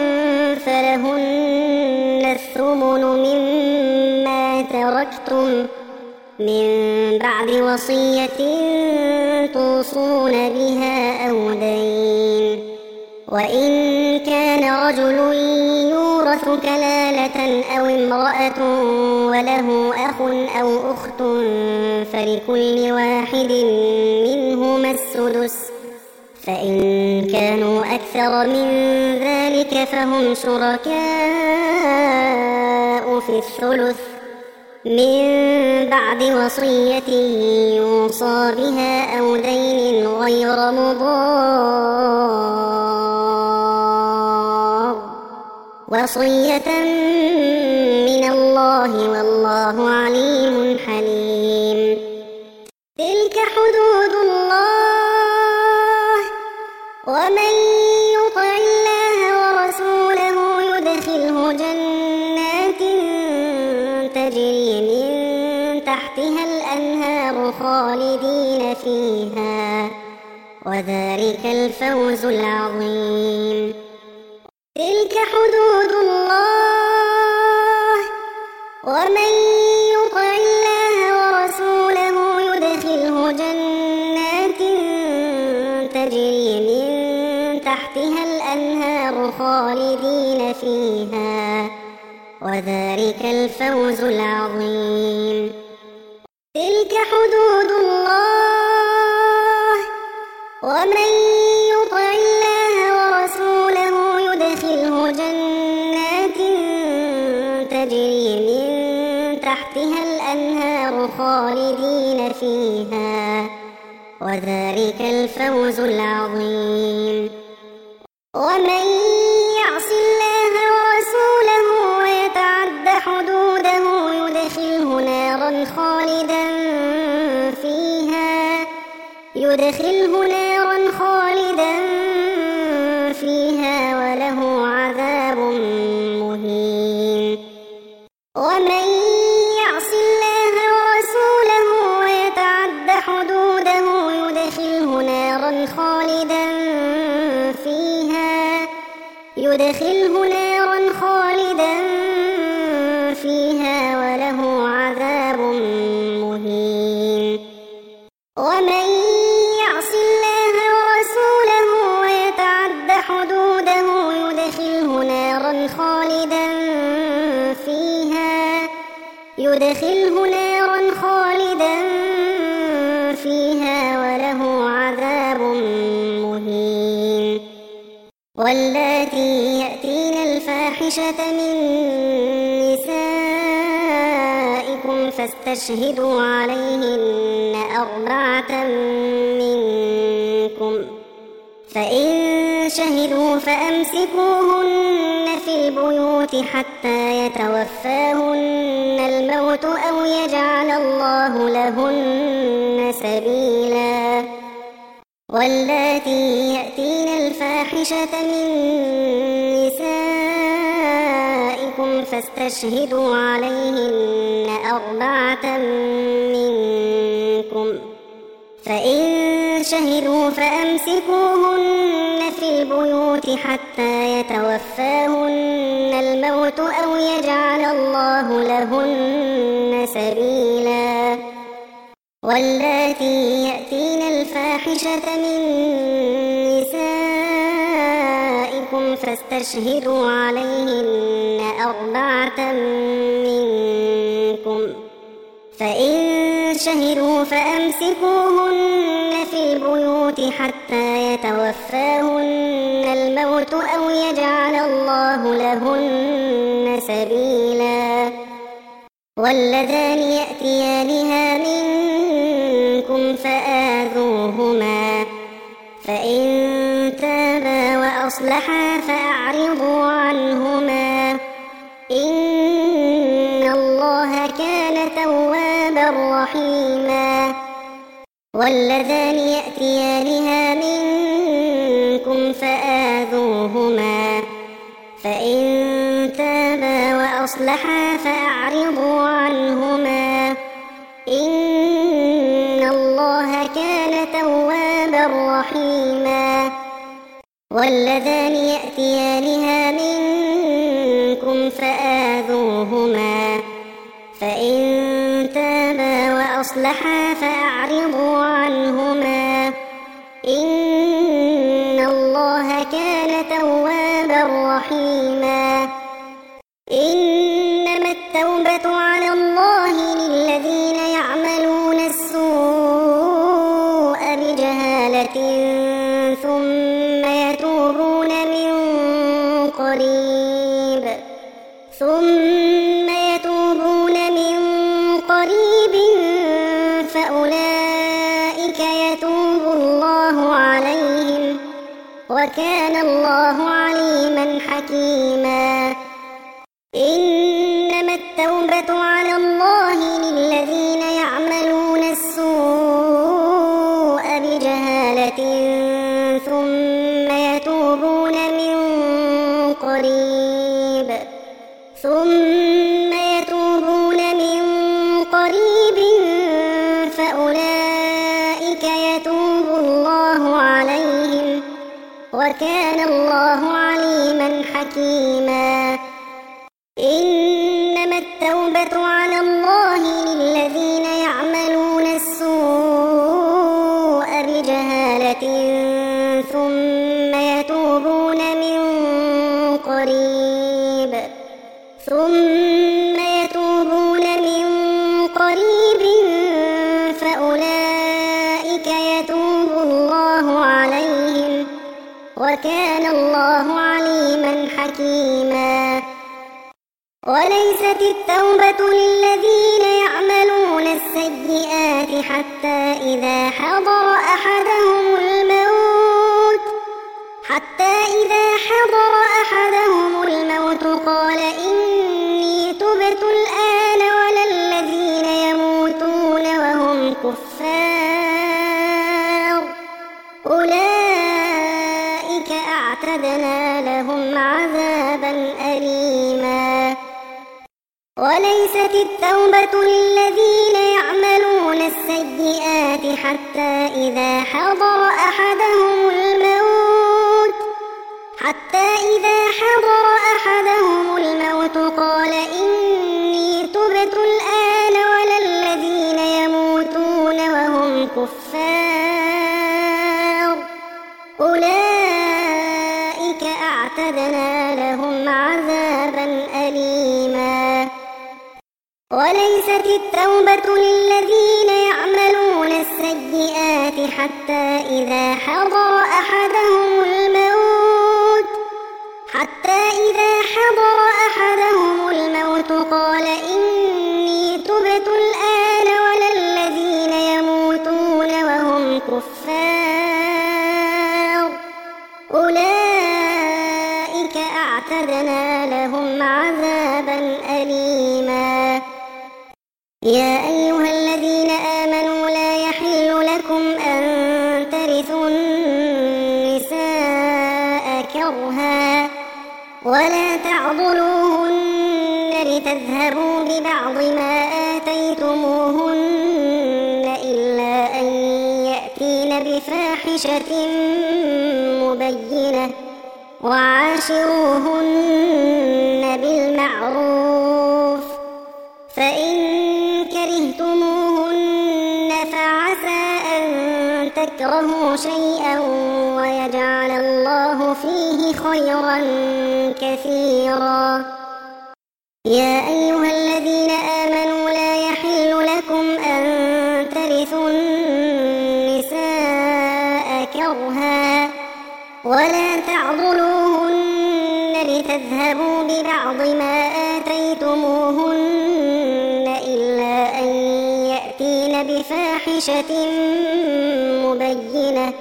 فلهن الثمن مما تركتم من بعد وصية توصون بها أو دين، وإن كان رجل يورث كلالة أو امرأة وله أخ أو أخت فلكل واحد منهما السدس، فإن كانوا أكثر من ذلك فهم شركاء في الثلث من بعد وصية يوصى بها أو دين غير مضار، وصية من الله والله عليم حليم. تلك حدود الله، ومن يطع الله ورسوله يدخله جنات تجري من تحتها الأنهار خالدين فيها، وذلك الفوز العظيم. تلك حدود الله، ومن يطع الله ورسوله يدخله جنات تجري من تحتها الأنهار خالدين فيها، وذلك الفوز العظيم. تلك حدود الله، ومن يطع الله ورسوله يدخله جنات تجري من تحتها الأنهار خالدين فيها، وذلك الفوز العظيم. ومن يعص الله ورسوله ويتعد حدوده يدخله نارا خالدا فيها وله عذاب مهين. ومن يعص الله ورسوله ويتعد حدوده يدخله نارا خالدا فيها وله عذاب مهين. ومن يعص الله ورسوله ويتعد حدوده يدخله نارا خالدا فيها وله عذاب مهين. واللاتي يأتين الفاحشة الفاحشة من نسائكم فاستشهدوا عليهن 4 منكم، فإن شهدوا فأمسكوهن في البيوت حتى يتوفاهن الموت أو يجعل الله لهن سبيلا. واللاتي يأتين الفاحشة من نسائكم فاستشهدوا عليهن 4 منكم، فإن شهدوا فأمسكوهن في البيوت حتى يتوفاهن الموت أو يجعل الله لهن سبيلا. واللاتي يأتين الفاحشة من نسائكم فاستشهدوا عليهن 4 منكم، فإن شهدوا فأمسكوهن في البيوت حتى يتوفاهن الموت أو يجعل الله لهن سبيلا. واللذان يأتيانها منكم فآذوهما، فإن تابا وأصلحا فأعرضوا عنهما، إن الله كان توابا رحيما. واللذان يأتيانها منكم فآذوهما، فإن تابا وأصلحا فأعرضوا عنهما، إن الله كان توابا رحيما. واللذان يأتيانها منكم فآذوهما، فإن تابا وأصلحا فأعرضوا عنهما، إن الله كان توابا رحيما. إنما التوبة على الله للذين يعملون السوء بجهالة ثم يتوبون من قريب فأولئك يتوب الله عليهم، وكان الله عليما حكيما. إنما التوبة على الله للذين يعملون السوء بجهالة ثم يتوبون من قريب فأولئك يتوب الله عليهم، وكان الله عليما حكيما. إنما التوبة على الله للذين يعملون السوء بجهالة ثم يتوبون من قريب فأولئك يتوب الله عليهم، وكان الله عليما حكيما. وليست التوبة للذين يعملون السيئات حتى إذا حضر أحدهم الموت قال إني تبت الآن، ولا الذين يموتون وهم كفار أولئك أعتدنا لهم عذابا أليما. وليست التوبة للذين يعملون السيئات حتى إذا حضر أحدهم الموت قال إني تبت الآن، ولا الذين يموتون وهم كفار أولئك أعتدنا لهم عذابا أليما. وليست التوبة للذين يعملون السيئات حتى إذا حضر أحدهم الموت حتى إذا حضر أحدهم الموت قال إني تبت الآن ولا الذين يموتون وهم كفار أولئك أعتدنا لهم عذابا أليما. يا أيها الذين آمنوا لا يحل لكم أن ترثوا النساء كرها ولا تعضلوهن لتذهبوا ببعض ما آتيتموهن إلا أن يأتين بفاحشة مبينة وعاشروهن بالمعروف فإن كرهتموهن فعسى أن تكرهوا شيئا ويجعل الله فيه خيرا كثيرا. يا أيها الذين آمنوا لا يحل لكم أن ترثوا النساء كرها ولا تعضلوهن لتذهبوا ببعض ما آتيتموهن إلا أن يأتين بفاحشة مبينة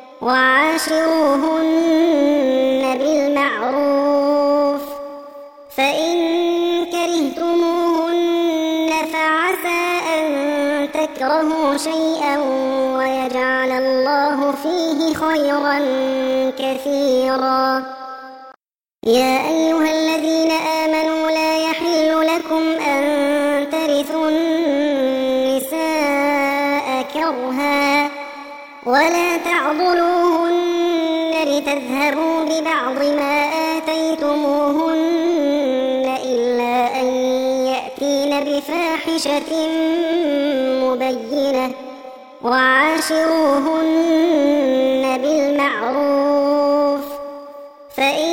وعاشروهن بالمعروف فإن كرهتموهن فعسى أن تكرهوا شيئا ويجعل الله فيه خيرا كثيرا. يا أيها الذين آمنوا لا يحل لكم أن ترثوا النساء كرها ولا تعضلوهن لتذهبوا ببعض ما آتيتموهن إلا أن يأتين بفاحشة مبينة وعاشروهن بالمعروف فإن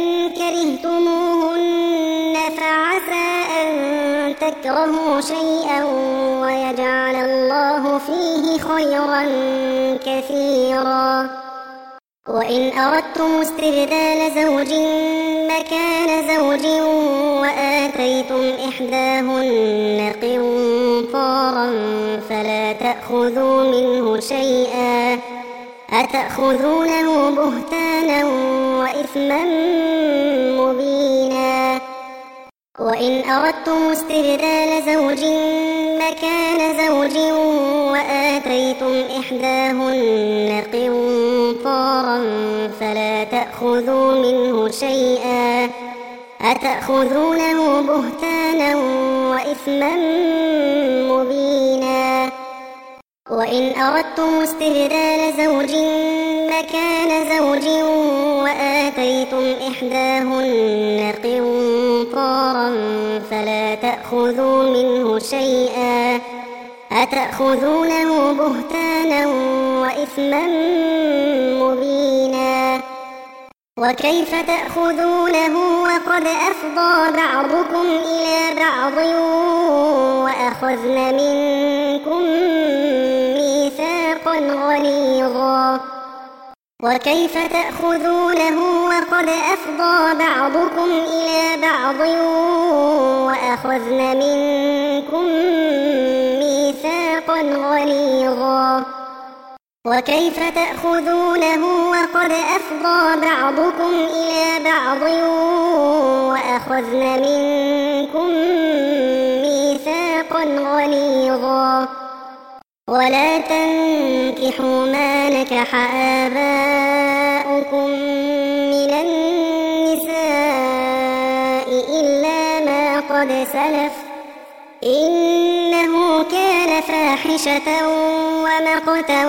كرهتموهن فعسى أن تكرهوا شيئا ويجعل الله فيه خيرا كثيرا. وإن أردتم استبدال زوج مكان زوج وآتيتم إحداهن قنطارا فلا تأخذوا منه شيئا أتأخذونه بهتانا وإثما مبينا. وإن أردتم استبدال زوج مكان زوج وآتيتم إحداهن قنطارا فلا تأخذوا منه شيئا أتأخذونه بهتانا وإثما مبينا. وإن أردتم استبدال زوج مكان زوج وآتيتم إحداهن قنطارا فلا تأخذوا منه شيئا أتأخذونه بهتانا وإثما مبينا. وكيف تأخذونه وقد أفضى بعضكم إلى بعض وأخذن منكم ميثاقا غليظا. وكيف تأخذونه وقد أفضى بعضكم إلى بعض وأخذن منكم ميثاقا غليظا. وكيف تأخذونه وقد أفضى بعضكم إلى بعض وأخذن منكم ميثاقا غليظا. ولا تنكحوا ما نكح آباؤكم من النساء إلا ما قد سلف إنه كان فاحشة ومقتا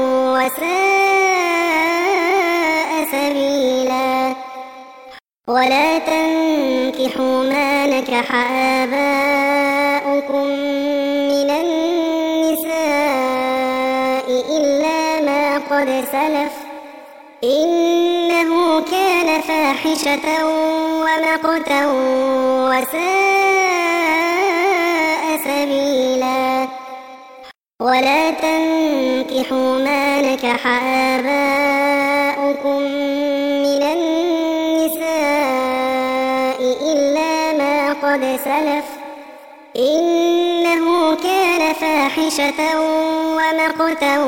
وساء سبيلا. ولا تنكحوا ما نكح آباؤكم من النساء إلا ما قد سلف إنه كان فاحشة ومقتا وساء سبيلا. ولا تنكحوا ما نكح آباؤكم من النساء قد سلف إنه كان فاحشة ومقتا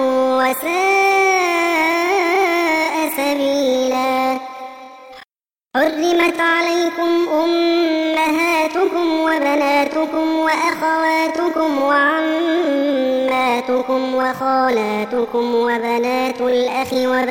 وساء سبيلا. حرمت عليكم أمهاتكم وبناتكم وأخواتكم وعماتكم وخالاتكم وبنات الأخ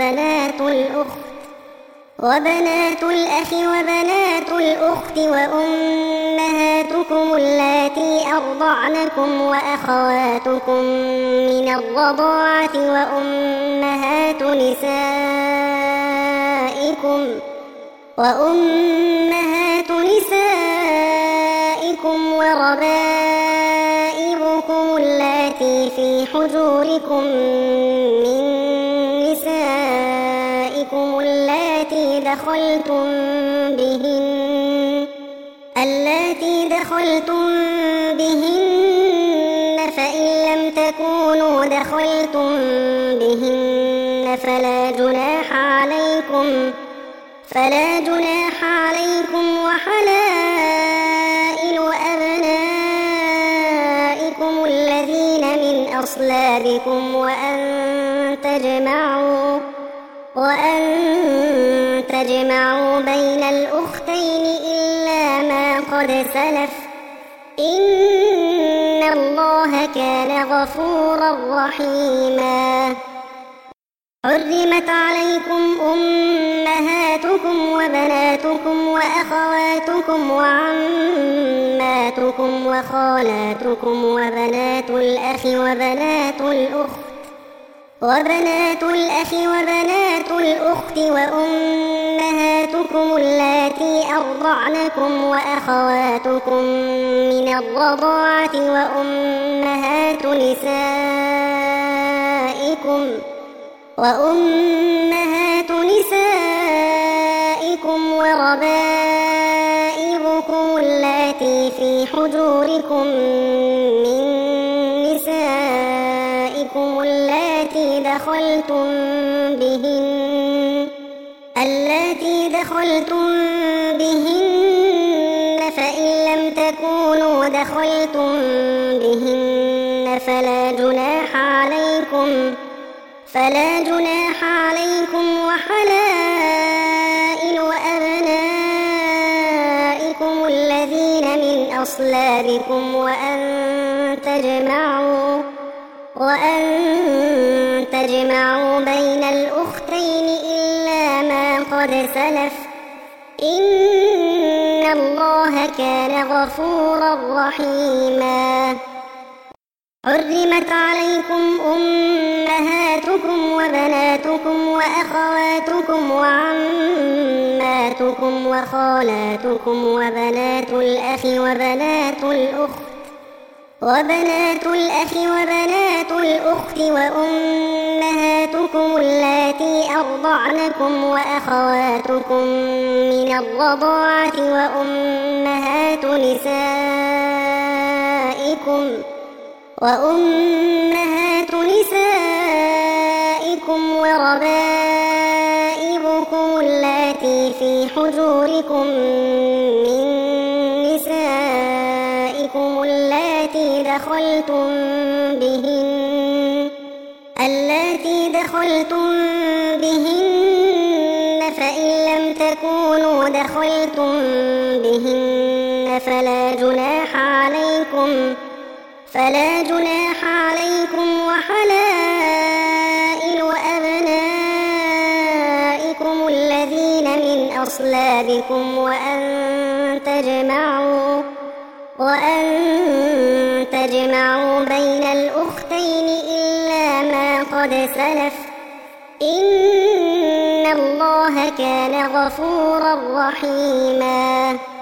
وبنات الأخت وأمهاتكم اللاتي أرضعنكم وأخواتكم من الرضاعة وأمهات نسائكم وربائبكم اللاتي في حجوركم من نسائكم اللاتي دخلتم بهن فإن لم تكونوا دخلتم بهن فلا جناح عليكم وحلائل أبنائكم الذين من أصلابكم وأن تجمعوا بين الأختين إلا ما قد سلف إن الله كان غفورا رحيما. حرمت عليكم أمهاتكم وبناتكم وأخواتكم وعماتكم وخالاتكم وبنات الأخ وبنات الأخت وأمهاتكم اللاتي أرضعنكم وأخواتكم من الرضاعة وأمهات نسائكم وربائبكم اللاتي في حجوركم من نسائكم اللاتي دخلتم بهن فإن لم تكونوا دخلتم بهن فلا جناح عليكم وحلائل أبنائكم الذين من أصلابكم وأن تجمعوا بين الأختين إلا ما قد سلف إن الله كان غفورا رحيما. حرمت عليكم أمهاتكم وبناتكم وأخواتكم وعماتكم وخالاتكم وبنات الأخ وبنات الأخت وأمهاتكم اللاتي أرضعنكم وأخواتكم من الرضاعة وأمهات نسائكم وربائبكم اللاتي في حجوركم من نسائكم اللاتي دخلتم بهن فإن لم تكونوا دخلتم بهن فلا جناح عليكم وحلائل أبنائكم الذين من أصلابكم وأن تجمعوا بين الأختين إلا ما قد سلف إن الله كان غفورا رحيما.